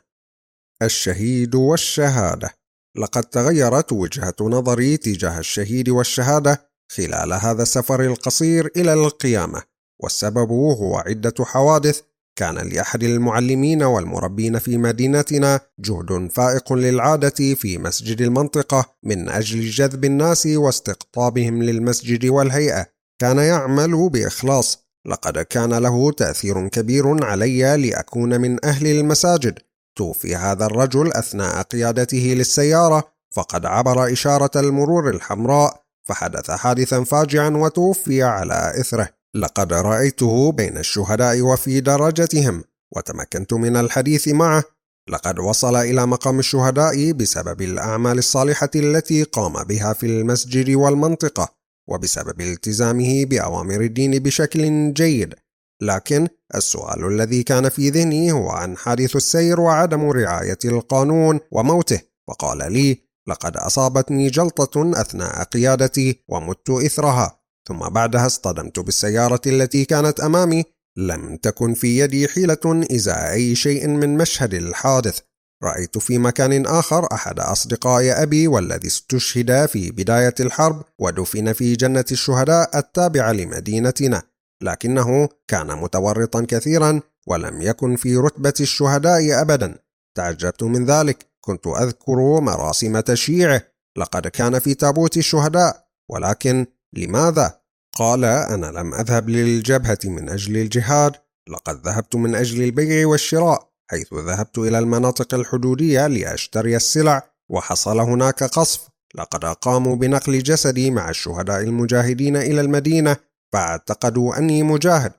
الشهيد والشهادة. لقد تغيرت وجهة نظري تجاه الشهيد والشهادة خلال هذا السفر القصير إلى القيامة، والسبب هو عدة حوادث. كان لأحد المعلمين والمربين في مدينتنا جهد فائق للعادة في مسجد المنطقة من أجل جذب الناس واستقطابهم للمسجد والهيئة. كان يعمل بإخلاص. لقد كان له تأثير كبير علي لأكون من أهل المساجد. توفي هذا الرجل أثناء قيادته للسيارة، فقد عبر إشارة المرور الحمراء، فحدث حادثا فاجعا وتوفي على إثره. لقد رأيته بين الشهداء وفي درجتهم، وتمكنت من الحديث معه. لقد وصل إلى مقام الشهداء بسبب الأعمال الصالحة التي قام بها في المسجد والمنطقة، وبسبب التزامه بأوامر الدين بشكل جيد. لكن السؤال الذي كان في ذهني هو عن حادث السير وعدم رعاية القانون وموته. فقال لي: لقد أصابتني جلطة أثناء قيادتي ومت إثرها، ثم بعدها اصطدمت بالسيارة التي كانت أمامي. لم تكن في يدي حيلة إزاء أي شيء من مشهد الحادث. رأيت في مكان آخر أحد أصدقاء أبي والذي استشهد في بداية الحرب ودفن في جنة الشهداء التابعة لمدينتنا، لكنه كان متورطا كثيرا ولم يكن في رتبة الشهداء أبدا. تعجبت من ذلك. كنت أذكر مراسم تشييعه. لقد كان في تابوت الشهداء، ولكن لماذا؟ قال: أنا لم أذهب للجبهة من أجل الجهاد، لقد ذهبت من أجل البيع والشراء، حيث ذهبت إلى المناطق الحدودية لأشتري السلع، وحصل هناك قصف. لقد قاموا بنقل جسدي مع الشهداء المجاهدين إلى المدينة، فاعتقدوا أني مجاهد.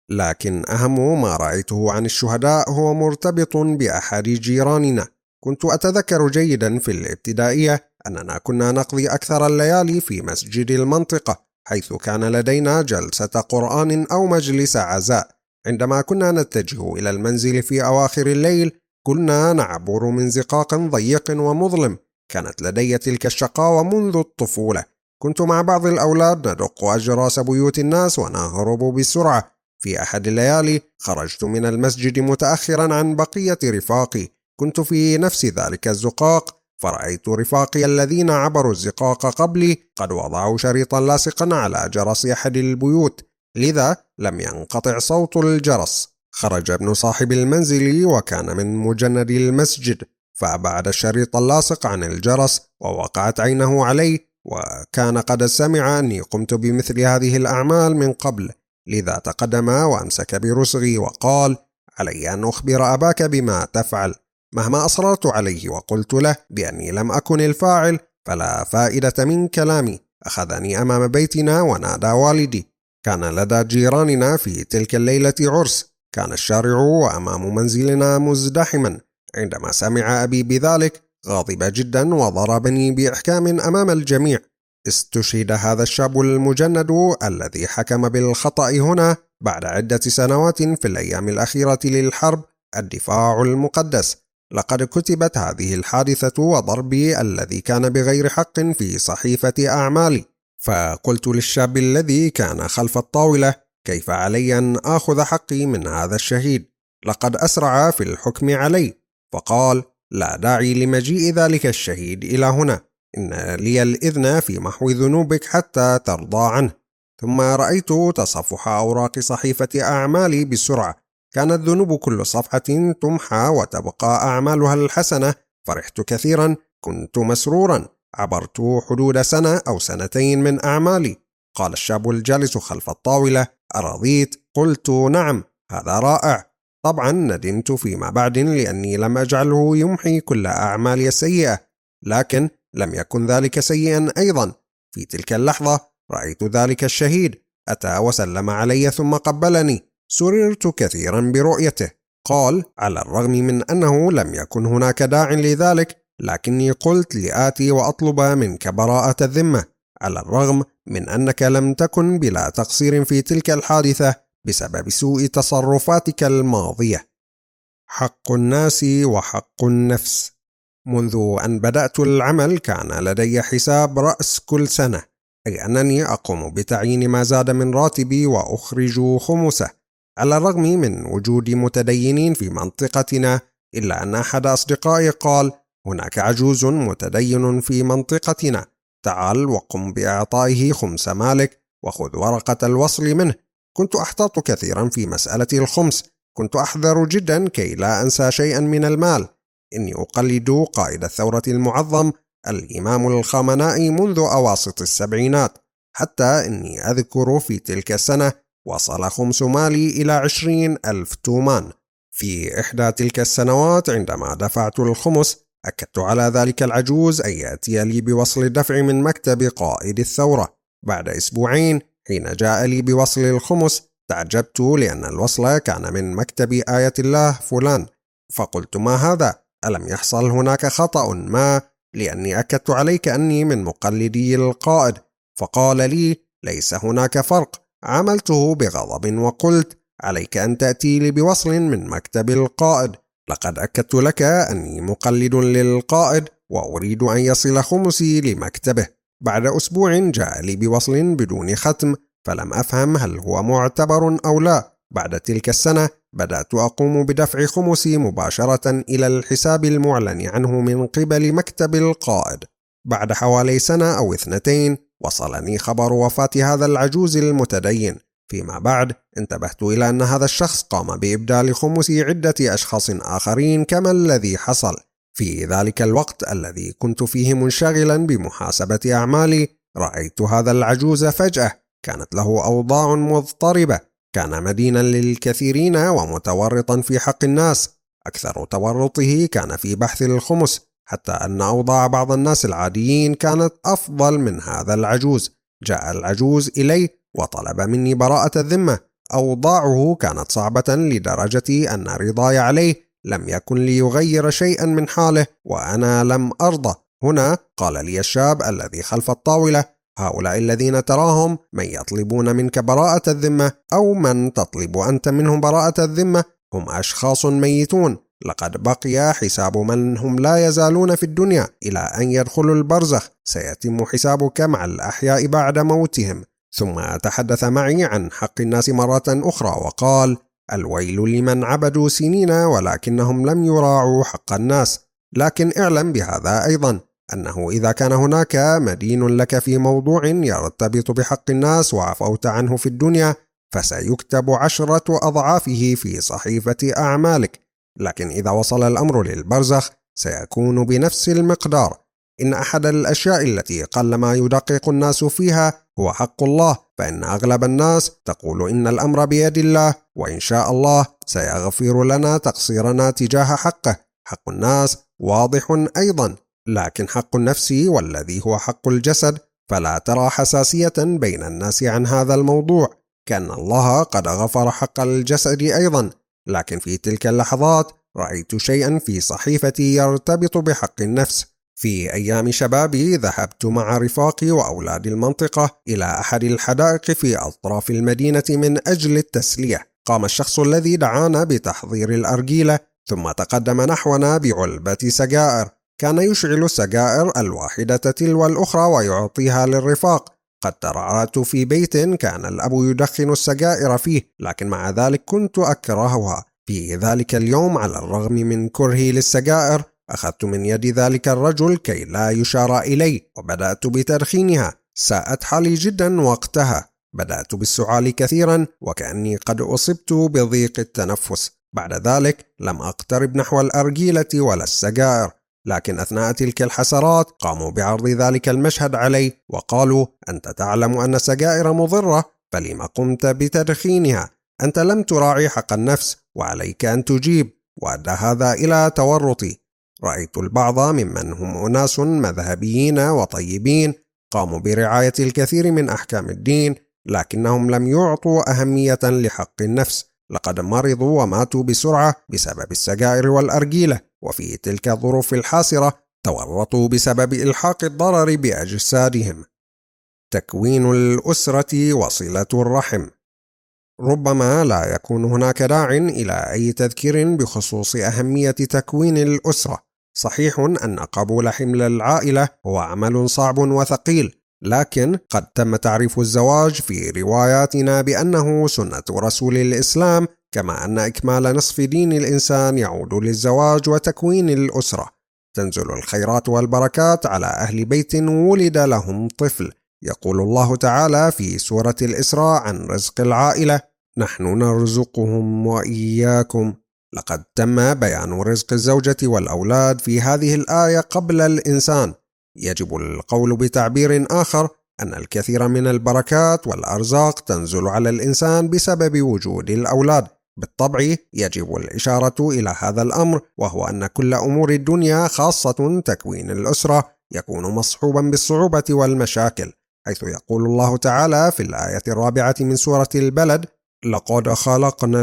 لكن أهم ما رأيته عن الشهداء هو مرتبط بأحد جيراننا. كنت أتذكر جيدا في الابتدائية أننا كنا نقضي أكثر الليالي في مسجد المنطقة، حيث كان لدينا جلسة قرآن أو مجلس عزاء. عندما كنا نتجه إلى المنزل في أواخر الليل، كنا نعبر من زقاق ضيق ومظلم. كانت لدي تلك الشقاوة منذ الطفولة. كنت مع بعض الأولاد ندق أجراس بيوت الناس ونهرب بسرعة. في أحد الليالي خرجت من المسجد متأخرا عن بقية رفاقي. كنت في نفس ذلك الزقاق، فرأيت رفاقي الذين عبروا الزقاق قبلي قد وضعوا شريطا لاصقا على جرس أحد البيوت، لذا لم ينقطع صوت الجرس. خرج ابن صاحب المنزل وكان من مجند المسجد، فأبعد الشريط اللاصق عن الجرس ووقعت عينه علي، وكان قد سمع أني قمت بمثل هذه الأعمال من قبل، لذا تقدم وأمسك برسغي وقال: علي أن أخبر أباك بما تفعل. مهما أصررت عليه وقلت له بأني لم أكن الفاعل فلا فائدة من كلامي. أخذني أمام بيتنا ونادى والدي. كان لدى جيراننا في تلك الليلة عرس. كان الشارع وأمام منزلنا مزدحما. عندما سمع أبي بذلك غاضب جدا وضربني بإحكام أمام الجميع. استشهد هذا الشاب المجند الذي حكم بالخطأ هنا بعد عدة سنوات في الأيام الأخيرة للحرب الدفاع المقدس. لقد كتبت هذه الحادثة وضربي الذي كان بغير حق في صحيفة أعمالي. فقلت للشاب الذي كان خلف الطاولة: كيف علي أن آخذ حقي من هذا الشهيد؟ لقد أسرع في الحكم علي. فقال: لا داعي لمجيء ذلك الشهيد إلى هنا، إن لي الإذن في محو ذنوبك حتى ترضى عنه. ثم رأيت تصفح أوراق صحيفة أعمالي بسرعة. كانت ذنوب كل صفحة تمحى وتبقى أعمالها الحسنة. فرحت كثيرا. كنت مسرورا. عبرت حدود سنة أو سنتين من أعمالي. قال الشاب الجالس خلف الطاولة: أرضيت؟ قلت: نعم، هذا رائع. طبعا ندمت فيما بعد لأني لم أجعله يمحي كل أعمالي السيئة. لكن لم يكن ذلك سيئا أيضا. في تلك اللحظة رأيت ذلك الشهيد أتى وسلم علي ثم قبلني، سررت كثيرا برؤيته. قال: على الرغم من أنه لم يكن هناك داع لذلك، لكني قلت لآتي وأطلب منك براءة الذمة، على الرغم من أنك لم تكن بلا تقصير في تلك الحادثة بسبب سوء تصرفاتك الماضية. حق الناس وحق النفس. منذ أن بدأت العمل كان لدي حساب رأس كل سنة، أي أنني أقوم بتعيين ما زاد من راتبي وأخرج خمسه. على الرغم من وجود متدينين في منطقتنا، إلا أن أحد أصدقائي قال: هناك عجوز متدين في منطقتنا، تعال وقم بإعطائه خمس مالك وخذ ورقة الوصل منه. كنت أحتاط كثيرا في مسألة الخمس، كنت أحذر جدا كي لا أنسى شيئا من المال. إني أقلد قائد الثورة المعظم الإمام الخامنائي منذ أواسط السبعينات، حتى إني أذكر في تلك السنة وصل خمس مالي إلى 20,000 تومان. في إحدى تلك السنوات عندما دفعت الخمس أكدت على ذلك العجوز أن يأتي لي بوصل الدفع من مكتب قائد الثورة. بعد أسبوعين حين جاء لي بوصل الخمس تعجبت، لأن الوصل كان من مكتب آية الله فلان، فقلت: ما هذا؟ ألم يحصل هناك خطأ ما؟ لأني أكدت عليك أني من مقلدي القائد. فقال لي: ليس هناك فرق. عملته بغضب وقلت: عليك أن تأتي لي بوصل من مكتب القائد، لقد أكدت لك أني مقلد للقائد وأريد أن يصل خمسي لمكتبه. بعد أسبوع جاء لي بوصل بدون ختم، فلم أفهم هل هو معتبر أو لا. بعد تلك السنة بدأت أقوم بدفع خمسي مباشرة إلى الحساب المعلن عنه من قبل مكتب القائد. بعد حوالي سنة أو 2 وصلني خبر وفاة هذا العجوز المتدين. فيما بعد انتبهت إلى أن هذا الشخص قام بإبدال خمس عدة أشخاص آخرين كما الذي حصل. في ذلك الوقت الذي كنت فيه منشغلا بمحاسبة أعمالي، رأيت هذا العجوز فجأة. كانت له أوضاع مضطربة، كان مدينا للكثيرين ومتورطا في حق الناس. أكثر تورطه كان في بحث الخمس، حتى أن أوضاع بعض الناس العاديين كانت أفضل من هذا العجوز. جاء العجوز إلي وطلب مني براءة الذمة. أوضاعه كانت صعبة لدرجة أن رضاي عليه لم يكن ليغير شيئا من حاله، وأنا لم أرضى. هنا قال لي الشاب الذي خلف الطاولة: هؤلاء الذين تراهم من يطلبون منك براءة الذمة أو من تطلب أنت منهم براءة الذمة هم أشخاص ميتون. لقد بقي حساب من هم لا يزالون في الدنيا إلى أن يدخلوا البرزخ، سيتم حسابك مع الأحياء بعد موتهم. ثم تحدث معي عن حق الناس مرة أخرى وقال: الويل لمن عبدوا سنين ولكنهم لم يراعوا حق الناس. لكن اعلم بهذا أيضا، أنه إذا كان هناك مدين لك في موضوع يرتبط بحق الناس وعفوت عنه في الدنيا، فسيكتب 10 أضعافه في صحيفة أعمالك. لكن إذا وصل الأمر للبرزخ سيكون بنفس المقدار. إن أحد الأشياء التي قلما يدقق الناس فيها هو حق الله، فإن أغلب الناس تقول إن الأمر بيد الله، وإن شاء الله سيغفر لنا تقصيرنا تجاه حقه. حق الناس واضح أيضا، لكن حق النفس والذي هو حق الجسد فلا ترى حساسية بين الناس عن هذا الموضوع، كأن الله قد غفر حق الجسد أيضا. لكن في تلك اللحظات رأيت شيئا في صحيفتي يرتبط بحق النفس. في أيام شبابي ذهبت مع رفاقي وأولاد المنطقة إلى أحد الحدائق في أطراف المدينة من أجل التسلية. قام الشخص الذي دعانا بتحضير الأرجيلة، ثم تقدم نحونا بعلبة سجائر. كان يشعل السجائر الواحدة تلو الأخرى ويعطيها للرفاق. قد ترعرعت في بيت كان الأب يدخن السجائر فيه، لكن مع ذلك كنت أكرهها. في ذلك اليوم على الرغم من كرهي للسجائر أخذت من يد ذلك الرجل كي لا يشار إلي وبدأت بتدخينها. ساءت حالي جدا وقتها، بدأت بالسعال كثيرا وكأني قد أصبت بضيق التنفس. بعد ذلك لم أقترب نحو الأرجيلة ولا السجائر، لكن أثناء تلك الحسرات قاموا بعرض ذلك المشهد علي وقالوا: أنت تعلم أن السجائر مضرة، فلما قمت بتدخينها؟ أنت لم تراعي حق النفس وعليك أن تجيب. وأدى هذا إلى تورطي. رأيت البعض ممن هم أناس مذهبيين وطيبين قاموا برعاية الكثير من أحكام الدين، لكنهم لم يعطوا أهمية لحق النفس. لقد مرضوا وماتوا بسرعة بسبب السجائر والأرجيلة، وفي تلك الظروف الحاسرة تورطوا بسبب إلحاق الضرر بأجسادهم. تكوين الأسرة وصلة الرحم. ربما لا يكون هناك داع إلى أي تذكير بخصوص أهمية تكوين الأسرة. صحيح أن قبول حمل العائلة هو عمل صعب وثقيل، لكن قد تم تعريف الزواج في رواياتنا بأنه سنة رسول الإسلام، كما أن إكمال نصف دين الإنسان يعود للزواج وتكوين الأسرة. تنزل الخيرات والبركات على أهل بيت ولد لهم طفل. يقول الله تعالى في سورة الإسراء عن رزق العائلة: نحن نرزقهم وإياكم. لقد تم بيان رزق الزوجة والأولاد في هذه الآية قبل الإنسان. يجب القول بتعبير آخر أن الكثير من البركات والأرزاق تنزل على الإنسان بسبب وجود الأولاد. بالطبع يجب الإشارة إلى هذا الأمر، وهو أن كل أمور الدنيا خاصة تكوين الأسرة يكون مصحوبا بالصعوبة والمشاكل، حيث يقول الله تعالى في الآية 4 من سورة البلد: لقد خلقنا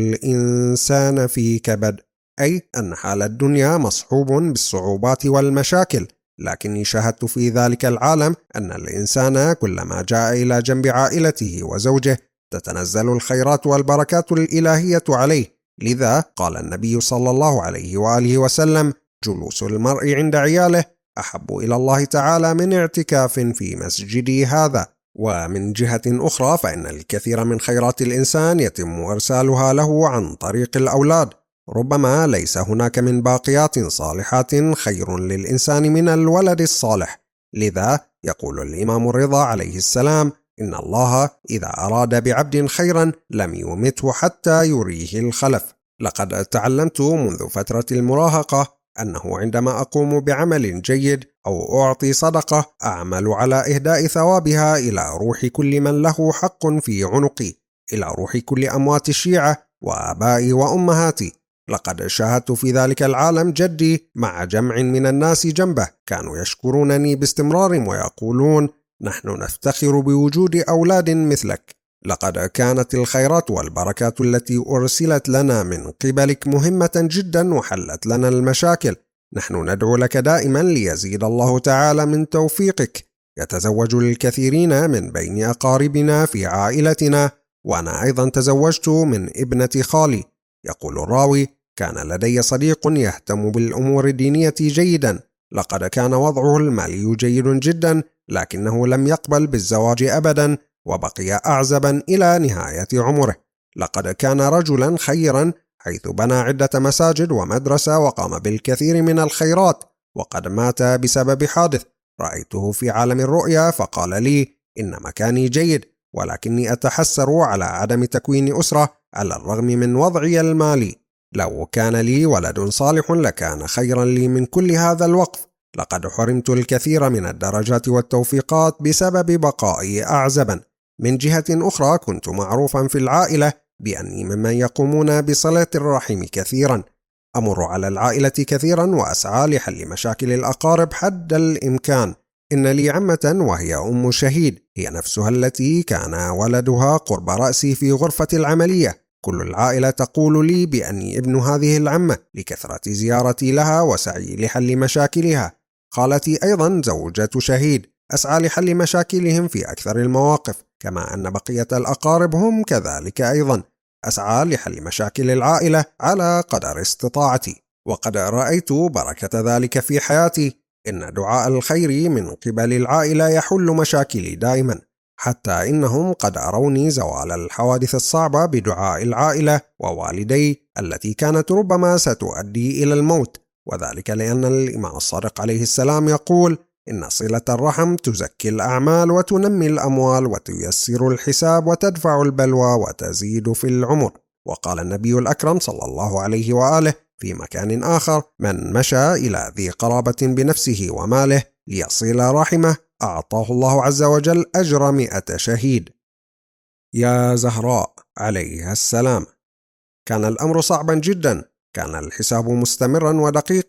الإنسان في كبد، أي أن حال الدنيا مصحوب بالصعوبات والمشاكل. لكني شاهدت في ذلك العالم أن الإنسان كلما جاء إلى جنب عائلته وزوجه تتنزل الخيرات والبركات الإلهية عليه. لذا قال النبي صلى الله عليه وآله وسلم: جلوس المرء عند عياله أحب إلى الله تعالى من اعتكاف في مسجدي هذا. ومن جهة أخرى فإن الكثير من خيرات الإنسان يتم إرسالها له عن طريق الأولاد. ربما ليس هناك من باقيات صالحات خير للإنسان من الولد الصالح. لذا يقول الإمام الرضا عليه السلام: إن الله إذا أراد بعبد خيرا لم يمته حتى يريه الخلف. لقد تعلمت منذ فترة المراهقة أنه عندما أقوم بعمل جيد أو أعطي صدقة أعمل على إهداء ثوابها إلى روح كل من له حق في عنقي، إلى روح كل أموات الشيعة وآبائي وأمهاتي. لقد شاهدت في ذلك العالم جدي مع جمع من الناس جنبه كانوا يشكرونني باستمرار ويقولون: نحن نفتخر بوجود أولاد مثلك. لقد كانت الخيرات والبركات التي أرسلت لنا من قبلك مهمة جدا وحلت لنا المشاكل. نحن ندعو لك دائما ليزيد الله تعالى من توفيقك. يتزوج الكثيرين من بين أقاربنا في عائلتنا، وأنا أيضا تزوجت من ابنة خالي. يقول الراوي: كان لدي صديق يهتم بالأمور الدينية جيدا، لقد كان وضعه المالي جيد جدا، لكنه لم يقبل بالزواج أبدا، وبقي أعزبا إلى نهاية عمره. لقد كان رجلا خيرا، حيث بنى عدة مساجد ومدرسة وقام بالكثير من الخيرات، وقد مات بسبب حادث. رأيته في عالم الرؤيا فقال لي: إن مكاني جيد، ولكني أتحسر على عدم تكوين أسرة على الرغم من وضعي المالي. لو كان لي ولد صالح لكان خيرا لي من كل هذا الوقف. لقد حرمت الكثير من الدرجات والتوفيقات بسبب بقائي أعزبا. من جهة أخرى كنت معروفا في العائلة بأني ممن يقومون بصلة الرحم كثيرا. أمر على العائلة كثيرا وأسعى لحل مشاكل الأقارب حد الإمكان. إن لي عمة وهي أم شهيد، هي نفسها التي كان ولدها قرب رأسي في غرفة العملية. كل العائلة تقول لي بأني ابن هذه العمة لكثرة زيارتي لها وسعي لحل مشاكلها. خالتي أيضا زوجة شهيد، أسعى لحل مشاكلهم في أكثر المواقف، كما أن بقية الأقارب هم كذلك أيضا. أسعى لحل مشاكل العائلة على قدر استطاعتي، وقد رأيت بركة ذلك في حياتي. إن دعاء الخير من قبل العائلة يحل مشاكلي دائما، حتى إنهم قد أروني زوال الحوادث الصعبة بدعاء العائلة ووالدي التي كانت ربما ستؤدي إلى الموت. وذلك لأن الإمام الصادق عليه السلام يقول: إن صلة الرحم تزكي الأعمال وتنمي الأموال وتيسر الحساب وتدفع البلوى وتزيد في العمر. وقال النبي الأكرم صلى الله عليه وآله في مكان آخر: من مشى إلى ذي قرابة بنفسه وماله ليصل رحمه أعطاه الله عز وجل أجر 100 شهيد. يا زهراء عليها السلام. كان الأمر صعبا جدا، كان الحساب مستمرا ودقيقا،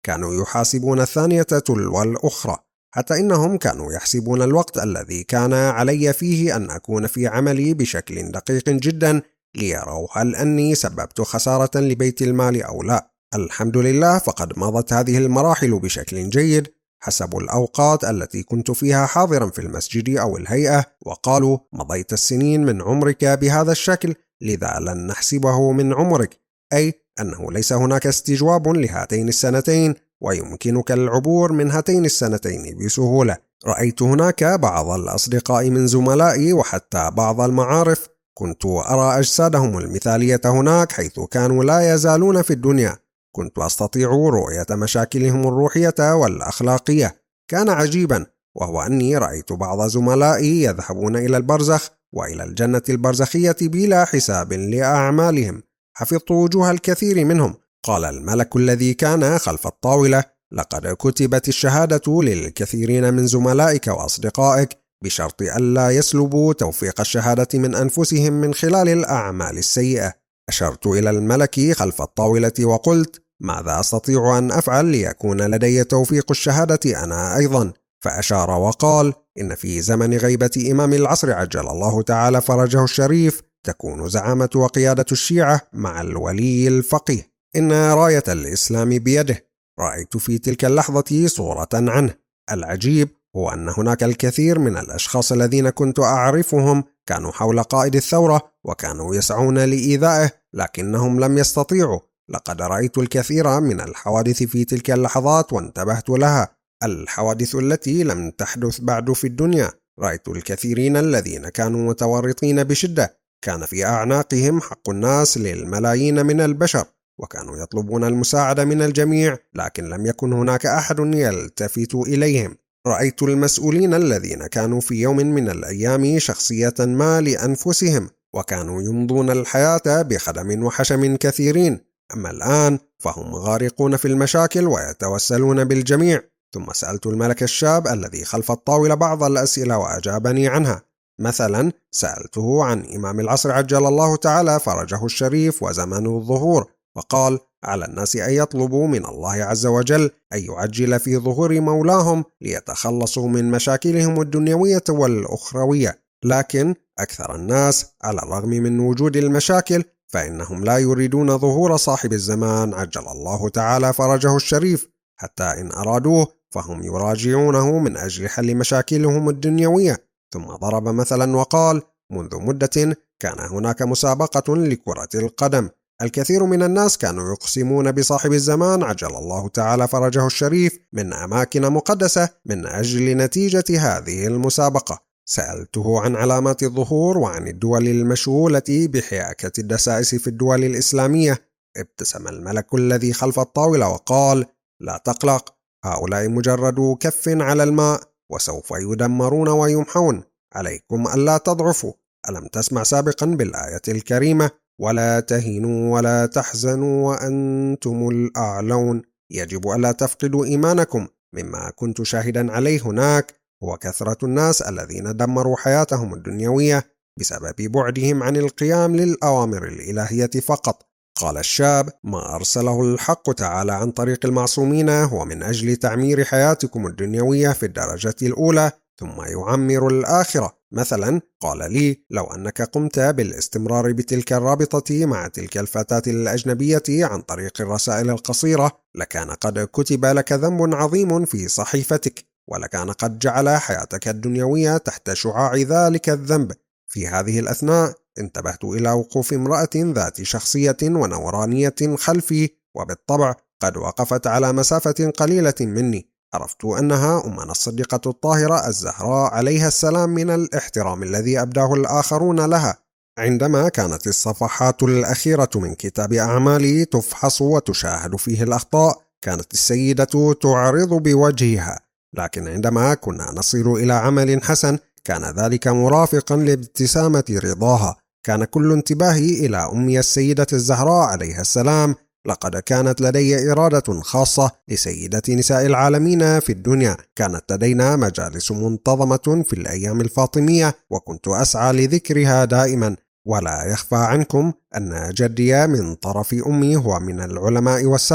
كانوا يحاسبون الثانية تلو الأخرى، حتى إنهم كانوا يحسبون الوقت الذي كان علي فيه أن أكون في عملي بشكل دقيق جدا ليروا هل أني سببت خسارة لبيت المال أو لا. الحمد لله، فقد مضت هذه المراحل بشكل جيد حسب الأوقات التي كنت فيها حاضرا في المسجد أو الهيئة، وقالوا: مضيت السنين من عمرك بهذا الشكل، لذا لن نحسبه من عمرك، أي أنه ليس هناك استجواب لهاتين السنتين ويمكنك العبور من هاتين السنتين بسهولة. رأيت هناك بعض الأصدقاء من زملائي وحتى بعض المعارف كنت أرى أجسادهم المثالية هناك حيث كانوا لا يزالون في الدنيا. كنت أستطيع رؤية مشاكلهم الروحية والأخلاقية. كان عجيبا، وهو أني رأيت بعض زملائي يذهبون إلى البرزخ وإلى الجنة البرزخية بلا حساب لأعمالهم. حفظت وجوه الكثير منهم. قال الملك الذي كان خلف الطاولة: لقد كتبت الشهادة للكثيرين من زملائك وأصدقائك بشرط ألا يسلبوا توفيق الشهادة من أنفسهم من خلال الأعمال السيئة. أشرت إلى الملك خلف الطاولة وقلت: ماذا أستطيع أن أفعل ليكون لدي توفيق الشهادة أنا أيضا؟ فأشار وقال: إن في زمن غيبة إمام العصر عجل الله تعالى فرجه الشريف تكون زعامة وقيادة الشيعة مع الولي الفقيه، إن راية الإسلام بيده. رأيت في تلك اللحظة صورة عنه. العجيب هو أن هناك الكثير من الأشخاص الذين كنت أعرفهم كانوا حول قائد الثورة وكانوا يسعون لإيذائه، لكنهم لم يستطيعوا. لقد رأيت الكثير من الحوادث في تلك اللحظات وانتبهت لها، الحوادث التي لم تحدث بعد في الدنيا. رأيت الكثيرين الذين كانوا متورطين بشدة، كان في أعناقهم حق الناس للملايين من البشر، وكانوا يطلبون المساعدة من الجميع، لكن لم يكن هناك أحد يلتفت إليهم. رأيت المسؤولين الذين كانوا في يوم من الأيام شخصية ما لأنفسهم، وكانوا يمضون الحياة بخدم وحشم كثيرين، أما الآن فهم غارقون في المشاكل ويتوسلون بالجميع. ثم سألت الملك الشاب الذي خلف الطاولة بعض الأسئلة وأجابني عنها. مثلا سألته عن إمام العصر عجل الله تعالى فرجه الشريف وزمن الظهور، وقال: على الناس أن يطلبوا من الله عز وجل أن يعجل في ظهور مولاهم ليتخلصوا من مشاكلهم الدنيوية والأخروية، لكن أكثر الناس على الرغم من وجود المشاكل فإنهم لا يريدون ظهور صاحب الزمان عجل الله تعالى فرجه الشريف، حتى إن أرادوه فهم يراجعونه من أجل حل مشاكلهم الدنيوية. ثم ضرب مثلا وقال: منذ مدة كان هناك مسابقة لكرة القدم، الكثير من الناس كانوا يقسمون بصاحب الزمان عجل الله تعالى فرجه الشريف من أماكن مقدسة من أجل نتيجة هذه المسابقة. سألته عن علامات الظهور وعن الدول المشغولة بحياكة الدسائس في الدول الإسلامية. ابتسم الملك الذي خلف الطاولة وقال: لا تقلق، هؤلاء مجرد كف على الماء وسوف يدمرون ويمحون، عليكم ألا تضعفوا. ألم تسمع سابقا بالآية الكريمة: ولا تهنوا ولا تحزنوا وأنتم الأعلون؟ يجب ألا تفقدوا إيمانكم. مما كنت شاهدا عليه هناك هو كثرة الناس الذين دمروا حياتهم الدنيوية بسبب بعدهم عن القيام للأوامر الإلهية فقط. قال الشاب: ما أرسله الحق تعالى عن طريق المعصومين هو من أجل تعمير حياتكم الدنيوية في الدرجة الأولى ثم يعمر الآخرة. مثلا قال لي: لو أنك قمت بالاستمرار بتلك الرابطة مع تلك الفتاة الأجنبية عن طريق الرسائل القصيرة لكان قد كتب لك ذنب عظيم في صحيفتك، ولكان قد جعل حياتك الدنيوية تحت شعاع ذلك الذنب. في هذه الأثناء انتبهت إلى وقوف امرأة ذات شخصية ونورانية خلفي، وبالطبع قد وقفت على مسافة قليلة مني. عرفت أنها أمنا الصديقة الطاهرة الزهراء عليها السلام من الاحترام الذي أبداه الآخرون لها. عندما كانت الصفحات الأخيرة من كتاب أعمالي تفحص وتشاهد فيه الأخطاء كانت السيدة تعرض بوجهها، لكن عندما كنا نصل إلى عمل حسن كان ذلك مرافقا لابتسامة رضاها. كان كل انتباهي إلى أمي السيدة الزهراء عليها السلام. لقد كانت لدي إرادة خاصة لسيدة نساء العالمين في الدنيا. كانت لدينا مجالس منتظمة في الأيام الفاطمية وكنت أسعى لذكرها دائما. ولا يخفى عنكم أن جدي من طرف أمي هو من العلماء والسادة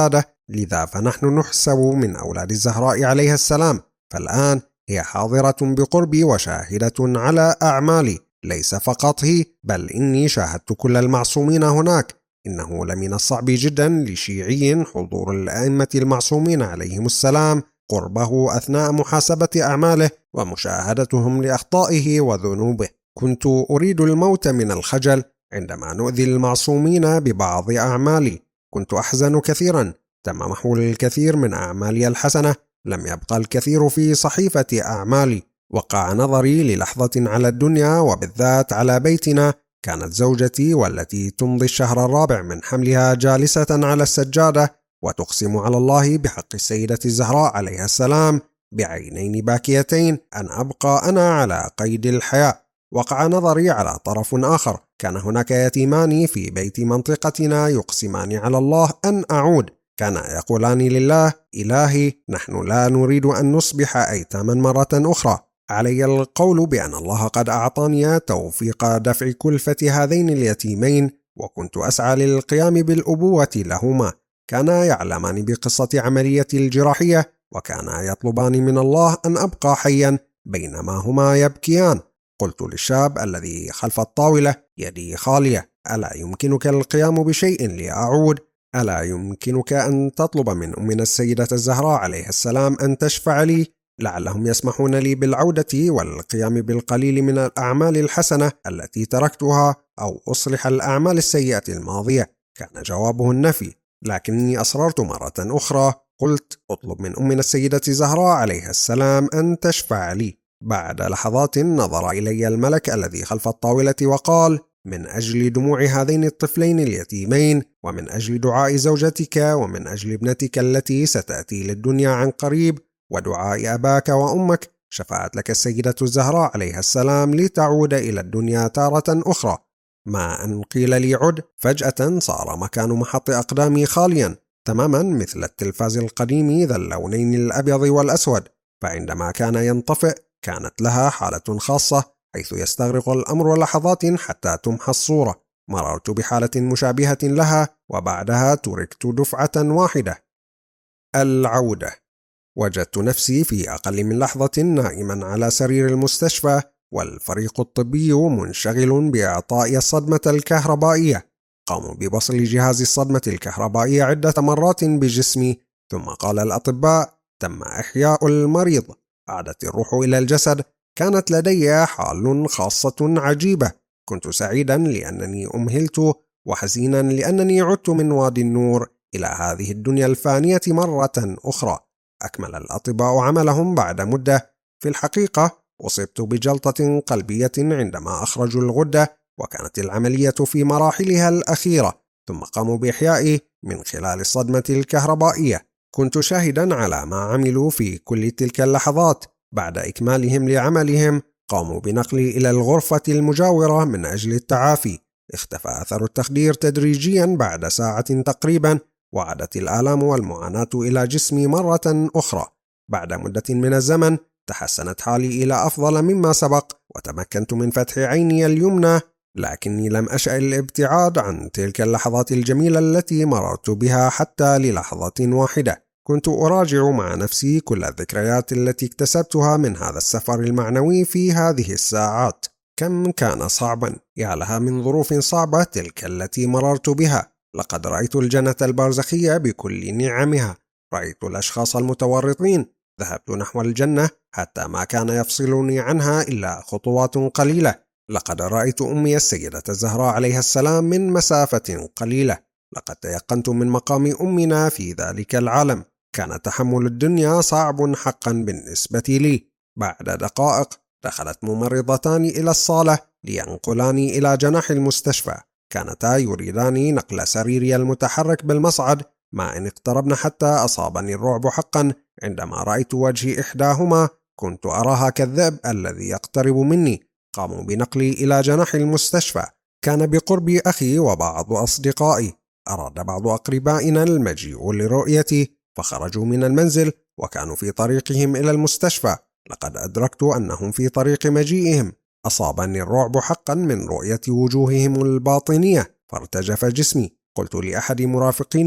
لذا فنحن نحسب من أولاد الزهراء عليها السلام، فالآن هي حاضرة بقربي وشاهدة على أعمالي، ليس فقط هي بل إني شاهدت كل المعصومين هناك. إنه لمن الصعب جدا لشيعي حضور الأئمة المعصومين عليهم السلام قربه أثناء محاسبة أعماله ومشاهدتهم لأخطائه وذنوبه. كنت أريد الموت من الخجل عندما نؤذي المعصومين ببعض أعمالي. كنت أحزن كثيرا، تم محو الكثير من أعمالي الحسنة، لم يبقى الكثير في صحيفة أعمالي. وقع نظري للحظة على الدنيا وبالذات على بيتنا. كانت زوجتي والتي تمضي الشهر الرابع من حملها جالسة على السجادة وتقسم على الله بحق السيدة الزهراء عليها السلام بعينين باكيتين أن أبقى أنا على قيد الحياة. وقع نظري على طرف آخر، كان هناك يتيمان في بيت منطقتنا يقسمان على الله أن أعود. كانا يقولان لله: إلهي، نحن لا نريد أن نصبح أيتاما مرة أخرى. علي القول بأن الله قد أعطاني توفيق دفع كلفة هذين اليتيمين، وكنت أسعى للقيام بالأبوة لهما. كانا يعلمان بقصة عملية الجراحية، وكانا يطلبان من الله أن أبقى حيا بينما هما يبكيان. قلت للشاب الذي خلف الطاولة: يدي خالية، ألا يمكنك القيام بشيء لأعود؟ ألا يمكنك أن تطلب من أمنا السيدة الزهراء عليها السلام أن تشفع لي؟ لعلهم يسمحون لي بالعودة والقيام بالقليل من الأعمال الحسنة التي تركتها، أو أصلح الأعمال السيئة الماضية. كان جوابه النفي، لكني أصررت مرة أخرى. قلت: أطلب من أمنا السيدة الزهراء عليها السلام أن تشفع لي. بعد لحظات نظر إلي الملك الذي خلف الطاولة وقال: من أجل دموع هذين الطفلين اليتيمين، ومن أجل دعاء زوجتك، ومن أجل ابنتك التي ستأتي للدنيا عن قريب، ودعاء أباك وأمك، شفعت لك السيدة الزهراء عليها السلام لتعود إلى الدنيا تارة أخرى. ما أن قيل لي عد، فجأة صار مكان محط أقدامي خاليا تماما مثل التلفاز القديم ذا اللونين الأبيض والأسود. فعندما كان ينطفئ كانت لها حالة خاصة، حيث يستغرق الأمر لحظات حتى تمحى الصورة. مررت بحالة مشابهة لها، وبعدها تركت دفعة واحدة. العودة. وجدت نفسي في أقل من لحظة نائما على سرير المستشفى، والفريق الطبي منشغل بإعطاء الصدمة الكهربائية. قاموا ببصل جهاز الصدمة الكهربائية عدة مرات بجسمي، ثم قال الأطباء: تم إحياء المريض، عادت الروح إلى الجسد. كانت لدي حال خاصة عجيبة. كنت سعيدا لأنني أمهلت، وحزينا لأنني عدت من وادي النور إلى هذه الدنيا الفانية مرة أخرى. أكمل الأطباء عملهم بعد مدة. في الحقيقة أصبت بجلطة قلبية عندما أخرجوا الغدة، وكانت العملية في مراحلها الأخيرة، ثم قاموا بإحيائي من خلال الصدمة الكهربائية. كنت شاهدا على ما عملوا في كل تلك اللحظات. بعد إكمالهم لعملهم قاموا بنقلي إلى الغرفة المجاورة من أجل التعافي. اختفى أثر التخدير تدريجيا بعد ساعة تقريبا، وعادت الآلام والمعاناة إلى جسمي مرة أخرى. بعد مدة من الزمن تحسنت حالي إلى أفضل مما سبق، وتمكنت من فتح عيني اليمنى، لكني لم أشأ الابتعاد عن تلك اللحظات الجميلة التي مررت بها حتى للحظة واحدة. كنت أراجع مع نفسي كل الذكريات التي اكتسبتها من هذا السفر المعنوي في هذه الساعات. كم كان صعبا، يا لها من ظروف صعبة تلك التي مررت بها. لقد رأيت الجنة البرزخية بكل نعمها، رأيت الأشخاص المتورطين. ذهبت نحو الجنة حتى ما كان يفصلني عنها إلا خطوات قليلة. لقد رأيت أمي السيدة الزهراء عليها السلام من مسافة قليلة. لقد تيقنت من مقام أمنا في ذلك العالم. كان تحمل الدنيا صعب حقا بالنسبة لي. بعد دقائق دخلت ممرضتان إلى الصالة لينقلاني إلى جناح المستشفى. كانتا يريدان نقل سريري المتحرك بالمصعد، مع أن اقتربن حتى أصابني الرعب حقا عندما رأيت وجه إحداهما. كنت أراها كالذئب الذي يقترب مني. قاموا بنقلي إلى جناح المستشفى. كان بقربي أخي وبعض أصدقائي. أراد بعض أقربائنا المجيء لرؤيتي، فخرجوا من المنزل وكانوا في طريقهم إلى المستشفى. لقد أدركت أنهم في طريق مجيئهم. أصابني الرعب حقا من رؤية وجوههم الباطنية، فارتجف جسمي. قلت لأحد مرافقيني: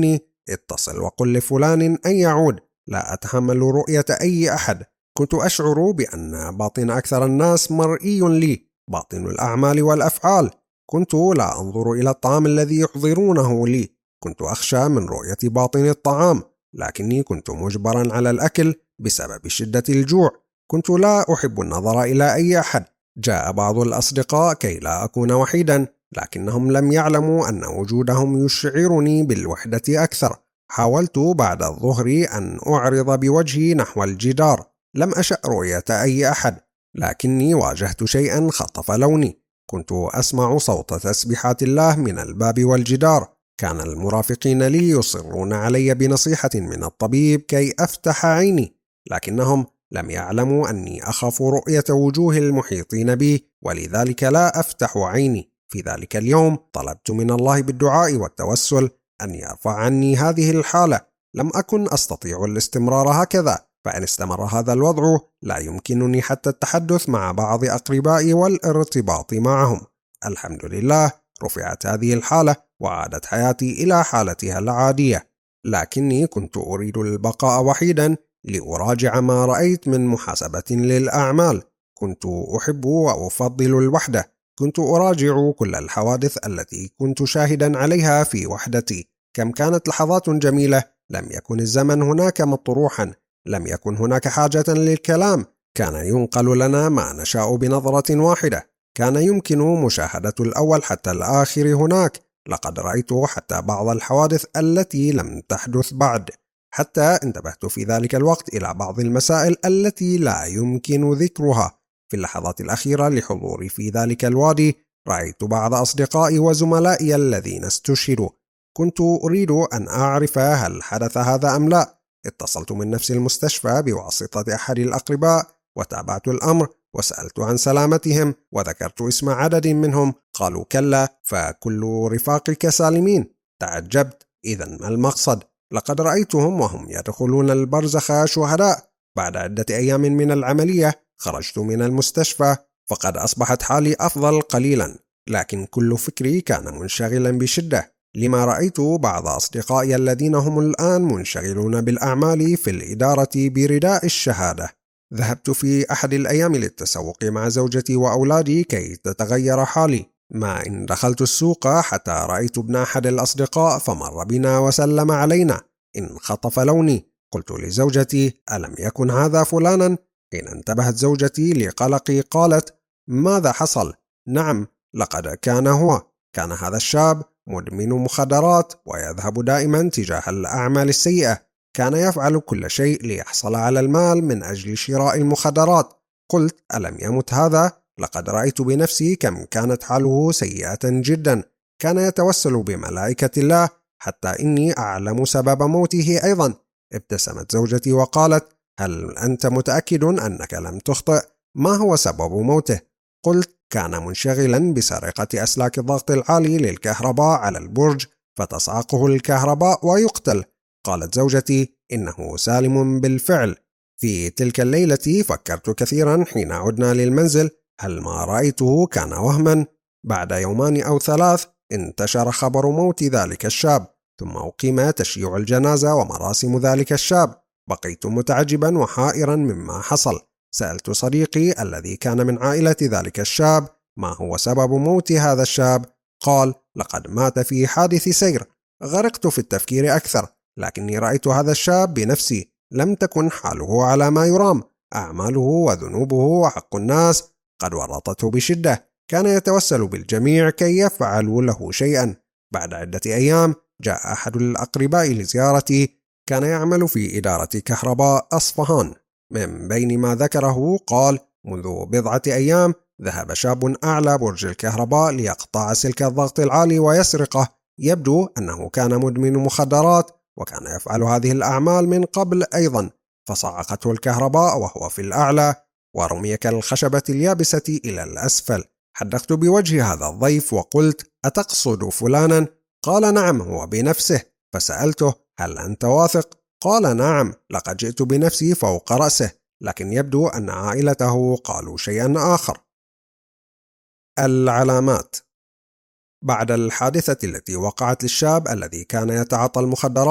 اتصل وقل لفلان أن يعود، لا أتحمل رؤية أي أحد. كنت أشعر بأن باطن أكثر الناس مرئي لي، باطن الأعمال والأفعال. كنت لا أنظر إلى الطعام الذي يحضرونه لي، كنت أخشى من رؤية باطن الطعام، لكني كنت مجبرا على الأكل بسبب شدة الجوع. كنت لا أحب النظر إلى أي أحد. جاء بعض الأصدقاء كي لا أكون وحيدا، لكنهم لم يعلموا أن وجودهم يشعرني بالوحدة أكثر. حاولت بعد الظهر أن أعرض بوجهي نحو الجدار، لم أشأ رؤية أي أحد، لكني واجهت شيئا خطف لوني. كنت أسمع صوت تسبيحات الله من الباب والجدار. كان المرافقين لي يصرون علي بنصيحة من الطبيب كي أفتح عيني، لكنهم لم يعلموا أني أخاف رؤية وجوه المحيطين بي، ولذلك لا أفتح عيني. في ذلك اليوم طلبت من الله بالدعاء والتوسل أن يرفع عني هذه الحالة. لم أكن أستطيع الاستمرار هكذا، فإن استمر هذا الوضع لا يمكنني حتى التحدث مع بعض أقربائي والارتباط معهم. الحمد لله، رفعت هذه الحالة وعادت حياتي إلى حالتها العادية، لكني كنت أريد البقاء وحيدا لأراجع ما رأيت من محاسبة للأعمال. كنت أحب وأفضل الوحدة. كنت أراجع كل الحوادث التي كنت شاهدا عليها في وحدتي. كم كانت لحظات جميلة. لم يكن الزمن هناك مطروحا، لم يكن هناك حاجة للكلام. كان ينقل لنا ما نشاء بنظرة واحدة. كان يمكن مشاهدة الأول حتى الآخر هناك. لقد رأيت حتى بعض الحوادث التي لم تحدث بعد. حتى انتبهت في ذلك الوقت إلى بعض المسائل التي لا يمكن ذكرها. في اللحظات الأخيرة لحضوري في ذلك الوادي رأيت بعض أصدقائي وزملائي الذين استشهدوا. كنت أريد أن أعرف هل حدث هذا أم لا. اتصلت من نفس المستشفى بواسطة أحد الأقرباء وتابعت الأمر وسألت عن سلامتهم وذكرت اسم عدد منهم. قالوا كلا، فكل رفاقك سالمين. تعجبت، إذن ما المقصد؟ لقد رأيتهم وهم يدخلون البرزخ شهداء. بعد عدة أيام من العملية خرجت من المستشفى، فقد أصبحت حالي أفضل قليلا، لكن كل فكري كان منشغلا بشدة لما رأيت بعض أصدقائي الذين هم الآن منشغلون بالأعمال في الإدارة برداء الشهادة. ذهبت في أحد الأيام للتسوق مع زوجتي وأولادي كي تتغير حالي. ما إن دخلت السوق حتى رأيت ابن أحد الأصدقاء فمر بنا وسلم علينا. انخطف لوني. قلت لزوجتي: ألم يكن هذا فلانا؟ حين انتبهت زوجتي لقلقي قالت: ماذا حصل؟ نعم، لقد كان هو. كان هذا الشاب مدمن مخدرات ويذهب دائما تجاه الأعمال السيئة. كان يفعل كل شيء ليحصل على المال من أجل شراء المخدرات. قلت: ألم يمت هذا؟ لقد رأيت بنفسي كم كانت حاله سيئة جدا. كان يتوسل بملائكة الله حتى إني أعلم سبب موته أيضا. ابتسمت زوجتي وقالت: هل أنت متأكد أنك لم تخطئ؟ ما هو سبب موته؟ قلت: كان منشغلا بسرقة أسلاك الضغط العالي للكهرباء على البرج فتصعقه الكهرباء ويقتل. قالت زوجتي: إنه سالم بالفعل. في تلك الليلة فكرت كثيرا حين عدنا للمنزل، هل ما رأيته كان وهما؟ بعد 2 أو 3 انتشر خبر موت ذلك الشاب، ثم أقيم تشييع الجنازة ومراسم ذلك الشاب. بقيت متعجبا وحائرا مما حصل. سألت صديقي الذي كان من عائلة ذلك الشاب ما هو سبب موت هذا الشاب. قال: لقد مات في حادث سير. غرقت في التفكير أكثر، لكني رأيت هذا الشاب بنفسي. لم تكن حاله على ما يرام. أعماله وذنوبه وحق الناس قد ورطته بشدة. كان يتوسل بالجميع كي يفعلوا له شيئا. بعد عدة أيام جاء أحد الأقرباء لزيارتي. كان يعمل في إدارة كهرباء أصفهان. من بين ما ذكره قال: منذ 1 أيام ذهب شاب أعلى برج الكهرباء ليقطع سلك الضغط العالي ويسرقه. يبدو أنه كان مدمن مخدرات، وكان يفعل هذه الأعمال من قبل أيضا، فصعقته الكهرباء وهو في الأعلى ورمي كالخشبة اليابسة إلى الأسفل. حدقت بوجه هذا الضيف وقلت: أتقصد فلانا؟ قال: نعم، هو بنفسه. فسألته: هل أنت واثق؟ قال: نعم، لقد جئت بنفسي فوق رأسه، لكن يبدو أن عائلته قالوا شيئا آخر. العلامات. بعد الحادثة التي وقعت للشاب الذي كان يتعاطى المخدرات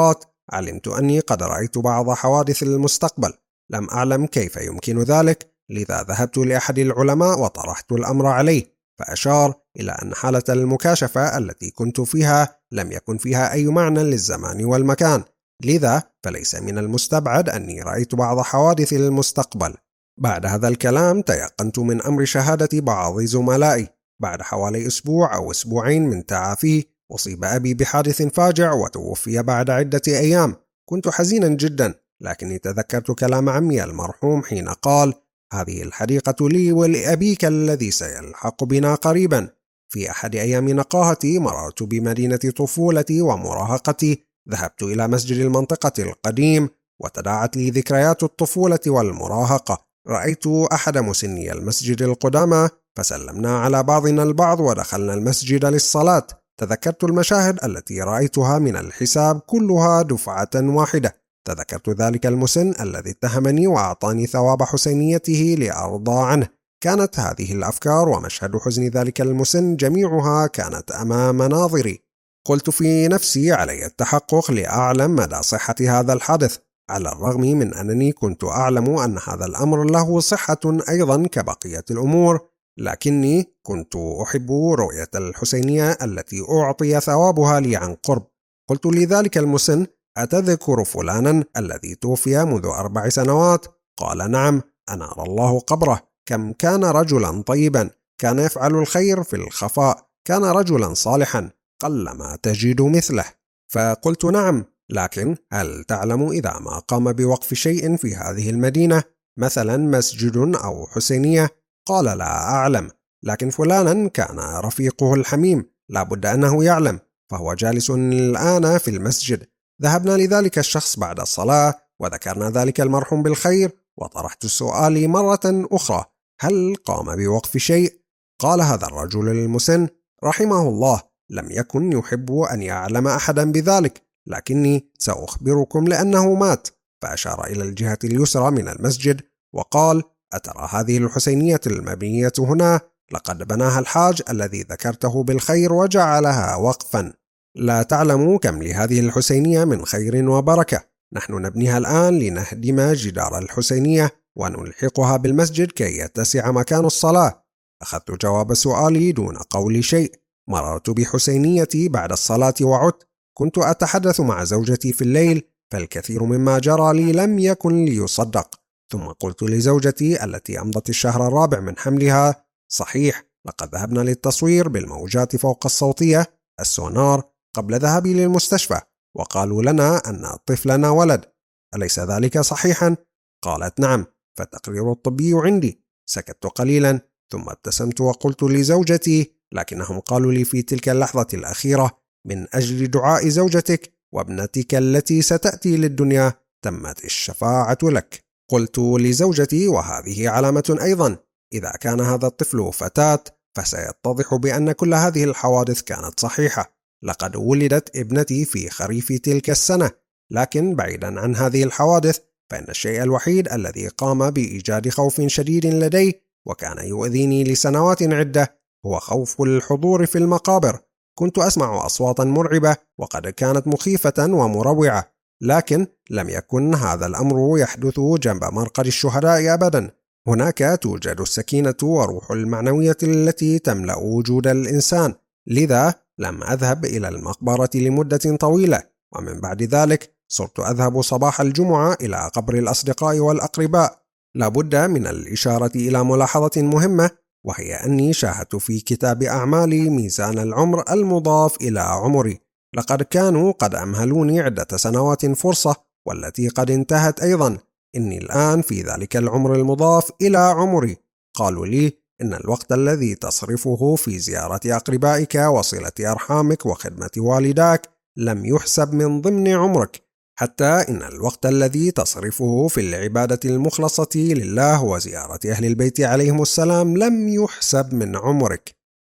علمت أني قد رأيت بعض حوادث المستقبل، لم أعلم كيف يمكن ذلك، لذا ذهبت لأحد العلماء وطرحت الأمر عليه، فأشار إلى أن حالة المكاشفة التي كنت فيها لم يكن فيها أي معنى للزمان والمكان، لذا فليس من المستبعد أني رأيت بعض حوادث المستقبل. بعد هذا الكلام تيقنت من أمر شهادة بعض زملائي. بعد حوالي أسبوع أو أسبوعين من تعافيه أصيب أبي بحادث فاجع وتوفي بعد عدة أيام. كنت حزينا جدا، لكني تذكرت كلام عمي المرحوم حين قال: هذه الحديقة لي ولأبيك الذي سيلحق بنا قريبا. في أحد أيام نقاهتي مررت بمدينة طفولتي ومراهقتي، ذهبت إلى مسجد المنطقة القديم وتداعت لي ذكريات الطفولة والمراهقة. رأيت أحد مسني المسجد القدامى فسلمنا على بعضنا البعض ودخلنا المسجد للصلاة. تذكرت المشاهد التي رأيتها من الحساب كلها دفعة واحدة. تذكرت ذلك المسن الذي اتهمني وأعطاني ثواب حسينيته لأرضى عنه. كانت هذه الأفكار ومشهد حزن ذلك المسن جميعها كانت أمام ناظري. قلت في نفسي علي التحقق لأعلم مدى صحة هذا الحدث، على الرغم من أنني كنت أعلم أن هذا الأمر له صحة أيضا كبقية الأمور، لكني كنت أحب رؤية الحسينية التي أعطي ثوابها لي عن قرب. قلت لذلك المسن: أتذكر فلانا الذي توفي منذ 4 سنوات؟ قال: نعم، أنار الله قبره. كم كان رجلا طيبا، كان يفعل الخير في الخفاء، كان رجلا صالحا، قلما تجد مثله. فقلت: نعم، لكن هل تعلم إذا ما قام بوقف شيء في هذه المدينة، مثلا مسجد أو حسينية؟ قال: لا أعلم، لكن فلانا كان رفيقه الحميم، لا بد أنه يعلم، فهو جالس الآن في المسجد. ذهبنا لذلك الشخص بعد الصلاة وذكرنا ذلك المرحوم بالخير، وطرحت السؤال مرة أخرى: هل قام بوقف شيء؟ قال هذا الرجل المسن رحمه الله: لم يكن يحب أن يعلم أحدا بذلك، لكني سأخبركم لأنه مات. فأشار إلى الجهة اليسرى من المسجد وقال: أترى هذه الحسينية المبنية هنا؟ لقد بناها الحاج الذي ذكرته بالخير وجعلها وقفا. لا تعلم كم لهذه الحسينية من خير وبركة. نحن نبنيها الآن لنهدم جدار الحسينية ونلحقها بالمسجد كي يتسع مكان الصلاة. أخذت جواب سؤالي دون قول شيء. مررت بحسينيتي بعد الصلاة وعدت. كنت أتحدث مع زوجتي في الليل، فالكثير مما جرى لي لم يكن ليصدق. ثم قلت لزوجتي التي أمضت الشهر الرابع من حملها: صحيح، لقد ذهبنا للتصوير بالموجات فوق الصوتية السونار قبل ذهابي للمستشفى، وقالوا لنا أن طفلنا ولد، أليس ذلك صحيحا؟ قالت: نعم، فالتقرير الطبي عندي. سكت قليلا ثم ابتسمت وقلت لزوجتي: لكنهم قالوا لي في تلك اللحظة الأخيرة: من أجل دعاء زوجتك وابنتك التي ستأتي للدنيا تمت الشفاعة لك. قلت لزوجتي: وهذه علامة أيضا، إذا كان هذا الطفل فتاة فسيتضح بأن كل هذه الحوادث كانت صحيحة. لقد ولدت ابنتي في خريف تلك السنة، لكن بعيدا عن هذه الحوادث فإن الشيء الوحيد الذي قام بإيجاد خوف شديد لدي وكان يؤذيني لسنوات عدة هو خوف الحضور في المقابر. كنت أسمع أصواتا مرعبة وقد كانت مخيفة ومروعة، لكن لم يكن هذا الأمر يحدث جنب مرقد الشهداء أبدا. هناك توجد السكينة وروح المعنوية التي تملأ وجود الإنسان، لذا لم أذهب إلى المقبرة لمدة طويلة، ومن بعد ذلك صرت أذهب صباح الجمعة إلى قبر الأصدقاء والأقرباء. لابد من الإشارة إلى ملاحظة مهمة، وهي أني شاهدت في كتاب أعمالي ميزان العمر المضاف إلى عمري. لقد كانوا قد أمهلوني عدة سنوات فرصة والتي قد انتهت أيضا. إني الآن في ذلك العمر المضاف إلى عمري. قالوا لي إن الوقت الذي تصرفه في زيارة أقربائك وصلة أرحامك وخدمة والداك لم يحسب من ضمن عمرك، حتى إن الوقت الذي تصرفه في العبادة المخلصة لله وزيارة أهل البيت عليهم السلام لم يحسب من عمرك.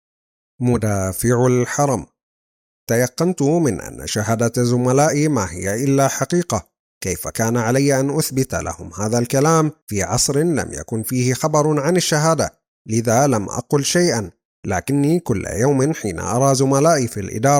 مدافع الحرم. تيقنت من أن شهادة زملائي ما هي إلا حقيقة. كيف كان علي أن أثبت لهم هذا الكلام في عصر لم يكن فيه خبر عن الشهادة؟ لذا لم أقل شيئا، لكني كل يوم حين أرى زملائي في الإدارة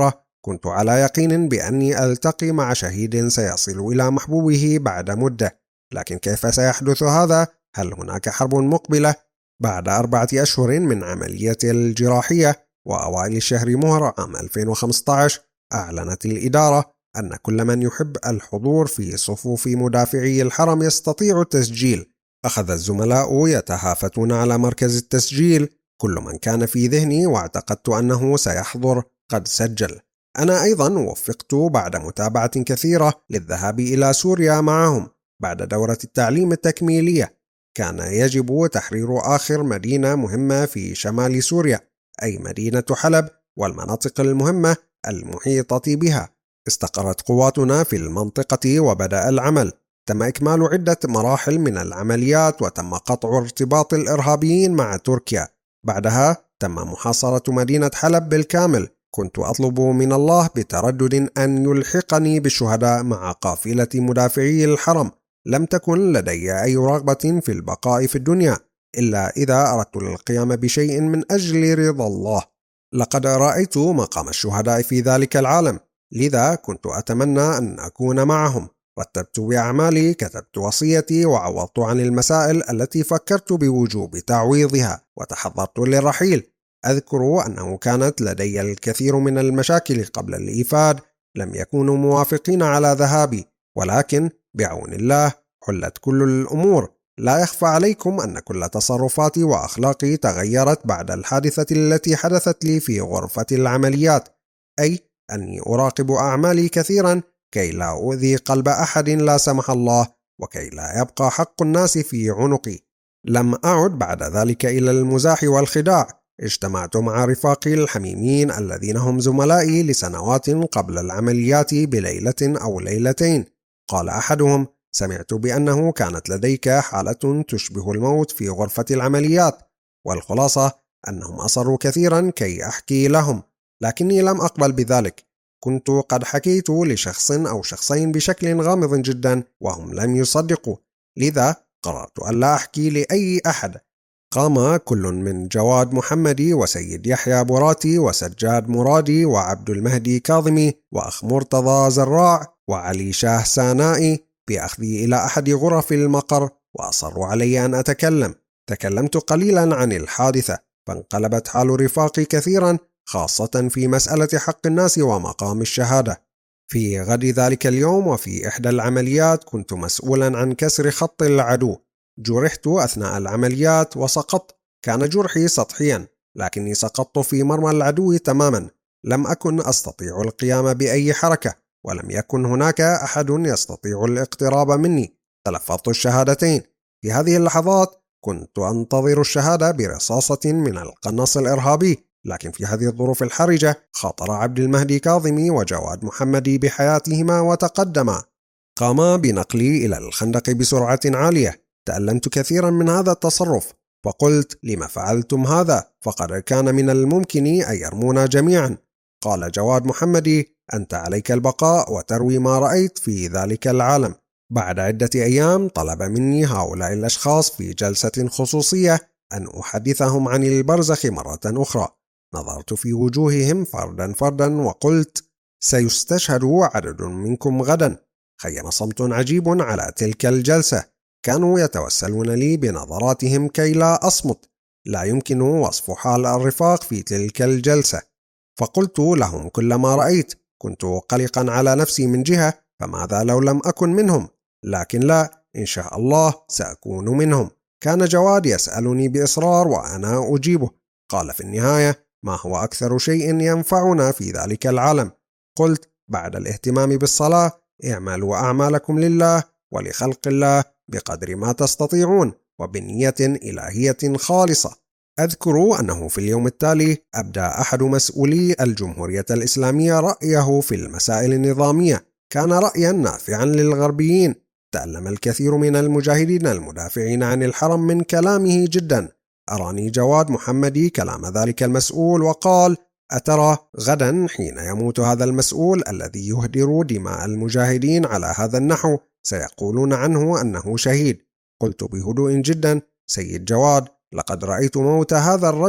كنت على يقين بأني ألتقي مع شهيد سيصل إلى محبوبه بعد مدة، لكن كيف سيحدث هذا؟ هل هناك حرب مقبلة؟ بعد 4 أشهر من عملية الجراحية وأوائل شهر مهر عام 2015 أعلنت الإدارة أن كل من يحب الحضور في صفوف مدافعي الحرم يستطيع التسجيل. أخذ الزملاء يتهافتون على مركز التسجيل، كل من كان في ذهني واعتقدت أنه سيحضر قد سجل. أنا أيضا وفقت بعد متابعة كثيرة للذهاب إلى سوريا معهم بعد دورة التعليم التكميلية. كان يجب تحرير آخر مدينة مهمة في شمال سوريا، أي مدينة حلب والمناطق المهمة المحيطة بها. استقرت قواتنا في المنطقة وبدأ العمل. تم إكمال عدة مراحل من العمليات وتم قطع ارتباط الإرهابيين مع تركيا. بعدها تم محاصرة مدينة حلب بالكامل. كنت أطلب من الله بتردد أن يلحقني بالشهداء مع قافلة مدافعي الحرم. لم تكن لدي أي رغبة في البقاء في الدنيا إلا إذا أردت القيام بشيء من أجل رضا الله. لقد رأيت مقام الشهداء في ذلك العالم، لذا كنت أتمنى أن أكون معهم. رتبت بأعمالي، كتبت وصيتي، وعوضت عن المسائل التي فكرت بوجوب تعويضها، وتحضرت للرحيل. أذكر أنه كانت لدي الكثير من المشاكل قبل الإيفاد، لم يكونوا موافقين على ذهابي، ولكن بعون الله حلت كل الأمور. لا يخفى عليكم أن كل تصرفاتي وأخلاقي تغيرت بعد الحادثة التي حدثت لي في غرفة العمليات، أي أني أراقب أعمالي كثيرا كي لا أؤذي قلب أحد لا سمح الله، وكي لا يبقى حق الناس في عنقي. لم أعد بعد ذلك إلى المزاح والخداع. اجتمعت مع رفاقي الحميمين الذين هم زملائي لسنوات قبل العمليات بليلة أو ليلتين. قال أحدهم: سمعت بأنه كانت لديك حالة تشبه الموت في غرفة العمليات، والخلاصة أنهم أصروا كثيرا كي أحكي لهم، لكني لم أقبل بذلك. كنت قد حكيت لشخص أو شخصين بشكل غامض جدا وهم لم يصدقوا، لذا قررت ألا أحكي لأي أحد. قام كل من جواد محمدي وسيد يحيى براتي وسجاد مرادي وعبد المهدي كاظمي وأخ مرتضى زراع وعلي شاه سانائي بأخذي إلى أحد غرف المقر، وأصروا علي أن أتكلم. تكلمت قليلا عن الحادثة، فانقلبت حال رفاقي كثيرا، خاصة في مسألة حق الناس ومقام الشهادة. في غد ذلك اليوم وفي إحدى العمليات كنت مسؤولا عن كسر خط العدو. جرحت أثناء العمليات وسقطت. كان جرحي سطحيا، لكني سقطت في مرمى العدو تماما. لم أكن أستطيع القيام بأي حركة، ولم يكن هناك أحد يستطيع الاقتراب مني. تلفظت الشهادتين. في هذه اللحظات كنت أنتظر الشهادة برصاصة من القناص الإرهابي، لكن في هذه الظروف الحرجة خاطر عبد المهدي كاظمي وجواد محمدي بحياتهما وتقدما. قاما بنقلي إلى الخندق بسرعة عالية. تألمت كثيرا من هذا التصرف، فقلت: لما فعلتم هذا؟ فقد كان من الممكن أن يرمونا جميعا. قال جواد محمدي: أنت عليك البقاء وتروي ما رأيت في ذلك العالم. بعد عدة أيام طلب مني هؤلاء الأشخاص في جلسة خصوصية أن أحدثهم عن البرزخ مرة أخرى. نظرت في وجوههم فردا فردا وقلت: سيستشهد عدد منكم غدا. خيم صمت عجيب على تلك الجلسة. كانوا يتوسلون لي بنظراتهم كي لا أصمت. لا يمكن وصف حال الرفاق في تلك الجلسة. فقلت لهم كل ما رأيت. كنت قلقا على نفسي من جهة، فماذا لو لم أكن منهم؟ لكن لا، إن شاء الله سأكون منهم. كان جواد يسألني بإصرار وأنا أجيبه. قال في النهاية: ما هو أكثر شيء ينفعنا في ذلك العالم؟ قلت: بعد الاهتمام بالصلاة، اعملوا أعمالكم لله ولخلق الله بقدر ما تستطيعون وبنية إلهية خالصة. أذكر أنه في اليوم التالي أبدى أحد مسؤولي الجمهورية الإسلامية رأيه في المسائل النظامية. كان رأيا نافعا للغربيين. تألم الكثير من المجاهدين المدافعين عن الحرم من كلامه جدا. أراني جواد محمدي كلام ذلك المسؤول وقال: أترى غدا حين يموت هذا المسؤول الذي يهدر دماء المجاهدين على هذا النحو سيقولون عنه أنه شهيد. قلت بهدوء جدا: سيد جواد، لقد رأيت موت هذا الرجل.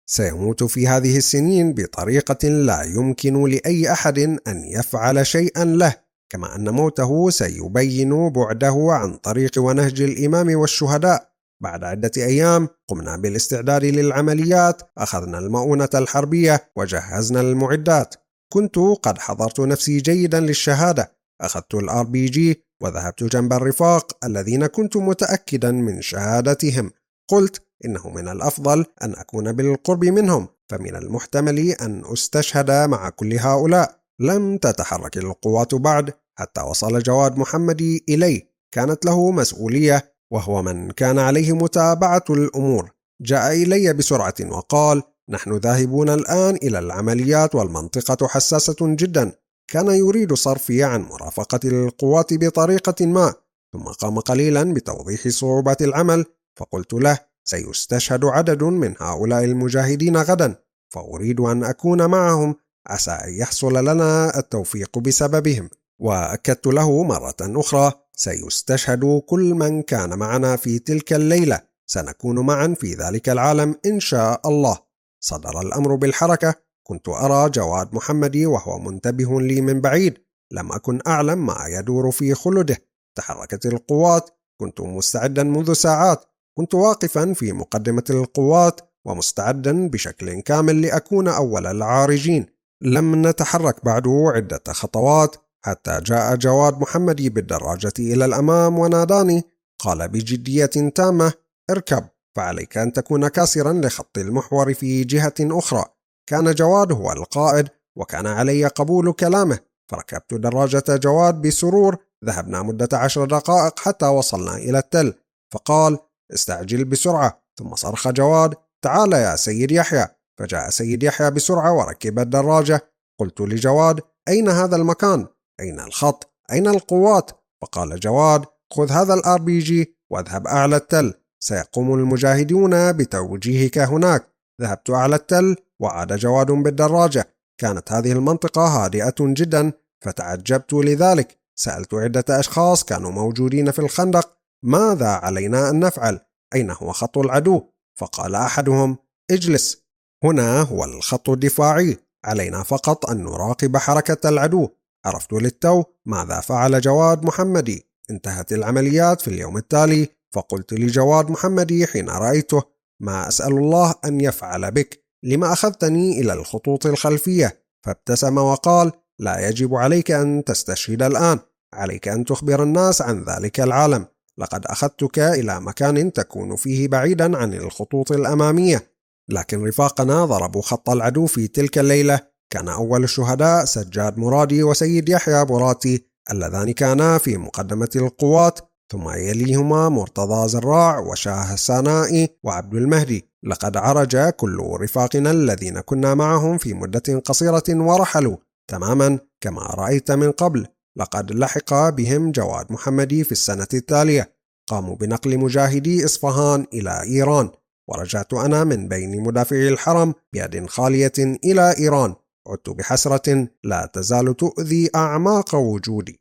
سيموت في هذه السنين بطريقة لا يمكن لأي أحد أن يفعل شيئا له، كما أن موته سيبين بعده عن طريق ونهج الإمام والشهداء. بعد عدة أيام قمنا بالاستعداد للعمليات، أخذنا المؤونة الحربية وجهزنا المعدات. كنت قد حضرت نفسي جيدا للشهادة، أخذت الRPG وذهبت جنب الرفاق الذين كنت متأكدا من شهادتهم. قلت إنه من الأفضل أن أكون بالقرب منهم، فمن المحتمل أن أستشهد مع كل هؤلاء. لم تتحرك القوات بعد حتى وصل جواد محمدي إلي. كانت له مسؤولية، وهو من كان عليه متابعة الأمور. جاء إلي بسرعة وقال: نحن ذاهبون الآن إلى العمليات والمنطقة حساسة جدا. كان يريد صرفي عن مرافقة القوات بطريقة ما، ثم قام قليلا بتوضيح صعوبة العمل. فقلت له: سيستشهد عدد من هؤلاء المجاهدين غدا، فأريد أن أكون معهم، عسى أن يحصل لنا التوفيق بسببهم. وأكدت له مرة أخرى: سيستشهد كل من كان معنا في تلك الليلة، سنكون معا في ذلك العالم إن شاء الله. صدر الأمر بالحركة. كنت أرى جواد محمدي وهو منتبه لي من بعيد، لم أكن أعلم ما يدور في خلده. تحركت القوات. كنت مستعدا منذ ساعات. كنت واقفا في مقدمة القوات ومستعدا بشكل كامل لأكون أول العارجين. لم نتحرك بعد عدة خطوات حتى جاء جواد محمدي بالدراجة إلى الأمام وناداني. قال بجدية تامة: اركب، فعليك أن تكون كاسرا لخط المحور في جهة أخرى. كان جواد هو القائد، وكان علي قبول كلامه، فركبت دراجة جواد بسرور. ذهبنا مدة 10 دقائق حتى وصلنا إلى التل، فقال: استعجل بسرعة. ثم صرخ جواد: تعال يا سيد يحيى. فجاء سيد يحيى بسرعة وركب الدراجة. قلت لجواد: أين هذا المكان؟ أين الخط؟ أين القوات؟ فقال جواد: خذ هذا الRPG واذهب أعلى التل، سيقوم المجاهدون بتوجيهك هناك. ذهبت أعلى التل وعاد جواد بالدراجة. كانت هذه المنطقة هادئة جدا، فتعجبت لذلك. سألت عدة أشخاص كانوا موجودين في الخندق: ماذا علينا أن نفعل؟ أين هو خط العدو؟ فقال أحدهم: اجلس، هنا هو الخط الدفاعي، علينا فقط أن نراقب حركة العدو. عرفت للتو ماذا فعل جواد محمدي. انتهت العمليات في اليوم التالي، فقلت لجواد محمدي حين رأيته: ما أسأل الله أن يفعل بك، لما أخذتني إلى الخطوط الخلفية؟ فابتسم وقال: لا يجب عليك أن تستشهد الآن، عليك أن تخبر الناس عن ذلك العالم. لقد أخذتك إلى مكان تكون فيه بعيدا عن الخطوط الأمامية. لكن رفاقنا ضربوا خط العدو في تلك الليلة. كان أول الشهداء سجاد مرادي وسيد يحيى براتي، اللذان كانا في مقدمة القوات، ثم يليهما مرتضى زراع وشاه السانائي وعبد المهدي. لقد عرج كل رفاقنا الذين كنا معهم في مدة قصيرة ورحلوا تماما كما رأيت من قبل. لقد لحق بهم جواد محمدي في السنة التالية. قاموا بنقل مجاهدي إصفهان إلى إيران، ورجعت أنا من بين مدافعي الحرم بيد خالية إلى إيران. عدت بحسرة لا تزال تؤذي أعماق وجودي.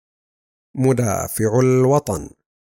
مدافع الوطن.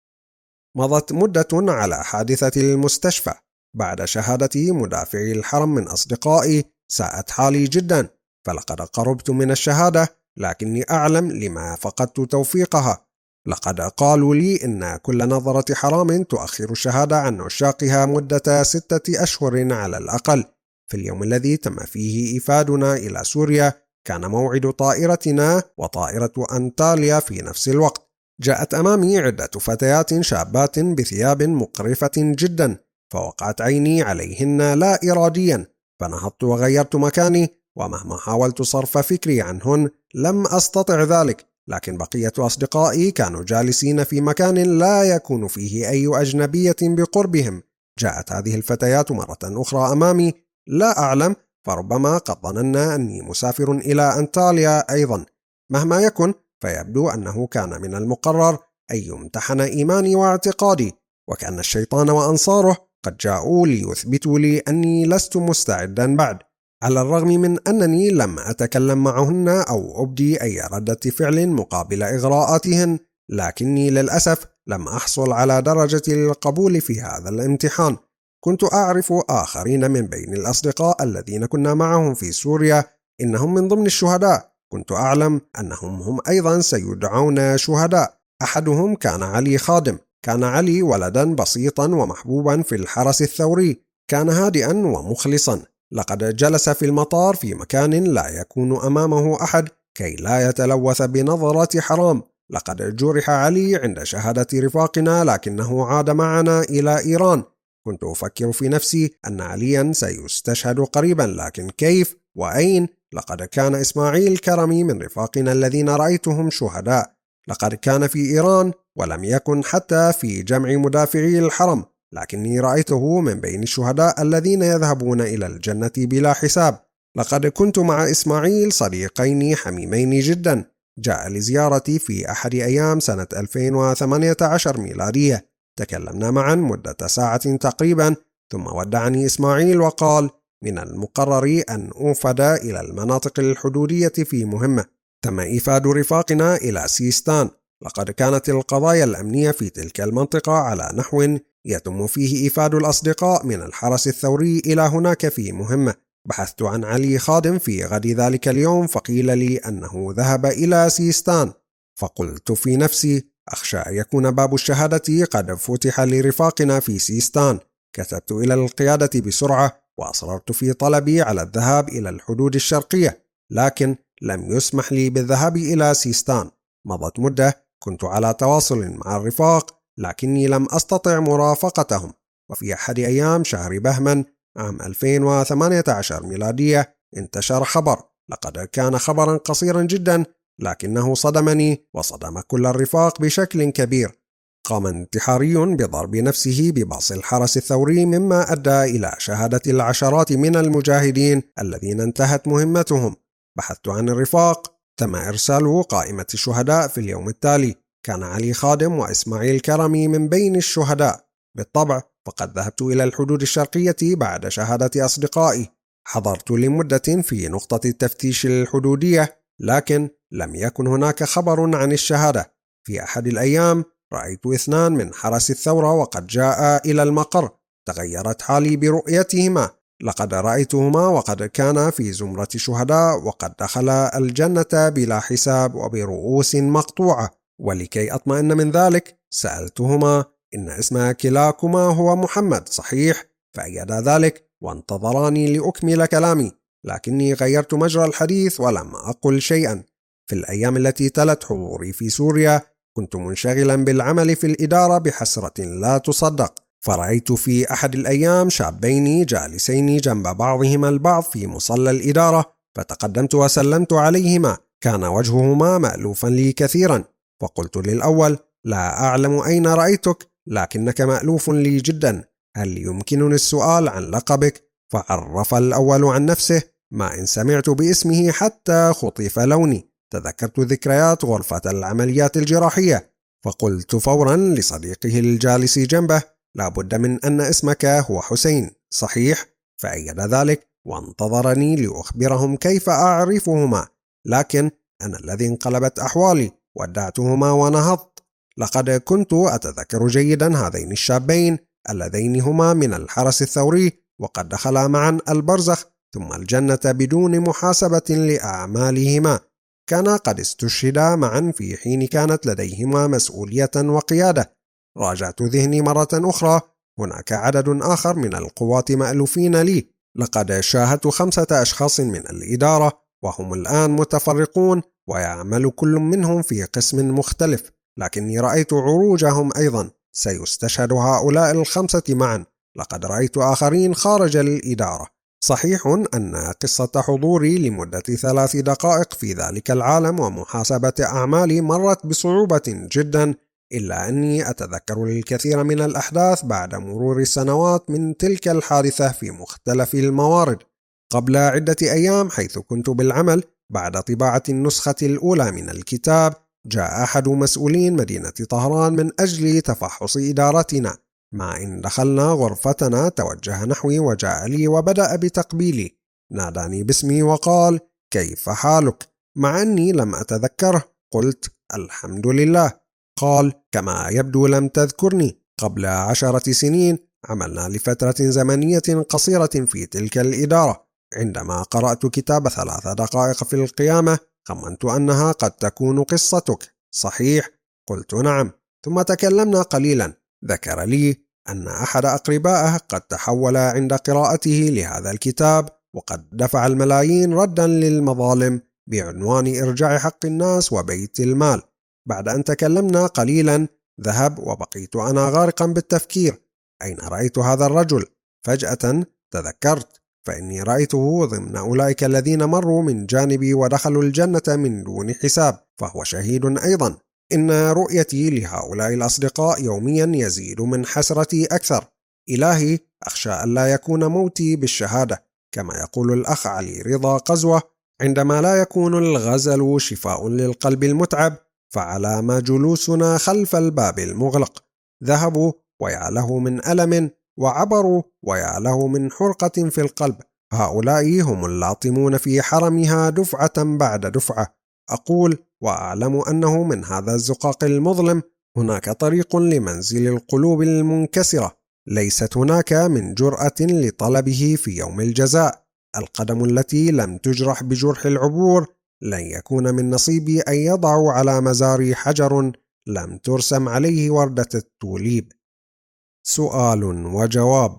مضت مدة على حادثة المستشفى. بعد شهادة مدافعي الحرم من أصدقائي ساءت حالي جدا، فلقد قربت من الشهادة، لكني أعلم لما فقدت توفيقها. لقد قالوا لي إن كل نظرة حرام تؤخر الشهادة عن عشاقها مدة 6 أشهر على الأقل. في اليوم الذي تم فيه إفادنا إلى سوريا كان موعد طائرتنا وطائرة أنطاليا في نفس الوقت. جاءت أمامي عدة فتيات شابات بثياب مقرفة جدا، فوقعت عيني عليهن لا إراديا، فنهضت وغيرت مكاني، ومهما حاولت صرف فكري عنهن لم أستطع ذلك. لكن بقية أصدقائي كانوا جالسين في مكان لا يكون فيه أي أجنبية بقربهم. جاءت هذه الفتيات مرة أخرى أمامي، لا أعلم، فربما قد ظننا أني مسافر إلى أنطاليا أيضا. مهما يكن، فيبدو أنه كان من المقرر أن يمتحن إيماني واعتقادي، وكأن الشيطان وأنصاره قد جاءوا ليثبتوا لي أني لست مستعدا بعد. على الرغم من أنني لم أتكلم معهن أو أبدي أي ردة فعل مقابل إغراءاتهن، لكني للأسف لم أحصل على درجة القبول في هذا الامتحان. كنت أعرف آخرين من بين الأصدقاء الذين كنا معهم في سوريا إنهم من ضمن الشهداء. كنت أعلم أنهم هم أيضا سيدعون شهداء. أحدهم كان علي خادم. كان علي ولدا بسيطا ومحبوبا في الحرس الثوري. كان هادئا ومخلصا. لقد جلس في المطار في مكان لا يكون أمامه أحد كي لا يتلوث بنظرة حرام. لقد جرح علي عند شهادة رفاقنا، لكنه عاد معنا إلى إيران. كنت أفكر في نفسي أن عليا سيستشهد قريبا، لكن كيف وأين؟ لقد كان إسماعيل كرمي من رفاقنا الذين رأيتهم شهداء. لقد كان في إيران ولم يكن حتى في جمع مدافعي الحرم، لكني رأيته من بين الشهداء الذين يذهبون إلى الجنة بلا حساب. لقد كنت مع إسماعيل صديقين حميمين جدا. جاء لزيارتي في أحد أيام سنة 2018 ميلادية. تكلمنا معا مدة ساعة تقريبا، ثم ودعني إسماعيل وقال: من المقرر أن أوفد إلى المناطق الحدودية في مهمة. تم إيفاد رفاقنا إلى سيستان. لقد كانت القضايا الأمنية في تلك المنطقة على نحو يتم فيه إيفاد الأصدقاء من الحرس الثوري إلى هناك في مهمة. بحثت عن علي خادم في غد ذلك اليوم، فقيل لي أنه ذهب إلى سيستان. فقلت في نفسي: أخشى أن يكون باب الشهادة قد فتح لرفاقنا في سيستان. كتبت إلى القيادة بسرعة وأصررت في طلبي على الذهاب إلى الحدود الشرقية، لكن لم يسمح لي بالذهاب إلى سيستان. مضت مدة كنت على تواصل مع الرفاق، لكني لم أستطع مرافقتهم. وفي أحد أيام شهر بهمن عام 2018 ميلادية انتشر خبر. لقد كان خبرا قصيرا جدا، لكنه صدمني وصدم كل الرفاق بشكل كبير. قام انتحاري بضرب نفسه بباص الحرس الثوري، مما أدى إلى شهادة العشرات من المجاهدين الذين انتهت مهمتهم. بحثت عن الرفاق. تم إرسال قائمة الشهداء في اليوم التالي. كان علي خادم وإسماعيل كرمي من بين الشهداء. بالطبع فقد ذهبت إلى الحدود الشرقية بعد شهادة أصدقائي. حضرت لمدة في نقطة التفتيش الحدودية، لكن لم يكن هناك خبر عن الشهادة. في أحد الأيام رأيت 2 من حرس الثورة وقد جاء إلى المقر. تغيرت حالي برؤيتهما. لقد رأيتهما وقد كان في زمرة شهداء وقد دخل الجنة بلا حساب وبرؤوس مقطوعة. ولكي أطمئن من ذلك سألتهما: إن اسم كلاكما هو محمد صحيح؟ فأيدا ذلك وانتظراني لأكمل كلامي، لكني غيرت مجرى الحديث ولم أقل شيئا. في الأيام التي تلت حضوري في سوريا كنت منشغلا بالعمل في الإدارة بحسرة لا تصدق. فرأيت في أحد الأيام شابين جالسين جنب بعضهما البعض في مصلى الإدارة، فتقدمت وسلمت عليهما. كان وجههما مألوفا لي كثيرا، فقلت للأول: لا أعلم أين رأيتك، لكنك مألوف لي جدا. هل يمكنني السؤال عن لقبك؟ فعرف الأول عن نفسه. ما إن سمعت باسمه حتى خطف لوني. تذكرت ذكريات غرفة العمليات الجراحية، فقلت فورا لصديقه الجالس جنبه: لا بد من أن اسمك هو حسين صحيح؟ فأيد ذلك وانتظرني لأخبرهم كيف أعرفهما، لكن أنا الذي انقلبت أحوالي. ودعتهما ونهضت. لقد كنت أتذكر جيدا هذين الشابين اللذين هما من الحرس الثوري، وقد دخلا معا البرزخ ثم الجنة بدون محاسبة لأعمالهما. كانا قد استشهدا معا في حين كانت لديهما مسؤولية وقيادة. راجعت ذهني مرة أخرى. هناك عدد آخر من القوات مألوفين لي. لقد شاهدت 5 أشخاص من الإدارة، وهم الآن متفرقون ويعمل كل منهم في قسم مختلف، لكني رأيت عروجهم أيضا. سيستشهد هؤلاء ال5 معا. لقد رأيت آخرين خارج الإدارة. صحيح أن قصة حضوري لمدة 3 دقائق في ذلك العالم ومحاسبة أعمالي مرت بصعوبة جدا، إلا أني أتذكر الكثير من الأحداث بعد مرور السنوات من تلك الحادثة في مختلف الموارد. قبل عدة أيام حيث كنت بالعمل بعد طباعة النسخة الأولى من الكتاب، جاء أحد مسؤولين مدينة طهران من أجل تفحص إدارتنا. مع إن دخلنا غرفتنا توجه نحوي وجاء لي وبدأ بتقبيلي. ناداني باسمي وقال: كيف حالك؟ مع أني لم أتذكره. قلت: الحمد لله. قال: كما يبدو لم تذكرني. قبل 10 سنين عملنا لفترة زمنية قصيرة في تلك الإدارة. عندما قرأت كتاب 3 دقائق في القيامة خمنت أنها قد تكون قصتك، صحيح؟ قلت نعم. ثم تكلمنا قليلا. ذكر لي أن أحد أقربائه قد تحول عند قراءته لهذا الكتاب، وقد دفع الملايين ردا للمظالم بعنوان إرجاع حق الناس وبيت المال. بعد أن تكلمنا قليلا ذهب، وبقيت أنا غارقا بالتفكير، أين رأيت هذا الرجل؟ فجأة تذكرت، فإني رأيته ضمن أولئك الذين مروا من جانبي ودخلوا الجنة من دون حساب، فهو شهيد أيضا. إن رؤيتي لهؤلاء الأصدقاء يوميا يزيد من حسرتي أكثر. إلهي، أخشى ألا يكون موتي بالشهادة، كما يقول الأخ علي رضا قزوة: عندما لا يكون الغزل شفاء للقلب المتعب فعلى ما جلوسنا خلف الباب المغلق. ذهبوا ويعله من ألم، وعبروا ويعله من حرقة في القلب. هؤلاء هم اللاطمون في حرمها دفعة بعد دفعة. أقول وأعلم أنه من هذا الزقاق المظلم هناك طريق لمنزل القلوب المنكسرة، ليست هناك من جرأة لطلبه في يوم الجزاء. القدم التي لم تجرح بجرح العبور لن يكون من نصيبي أن يضعوا على مزاري حجر لم ترسم عليه وردة التوليب. سؤال وجواب.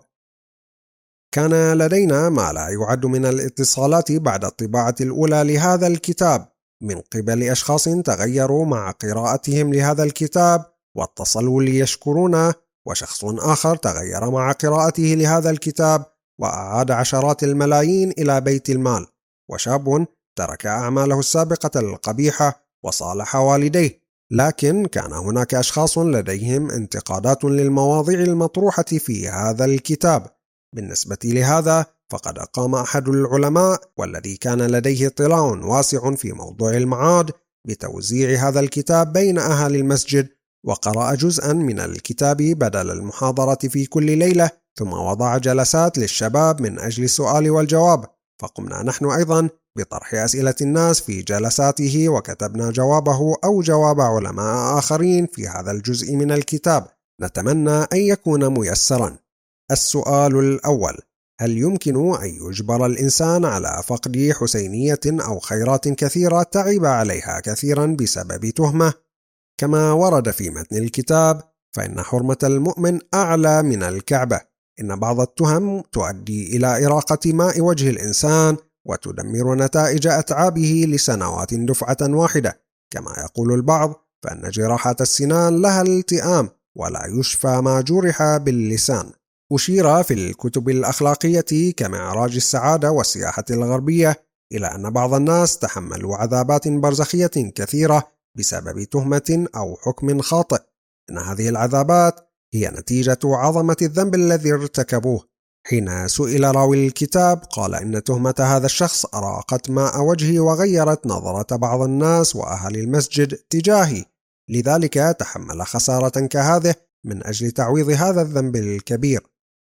كان لدينا ما لا يعد من الاتصالات بعد الطباعة الأولى لهذا الكتاب من قبل أشخاص تغيروا مع قراءتهم لهذا الكتاب واتصلوا ليشكرونا، وشخص آخر تغير مع قراءته لهذا الكتاب وأعاد عشرات الملايين إلى بيت المال، وشاب ترك أعماله السابقة القبيحة وصالح والديه. لكن كان هناك أشخاص لديهم انتقادات للمواضيع المطروحة في هذا الكتاب. بالنسبة لهذا فقد قام أحد العلماء والذي كان لديه اطلاع واسع في موضوع المعاد بتوزيع هذا الكتاب بين أهل المسجد، وقرأ جزءا من الكتاب بدل المحاضرة في كل ليلة، ثم وضع جلسات للشباب من أجل السؤال والجواب. فقمنا نحن أيضا بطرح أسئلة الناس في جلساته، وكتبنا جوابه أو جواب علماء آخرين في هذا الجزء من الكتاب. نتمنى أن يكون ميسرا. السؤال الأول: هل يمكن أن يجبر الإنسان على فقد حسينية أو خيرات كثيرة تعب عليها كثيرا بسبب تهمة؟ كما ورد في متن الكتاب فإن حرمة المؤمن أعلى من الكعبة. إن بعض التهم تؤدي إلى إراقة ماء وجه الإنسان وتدمر نتائج أتعابه لسنوات دفعة واحدة. كما يقول البعض فإن جراحة السنان لها التئام ولا يشفى ما جرح باللسان. أشير في الكتب الأخلاقية كمعراج السعادة والسياحة الغربية إلى أن بعض الناس تحملوا عذابات برزخية كثيرة بسبب تهمة أو حكم خاطئ. إن هذه العذابات هي نتيجة عظمة الذنب الذي ارتكبوه. حين سئل راوي الكتاب قال إن تهمة هذا الشخص أراقت ماء وجهي وغيرت نظرة بعض الناس وأهل المسجد تجاهي، لذلك تحمل خسارة كهذه من أجل تعويض هذا الذنب الكبير.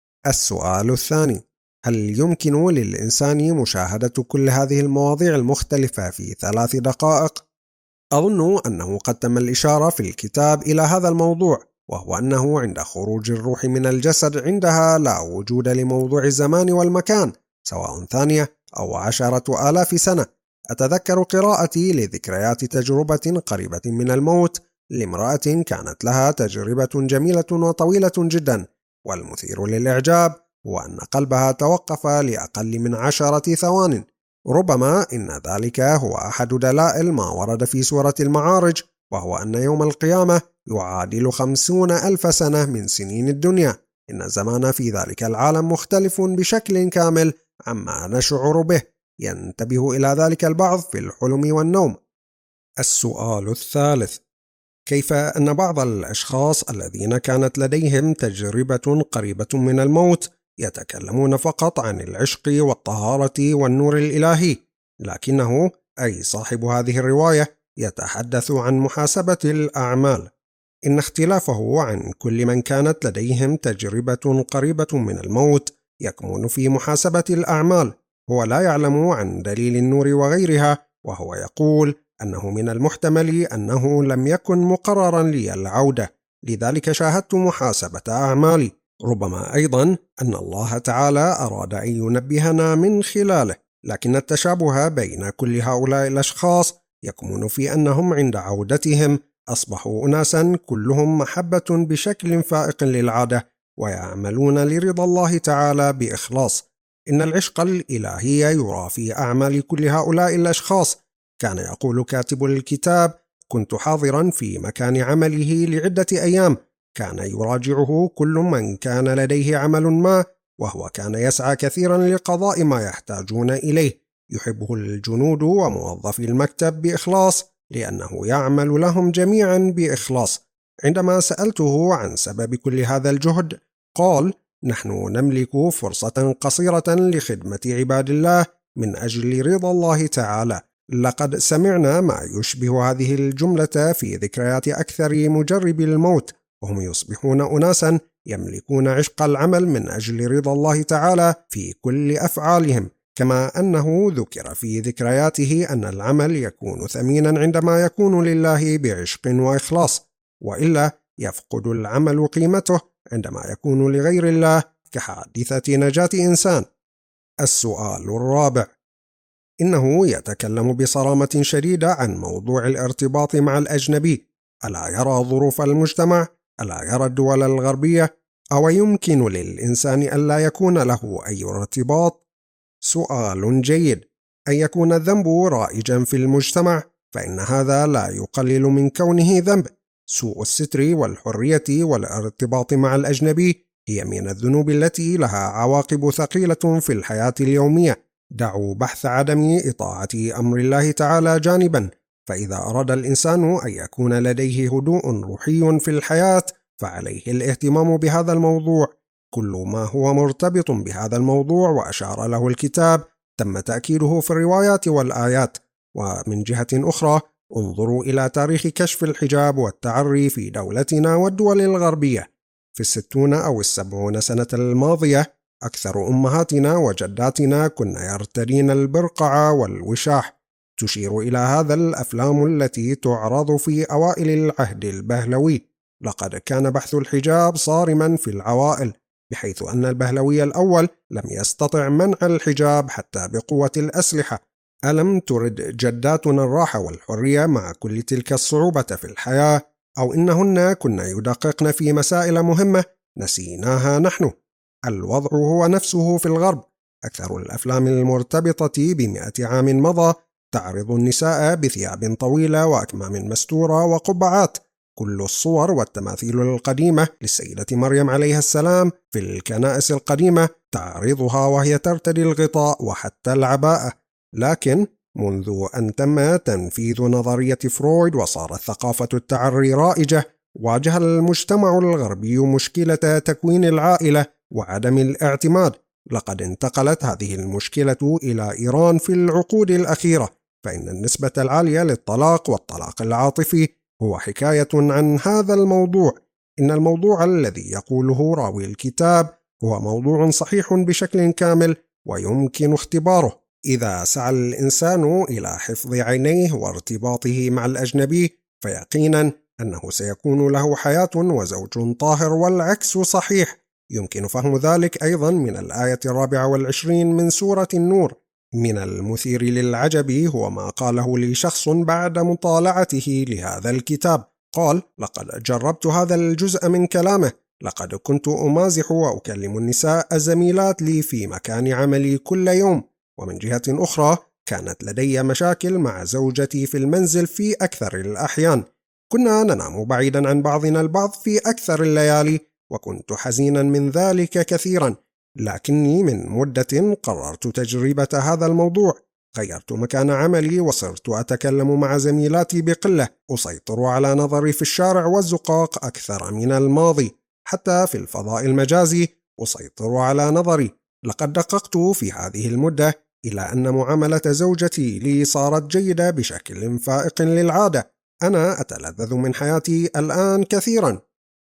السؤال الثاني: هل يمكن للإنسان مشاهدة كل هذه المواضيع المختلفة في 3 دقائق؟ أظن أنه قد تم الإشارة في الكتاب إلى هذا الموضوع، وهو أنه عند خروج الروح من الجسد عندها لا وجود لموضوع الزمان والمكان، سواء 2 أو 10,000 سنة. أتذكر قراءتي لذكريات تجربة قريبة من الموت لامرأة كانت لها تجربة جميلة وطويلة جدا، والمثير للإعجاب هو أن قلبها توقف لأقل من 10 ثوان. ربما إن ذلك هو أحد دلائل ما ورد في سورة المعارج، وهو أن يوم القيامة يعادل 50,000 سنة من سنين الدنيا. إن الزمان في ذلك العالم مختلف بشكل كامل عما نشعر به، ينتبه إلى ذلك البعض في الحلم والنوم. السؤال الثالث: كيف أن بعض الأشخاص الذين كانت لديهم تجربة قريبة من الموت يتكلمون فقط عن العشق والطهارة والنور الإلهي، لكنه أي صاحب هذه الرواية يتحدث عن محاسبة الأعمال؟ إن اختلافه عن كل من كانت لديهم تجربة قريبة من الموت يكمن في محاسبة الأعمال. هو لا يعلم عن دليل النور وغيرها، وهو يقول أنه من المحتمل أنه لم يكن مقررا لي العودة، لذلك شاهدت محاسبة أعمالي. ربما أيضا أن الله تعالى أراد أن ينبهنا من خلاله، لكن التشابه بين كل هؤلاء الأشخاص يكمن في أنهم عند عودتهم أصبحوا أناسا كلهم محبة بشكل فائق للعادة، ويعملون لرضا الله تعالى بإخلاص. إن العشق الإلهي يرى في أعمال كل هؤلاء الأشخاص. كان يقول كاتب الكتاب: كنت حاضرا في مكان عمله لعدة أيام، كان يراجعه كل من كان لديه عمل ما، وهو كان يسعى كثيرا لقضاء ما يحتاجون إليه. يحبه الجنود وموظفي المكتب بإخلاص لأنه يعمل لهم جميعا بإخلاص. عندما سألته عن سبب كل هذا الجهد قال: نحن نملك فرصة قصيرة لخدمة عباد الله من أجل رضا الله تعالى. لقد سمعنا ما يشبه هذه الجملة في ذكريات أكثر مجربي الموت، وهم يصبحون أناسا يملكون عشق العمل من أجل رضا الله تعالى في كل أفعالهم، كما أنه ذكر في ذكرياته أن العمل يكون ثمينا عندما يكون لله بعشق وإخلاص، وإلا يفقد العمل قيمته عندما يكون لغير الله كحادثة نجاة إنسان. السؤال الرابع: إنه يتكلم بصرامة شديدة عن موضوع الارتباط مع الأجنبي. ألا يرى ظروف المجتمع؟ ألا يرى الدول الغربية؟ أو يمكن للإنسان ألا يكون له أي ارتباط؟ سؤال جيد. أن يكون الذنب رائجا في المجتمع فإن هذا لا يقلل من كونه ذنب. سوء الستر والحرية والارتباط مع الأجنبي هي من الذنوب التي لها عواقب ثقيلة في الحياة اليومية. دعوا بحث عدم إطاعة أمر الله تعالى جانبا، فإذا أراد الإنسان أن يكون لديه هدوء روحي في الحياة فعليه الاهتمام بهذا الموضوع. كل ما هو مرتبط بهذا الموضوع وأشار له الكتاب تم تأكيده في الروايات والآيات. ومن جهة أخرى انظروا إلى تاريخ كشف الحجاب والتعري في دولتنا والدول الغربية. في 60 أو 70 سنة الماضية أكثر أمهاتنا وجداتنا كن يرتدين البرقع والوشاح. تشير إلى هذا الأفلام التي تعرض في أوائل العهد البهلوي. لقد كان بحث الحجاب صارما في العوائل، بحيث أن البهلوي الأول لم يستطع منع الحجاب حتى بقوة الأسلحة. ألم ترد جداتنا الراحة والحرية مع كل تلك الصعوبة في الحياة؟ أو إنهن كن يدققن في مسائل مهمة نسيناها نحن؟ الوضع هو نفسه في الغرب. أكثر الأفلام المرتبطة ب100 عام مضى تعرض النساء بثياب طويلة وأكمام مستورة وقبعات. كل الصور والتماثيل القديمة للسيدة مريم عليها السلام في الكنائس القديمة تعرضها وهي ترتدي الغطاء وحتى العباءة. لكن منذ أن تم تنفيذ نظرية فرويد وصارت ثقافة التعري رائجة، واجه المجتمع الغربي مشكلة تكوين العائلة وعدم الاعتماد. لقد انتقلت هذه المشكلة إلى إيران في العقود الأخيرة، فإن النسبة العالية للطلاق والطلاق العاطفي هو حكاية عن هذا الموضوع. إن الموضوع الذي يقوله راوي الكتاب هو موضوع صحيح بشكل كامل ويمكن اختباره. إذا سعى الإنسان إلى حفظ عينيه وارتباطه مع الأجنبي فيقينا أنه سيكون له حياة وزوج طاهر، والعكس صحيح. يمكن فهم ذلك أيضا من الآية 24 من سورة النور. من المثير للعجب هو ما قاله لي شخص بعد مطالعته لهذا الكتاب. قال: لقد جربت هذا الجزء من كلامه. لقد كنت أمازح وأكلم النساء الزميلات لي في مكان عملي كل يوم، ومن جهة أخرى كانت لدي مشاكل مع زوجتي في المنزل في أكثر الأحيان. كنا ننام بعيدا عن بعضنا البعض في أكثر الليالي، وكنت حزينا من ذلك كثيرا. لكني من مدة قررت تجربة هذا الموضوع. غيرت مكان عملي وصرت أتكلم مع زميلاتي بقلة. أسيطر على نظري في الشارع والزقاق أكثر من الماضي. حتى في الفضاء المجازي أسيطر على نظري. لقد دققت في هذه المدة إلى أن معاملة زوجتي لي صارت جيدة بشكل فائق للعادة. أنا أتلذذ من حياتي الآن كثيرا.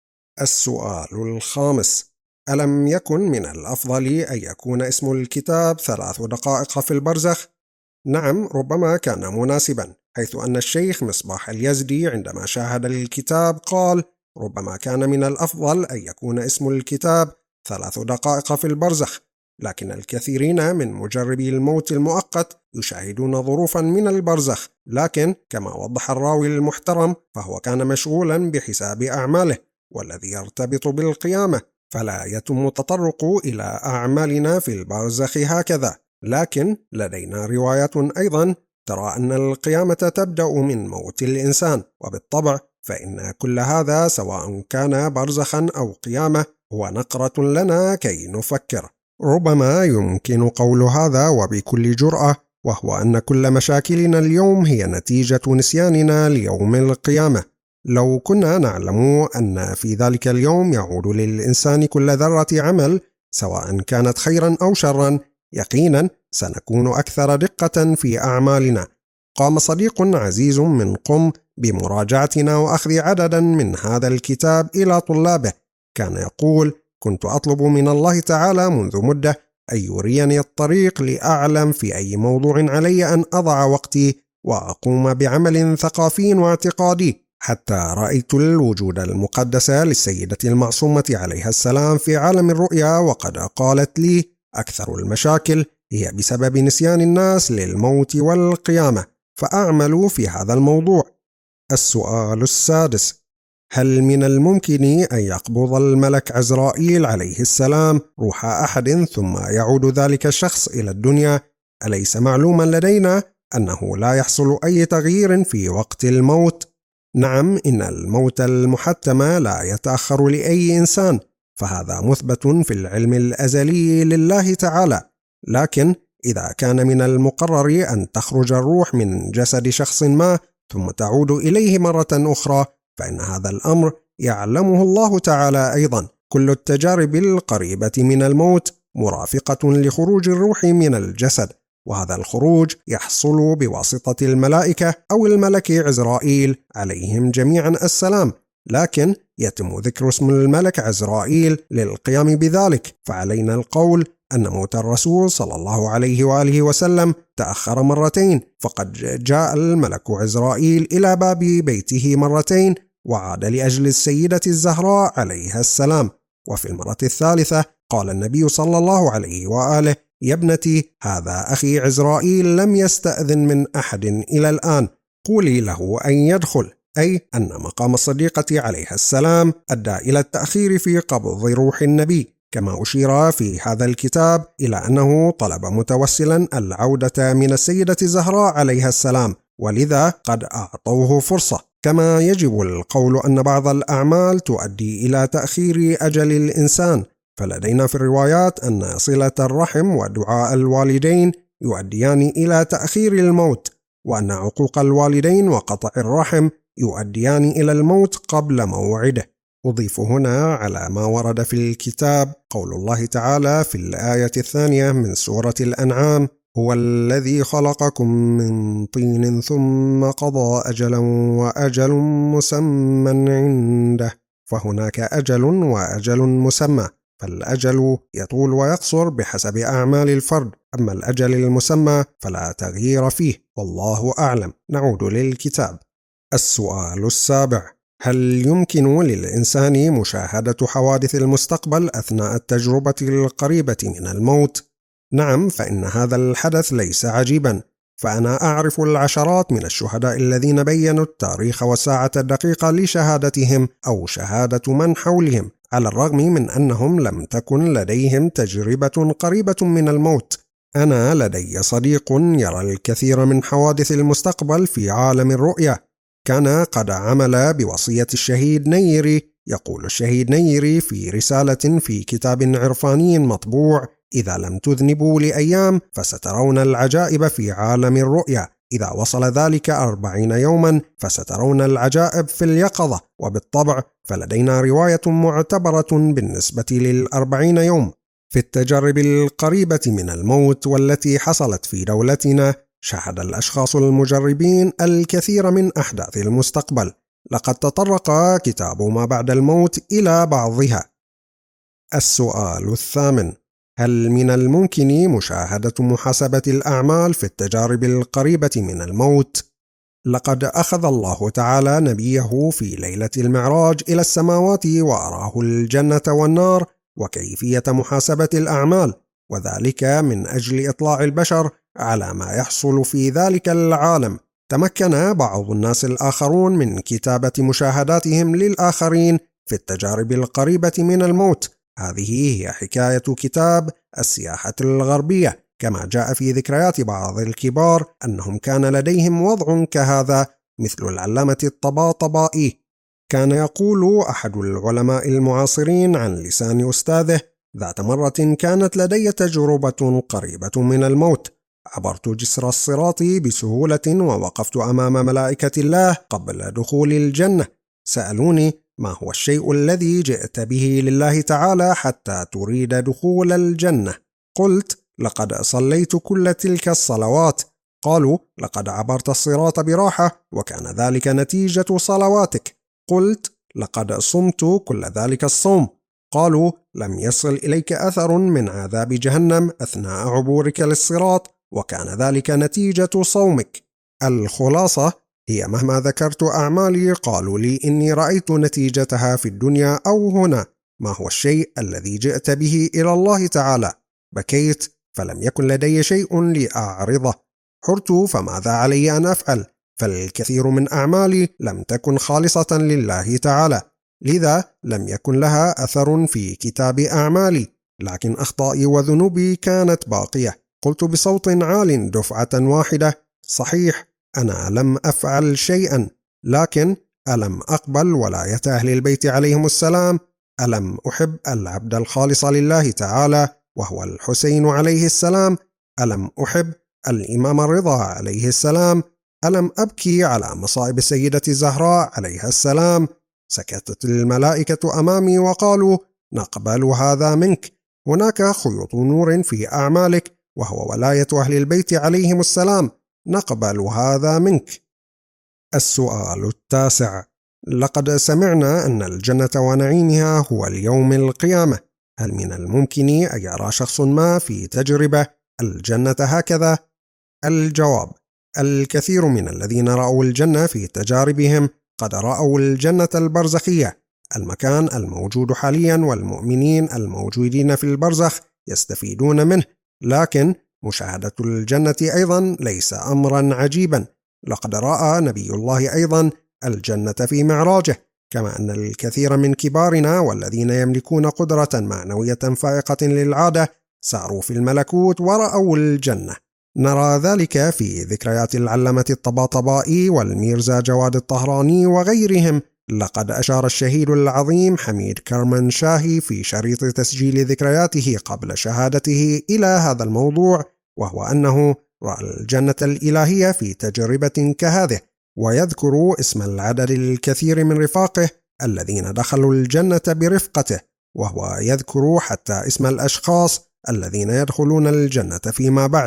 السؤال الخامس: ألم يكن من الأفضل أن يكون اسم الكتاب 3 دقائق في البرزخ؟ نعم، ربما كان مناسبا، حيث أن الشيخ مصباح اليزدي عندما شاهد الكتاب قال: ربما كان من الأفضل أن يكون اسم الكتاب 3 دقائق في البرزخ، لكن الكثيرين من مجربي الموت المؤقت يشاهدون ظروفا من البرزخ، لكن كما وضح الراوي المحترم فهو كان مشغولا بحساب أعماله والذي يرتبط بالقيامة، فلا يتم التطرق إلى أعمالنا في البرزخ هكذا. لكن لدينا روايات أيضا ترى أن القيامة تبدأ من موت الإنسان، وبالطبع فإن كل هذا سواء كان برزخا أو قيامة هو نقرة لنا كي نفكر. ربما يمكن قول هذا وبكل جرأة، وهو أن كل مشاكلنا اليوم هي نتيجة نسياننا ليوم القيامة. لو كنا نعلم أن في ذلك اليوم يعود للإنسان كل ذرة عمل سواء كانت خيرا أو شرا، يقينا سنكون أكثر دقة في أعمالنا. قام صديق عزيز من قم بمراجعتنا وأخذ عددا من هذا الكتاب إلى طلابه، كان يقول: كنت أطلب من الله تعالى منذ مدة أن يريني الطريق لأعلم في أي موضوع علي أن أضع وقتي وأقوم بعمل ثقافي واعتقادي، حتى رأيت الوجود المقدس للسيدة المعصومة عليها السلام في عالم الرؤيا، وقد قالت لي: أكثر المشاكل هي بسبب نسيان الناس للموت والقيامة، فأعمل في هذا الموضوع. السؤال السادس: هل من الممكن أن يقبض الملك عزرائيل عليه السلام روح أحد ثم يعود ذلك الشخص إلى الدنيا؟ أليس معلوما لدينا أنه لا يحصل أي تغيير في وقت الموت؟ نعم، إن الموت المحتم لا يتأخر لأي إنسان، فهذا مثبت في العلم الأزلي لله تعالى. لكن إذا كان من المقرر أن تخرج الروح من جسد شخص ما ثم تعود إليه مرة أخرى، فإن هذا الأمر يعلمه الله تعالى أيضا. كل التجارب القريبة من الموت مرافقة لخروج الروح من الجسد، وهذا الخروج يحصل بواسطة الملائكة أو الملك عزرائيل عليهم جميعا السلام، لكن يتم ذكر اسم الملك عزرائيل للقيام بذلك، فعلينا القول أن موت الرسول صلى الله عليه وآله وسلم تأخر مرتين، فقد جاء الملك عزرائيل إلى باب بيته مرتين وعاد لأجل السيدة الزهراء عليها السلام، وفي المرة الثالثة قال النبي صلى الله عليه وآله: يا ابنتي، هذا أخي عزرائيل لم يستأذن من أحد إلى الآن، قولي له أن يدخل، أي أن مقام الصديقة عليها السلام أدى إلى التأخير في قبض روح النبي، كما أشير في هذا الكتاب إلى أنه طلب متوسلا العودة من السيدة الزهراء عليها السلام، ولذا قد أعطوه فرصة. كما يجب القول أن بعض الأعمال تؤدي إلى تأخير أجل الإنسان، فلدينا في الروايات أن صلة الرحم ودعاء الوالدين يؤديان إلى تأخير الموت، وأن عقوق الوالدين وقطع الرحم يؤديان إلى الموت قبل موعده. أضيف هنا على ما ورد في الكتاب قول الله تعالى في الآية 2 من سورة الأنعام: هو الذي خلقكم من طين ثم قضى أجلا وأجل مسمى عنده، فهناك أجل وأجل مسمى، فالأجل يطول ويقصر بحسب أعمال الفرد، أما الأجل المسمى فلا تغيير فيه، والله أعلم. نعود للكتاب. السؤال السابع: هل يمكن للإنسان مشاهدة حوادث المستقبل أثناء التجربة القريبة من الموت؟ نعم، فإن هذا الحدث ليس عجيبا، فأنا أعرف العشرات من الشهداء الذين بيّنوا التاريخ والساعة الدقيقة لشهادتهم أو شهادة من حولهم، على الرغم من أنهم لم تكن لديهم تجربة قريبة من الموت. أنا لدي صديق يرى الكثير من حوادث المستقبل في عالم الرؤيا، كان قد عمل بوصية الشهيد نيري. يقول الشهيد نيري في رسالة في كتاب عرفاني مطبوع: إذا لم تذنبوا لأيام فسترون العجائب في عالم الرؤيا، إذا وصل ذلك 40 يوما فسترون العجائب في اليقظة. وبالطبع فلدينا رواية معتبرة بالنسبة لل40 يوم. في التجارب القريبة من الموت والتي حصلت في دولتنا، شاهد الأشخاص المجربين الكثير من أحداث المستقبل، لقد تطرق كتاب ما بعد الموت إلى بعضها. السؤال الثامن: هل من الممكن مشاهدة محاسبة الأعمال في التجارب القريبة من الموت؟ لقد أخذ الله تعالى نبيه في ليلة المعراج إلى السماوات وأراه الجنة والنار، وكيفية محاسبة الأعمال، وذلك من أجل إطلاع البشر على ما يحصل في ذلك العالم. تمكن بعض الناس الآخرون من كتابة مشاهداتهم للآخرين في التجارب القريبة من الموت. هذه هي حكاية كتاب السياحة الغربية، كما جاء في ذكريات بعض الكبار أنهم كان لديهم وضع كهذا، مثل العلامة الطباطبائي. كان يقول أحد العلماء المعاصرين عن لسان أستاذه: ذات مرة كانت لدي تجربة قريبة من الموت. عبرت جسر الصراط بسهولة ووقفت أمام ملائكة الله قبل دخول الجنة. سألوني: ما هو الشيء الذي جئت به لله تعالى حتى تريد دخول الجنة؟ قلت: لقد صليت كل تلك الصلوات. قالوا: لقد عبرت الصراط براحة وكان ذلك نتيجة صلواتك. قلت: لقد صمت كل ذلك الصوم. قالوا: لم يصل إليك أثر من عذاب جهنم أثناء عبورك للصراط وكان ذلك نتيجة صومك. الخلاصة هي مهما ذكرت أعمالي قالوا لي إني رأيت نتيجتها في الدنيا أو هنا. ما هو الشيء الذي جئت به إلى الله تعالى؟ بكيت فلم يكن لدي شيء لأعرضه. حرت فماذا علي أن أفعل؟ فالكثير من أعمالي لم تكن خالصة لله تعالى، لذا لم يكن لها أثر في كتاب أعمالي، لكن أخطائي وذنوبي كانت باقية. قلت بصوت عال دفعة واحدة: صحيح، أنا لم أفعل شيئا، لكن ألم أقبل ولاية أهل البيت عليهم السلام؟ ألم أحب العبد الخالص لله تعالى وهو الحسين عليه السلام؟ ألم أحب الإمام الرضا عليه السلام؟ ألم أبكي على مصائب السيدة الزهراء عليها السلام؟ سكتت الملائكة أمامي وقالوا: نقبل هذا منك. هناك خيوط نور في أعمالك وهو ولاية أهل البيت عليهم السلام، نقبل هذا منك. السؤال 9: لقد سمعنا أن الجنة ونعيمها هو اليوم القيامة. هل من الممكن أن يرى شخص ما في تجربة الجنة هكذا؟ الجواب: الكثير من الذين رأوا الجنة في تجاربهم قد رأوا الجنة البرزخية، المكان الموجود حاليا والمؤمنين الموجودين في البرزخ يستفيدون منه، لكن مشاهدة الجنة أيضا ليس أمرا عجيبا. لقد رأى نبي الله أيضا الجنة في معراجه، كما أن الكثير من كبارنا والذين يملكون قدرة معنوية فائقة للعادة ساروا في الملكوت ورأوا الجنة. نرى ذلك في ذكريات العلامة الطباطبائي والميرزا جواد الطهراني وغيرهم. لقد أشار الشهيد العظيم حميد كرمانشاهي في شريط تسجيل ذكرياته قبل شهادته إلى هذا الموضوع، وهو أنه رأى الجنة الإلهية في تجربة كهذه، ويذكر اسم العدد الكثير من رفاقه الذين دخلوا الجنة برفقته، وهو يذكر حتى اسم الأشخاص الذين يدخلون الجنة فيما بعد.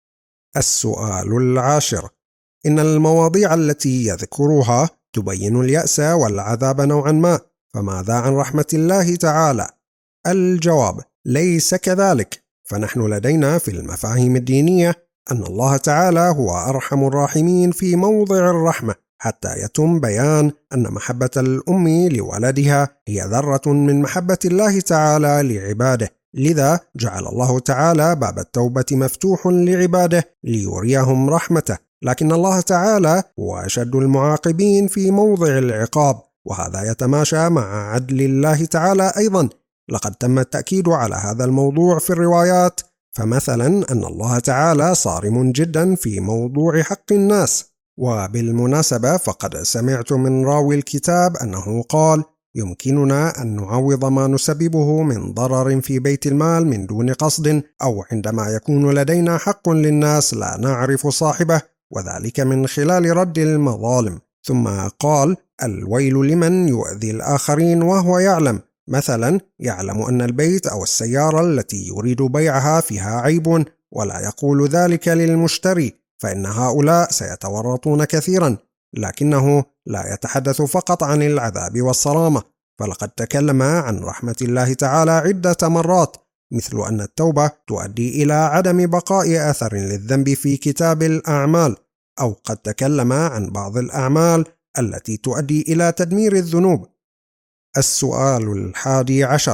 السؤال 10: إن المواضيع التي يذكرها تبين اليأس والعذاب نوعا ما، فماذا عن رحمة الله تعالى؟ الجواب: ليس كذلك، فنحن لدينا في المفاهيم الدينية أن الله تعالى هو أرحم الراحمين في موضع الرحمة، حتى يتم بيان أن محبة الأم لولدها هي ذرة من محبة الله تعالى لعباده، لذا جعل الله تعالى باب التوبة مفتوح لعباده ليريهم رحمته، لكن الله تعالى هو أشد المعاقبين في موضع العقاب، وهذا يتماشى مع عدل الله تعالى أيضا. لقد تم التأكيد على هذا الموضوع في الروايات، فمثلا أن الله تعالى صارم جدا في موضوع حق الناس. وبالمناسبة فقد سمعت من راوي الكتاب أنه قال: يمكننا أن نعوض ما نسببه من ضرر في بيت المال من دون قصد، أو عندما يكون لدينا حق للناس لا نعرف صاحبه، وذلك من خلال رد المظالم. ثم قال: الويل لمن يؤذي الآخرين وهو يعلم، مثلا يعلم أن البيت أو السيارة التي يريد بيعها فيها عيب ولا يقول ذلك للمشتري، فإن هؤلاء سيتورطون كثيرا، لكنه لا يتحدث فقط عن العذاب والصرامة، فلقد تكلم عن رحمة الله تعالى عدة مرات، مثل أن التوبة تؤدي إلى عدم بقاء أثر للذنب في كتاب الأعمال، أو قد تكلم عن بعض الأعمال التي تؤدي إلى تدمير الذنوب. السؤال 11: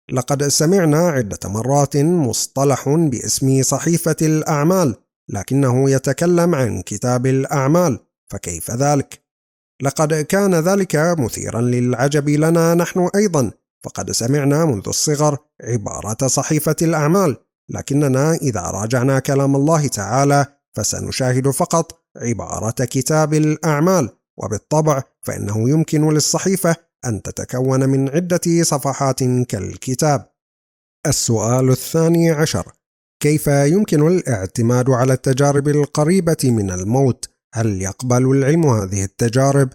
لقد سمعنا عدة مرات مصطلح باسم صحيفة الأعمال، لكنه يتكلم عن كتاب الأعمال، فكيف ذلك؟ لقد كان ذلك مثيرا للعجب لنا نحن أيضا، فقد سمعنا منذ الصغر عبارة صحيفة الأعمال، لكننا إذا راجعنا كلام الله تعالى فسنشاهد فقط عبارة كتاب الأعمال، وبالطبع فإنه يمكن للصحيفة أن تتكون من عدة صفحات كالكتاب. السؤال 12: كيف يمكن الاعتماد على التجارب القريبة من الموت؟ هل يقبل العلم هذه التجارب؟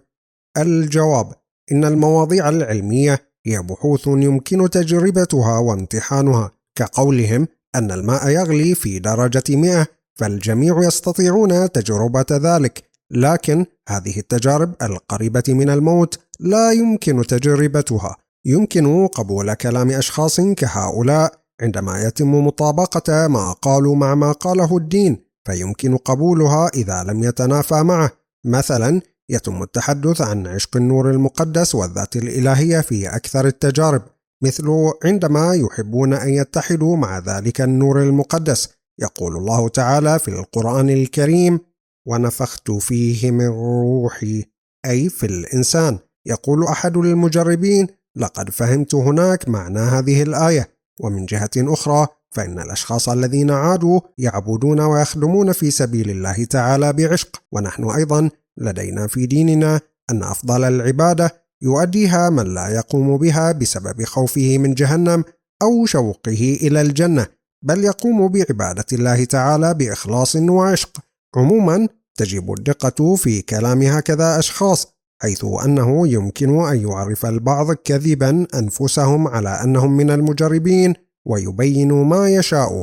الجواب: إن المواضيع العلمية هي بحوث يمكن تجربتها وامتحانها، كقولهم أن الماء يغلي في درجة 100، فالجميع يستطيعون تجربة ذلك، لكن هذه التجارب القريبة من الموت لا يمكن تجربتها. يمكن قبول كلام أشخاص كهؤلاء عندما يتم مطابقة ما قالوا مع ما قاله الدين، فيمكن قبولها إذا لم يتنافى معه. مثلا يتم التحدث عن عشق النور المقدس والذات الإلهية في أكثر التجارب، مثل عندما يحبون أن يتحدوا مع ذلك النور المقدس. يقول الله تعالى في القرآن الكريم: ونفخت فيه من روحي، أي في الإنسان. يقول أحد المجربين: لقد فهمت هناك معنى هذه الآية. ومن جهة أخرى فإن الأشخاص الذين عادوا يعبدون ويخدمون في سبيل الله تعالى بعشق، ونحن أيضا لدينا في ديننا أن أفضل العبادة يؤديها من لا يقوم بها بسبب خوفه من جهنم أو شوقه إلى الجنة، بل يقوم بعبادة الله تعالى بإخلاص وعشق. عموما تجب الدقة في كلام هكذا أشخاص، حيث أنه يمكن أن يعرف البعض كذبا أنفسهم على أنهم من المجربين ويبينوا ما يشاء.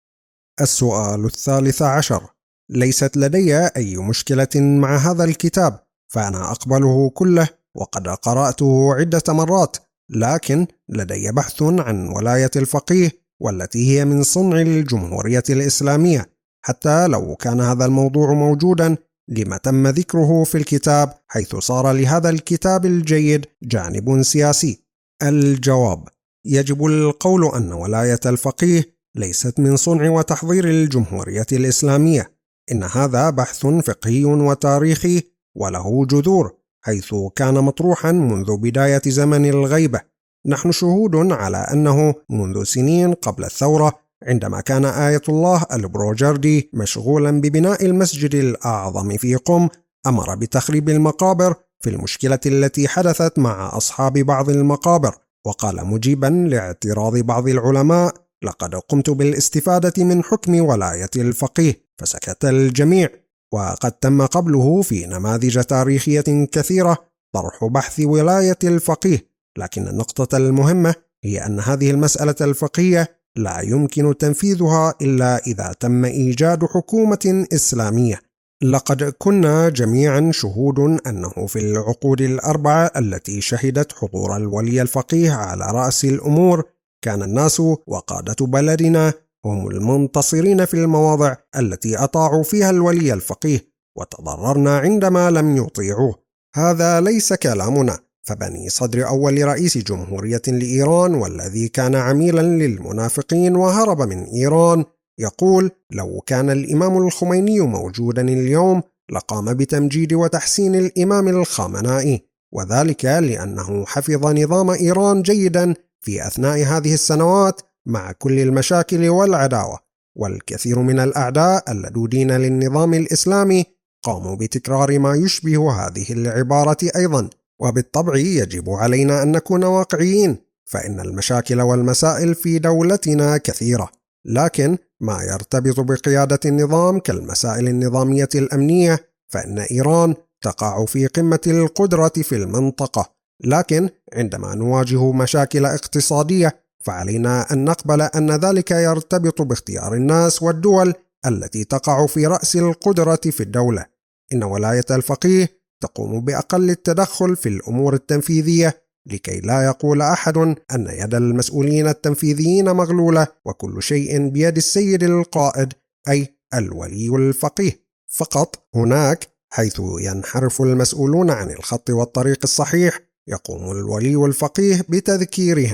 السؤال 13: ليست لدي أي مشكلة مع هذا الكتاب، فأنا أقبله كله وقد قرأته عدة مرات، لكن لدي بحث عن ولاية الفقيه، والتي هي من صنع الجمهورية الإسلامية. حتى لو كان هذا الموضوع موجودا، لما تم ذكره في الكتاب، حيث صار لهذا الكتاب الجيد جانب سياسي؟ الجواب: يجب القول أن ولاية الفقيه ليست من صنع وتحضير الجمهورية الإسلامية. إن هذا بحث فقهي وتاريخي وله جذور، حيث كان مطروحا منذ بداية زمن الغيبة. نحن شهود على أنه منذ سنين قبل الثورة، عندما كان آية الله البروجردي مشغولا ببناء المسجد الأعظم في قم، أمر بتخريب المقابر في المشكلة التي حدثت مع أصحاب بعض المقابر، وقال مجيبا لاعتراض بعض العلماء: لقد قمت بالاستفادة من حكم ولاية الفقيه. فسكت الجميع. وقد تم قبله في نماذج تاريخية كثيرة طرح بحث ولاية الفقيه، لكن النقطة المهمة هي أن هذه المسألة الفقهية لا يمكن تنفيذها إلا إذا تم إيجاد حكومة إسلامية. لقد كنا جميعا شهود أنه في العقود الأربعة التي شهدت حضور الولي الفقيه على رأس الأمور، كان الناس وقادة بلدنا هم المنتصرين في المواضع التي أطاعوا فيها الولي الفقيه، وتضررنا عندما لم يطيعوه. هذا ليس كلامنا، فبني صدر أول رئيس جمهورية لإيران، والذي كان عميلا للمنافقين وهرب من إيران، يقول: لو كان الإمام الخميني موجودا اليوم لقام بتمجيد وتحسين الإمام الخامنائي، وذلك لأنه حفظ نظام إيران جيدا في أثناء هذه السنوات مع كل المشاكل والعداوة. والكثير من الأعداء اللدودين للنظام الإسلامي قاموا بتكرار ما يشبه هذه العبارة أيضا. وبالطبع يجب علينا أن نكون واقعيين، فإن المشاكل والمسائل في دولتنا كثيرة، لكن ما يرتبط بقيادة النظام كالمسائل النظامية الأمنية، فإن إيران تقع في قمة القدرة في المنطقة. لكن عندما نواجه مشاكل اقتصادية، فعلينا أن نقبل أن ذلك يرتبط باختيار الناس والدول التي تقع في رأس القدرة في الدولة. إن ولاية الفقيه تقوم بأقل التدخل في الأمور التنفيذية، لكي لا يقول أحد أن يد المسؤولين التنفيذيين مغلولة وكل شيء بيد السيد القائد، أي الولي الفقيه فقط. هناك حيث ينحرف المسؤولون عن الخط والطريق الصحيح، يقوم الولي الفقيه بتذكيرهم.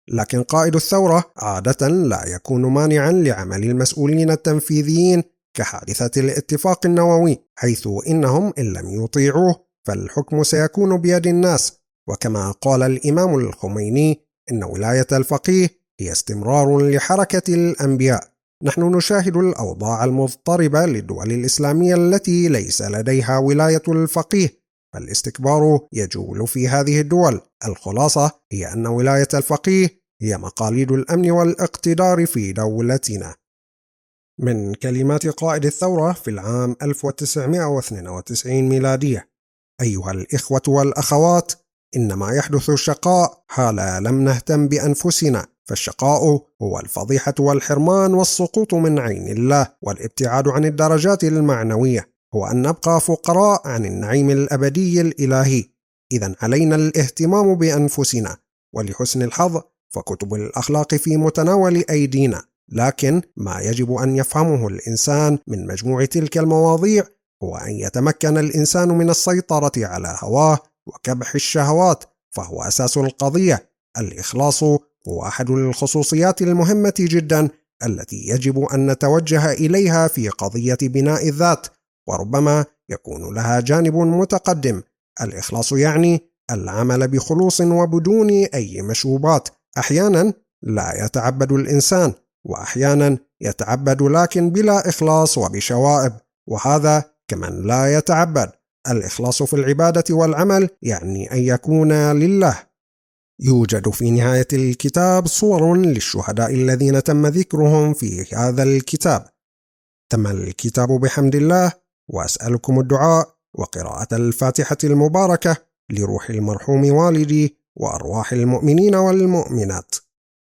لكن قائد الثورة عادة لا يكون مانعا لعمل المسؤولين التنفيذيين كحادثة الاتفاق النووي، حيث إنهم إن لم يطيعوه فالحكم سيكون بيد الناس. وكما قال الإمام الخميني إن ولاية الفقيه هي استمرار لحركة الأنبياء. نحن نشاهد الأوضاع المضطربة للدول الإسلامية التي ليس لديها ولاية الفقيه، فالاستكبار يجول في هذه الدول. الخلاصة هي أن ولاية الفقيه هي مقاليد الأمن والاقتدار في دولتنا. من كلمات قائد الثورة في العام 1992 ميلادية: أيها الإخوة والأخوات، إن ما يحدث الشقاء حال لم نهتم بأنفسنا، فالشقاء هو الفضيحة والحرمان والسقوط من عين الله، والابتعاد عن الدرجات المعنوية هو أن نبقى فقراء عن النعيم الأبدي الإلهي. إذن علينا الاهتمام بأنفسنا، ولحسن الحظ فكتب الأخلاق في متناول أيدينا، لكن ما يجب أن يفهمه الإنسان من مجموع تلك المواضيع هو أن يتمكن الإنسان من السيطرة على هواه وكبح الشهوات، فهو أساس القضية. الإخلاص هو أحد الخصوصيات المهمة جدا التي يجب أن نتوجه إليها في قضية بناء الذات، وربما يكون لها جانب متقدم. الإخلاص يعني العمل بخلوص وبدون أي مشوبات. أحيانا لا يتعبد الإنسان، وأحيانا يتعبد لكن بلا إخلاص وبشوائب، وهذا كمن لا يتعبد. الإخلاص في العبادة والعمل يعني أن يكون لله. يوجد في نهاية الكتاب صور للشهداء الذين تم ذكرهم في هذا الكتاب. تم الكتاب بحمد الله، وأسألكم الدعاء وقراءة الفاتحة المباركة لروح المرحوم والدي وأرواح المؤمنين والمؤمنات.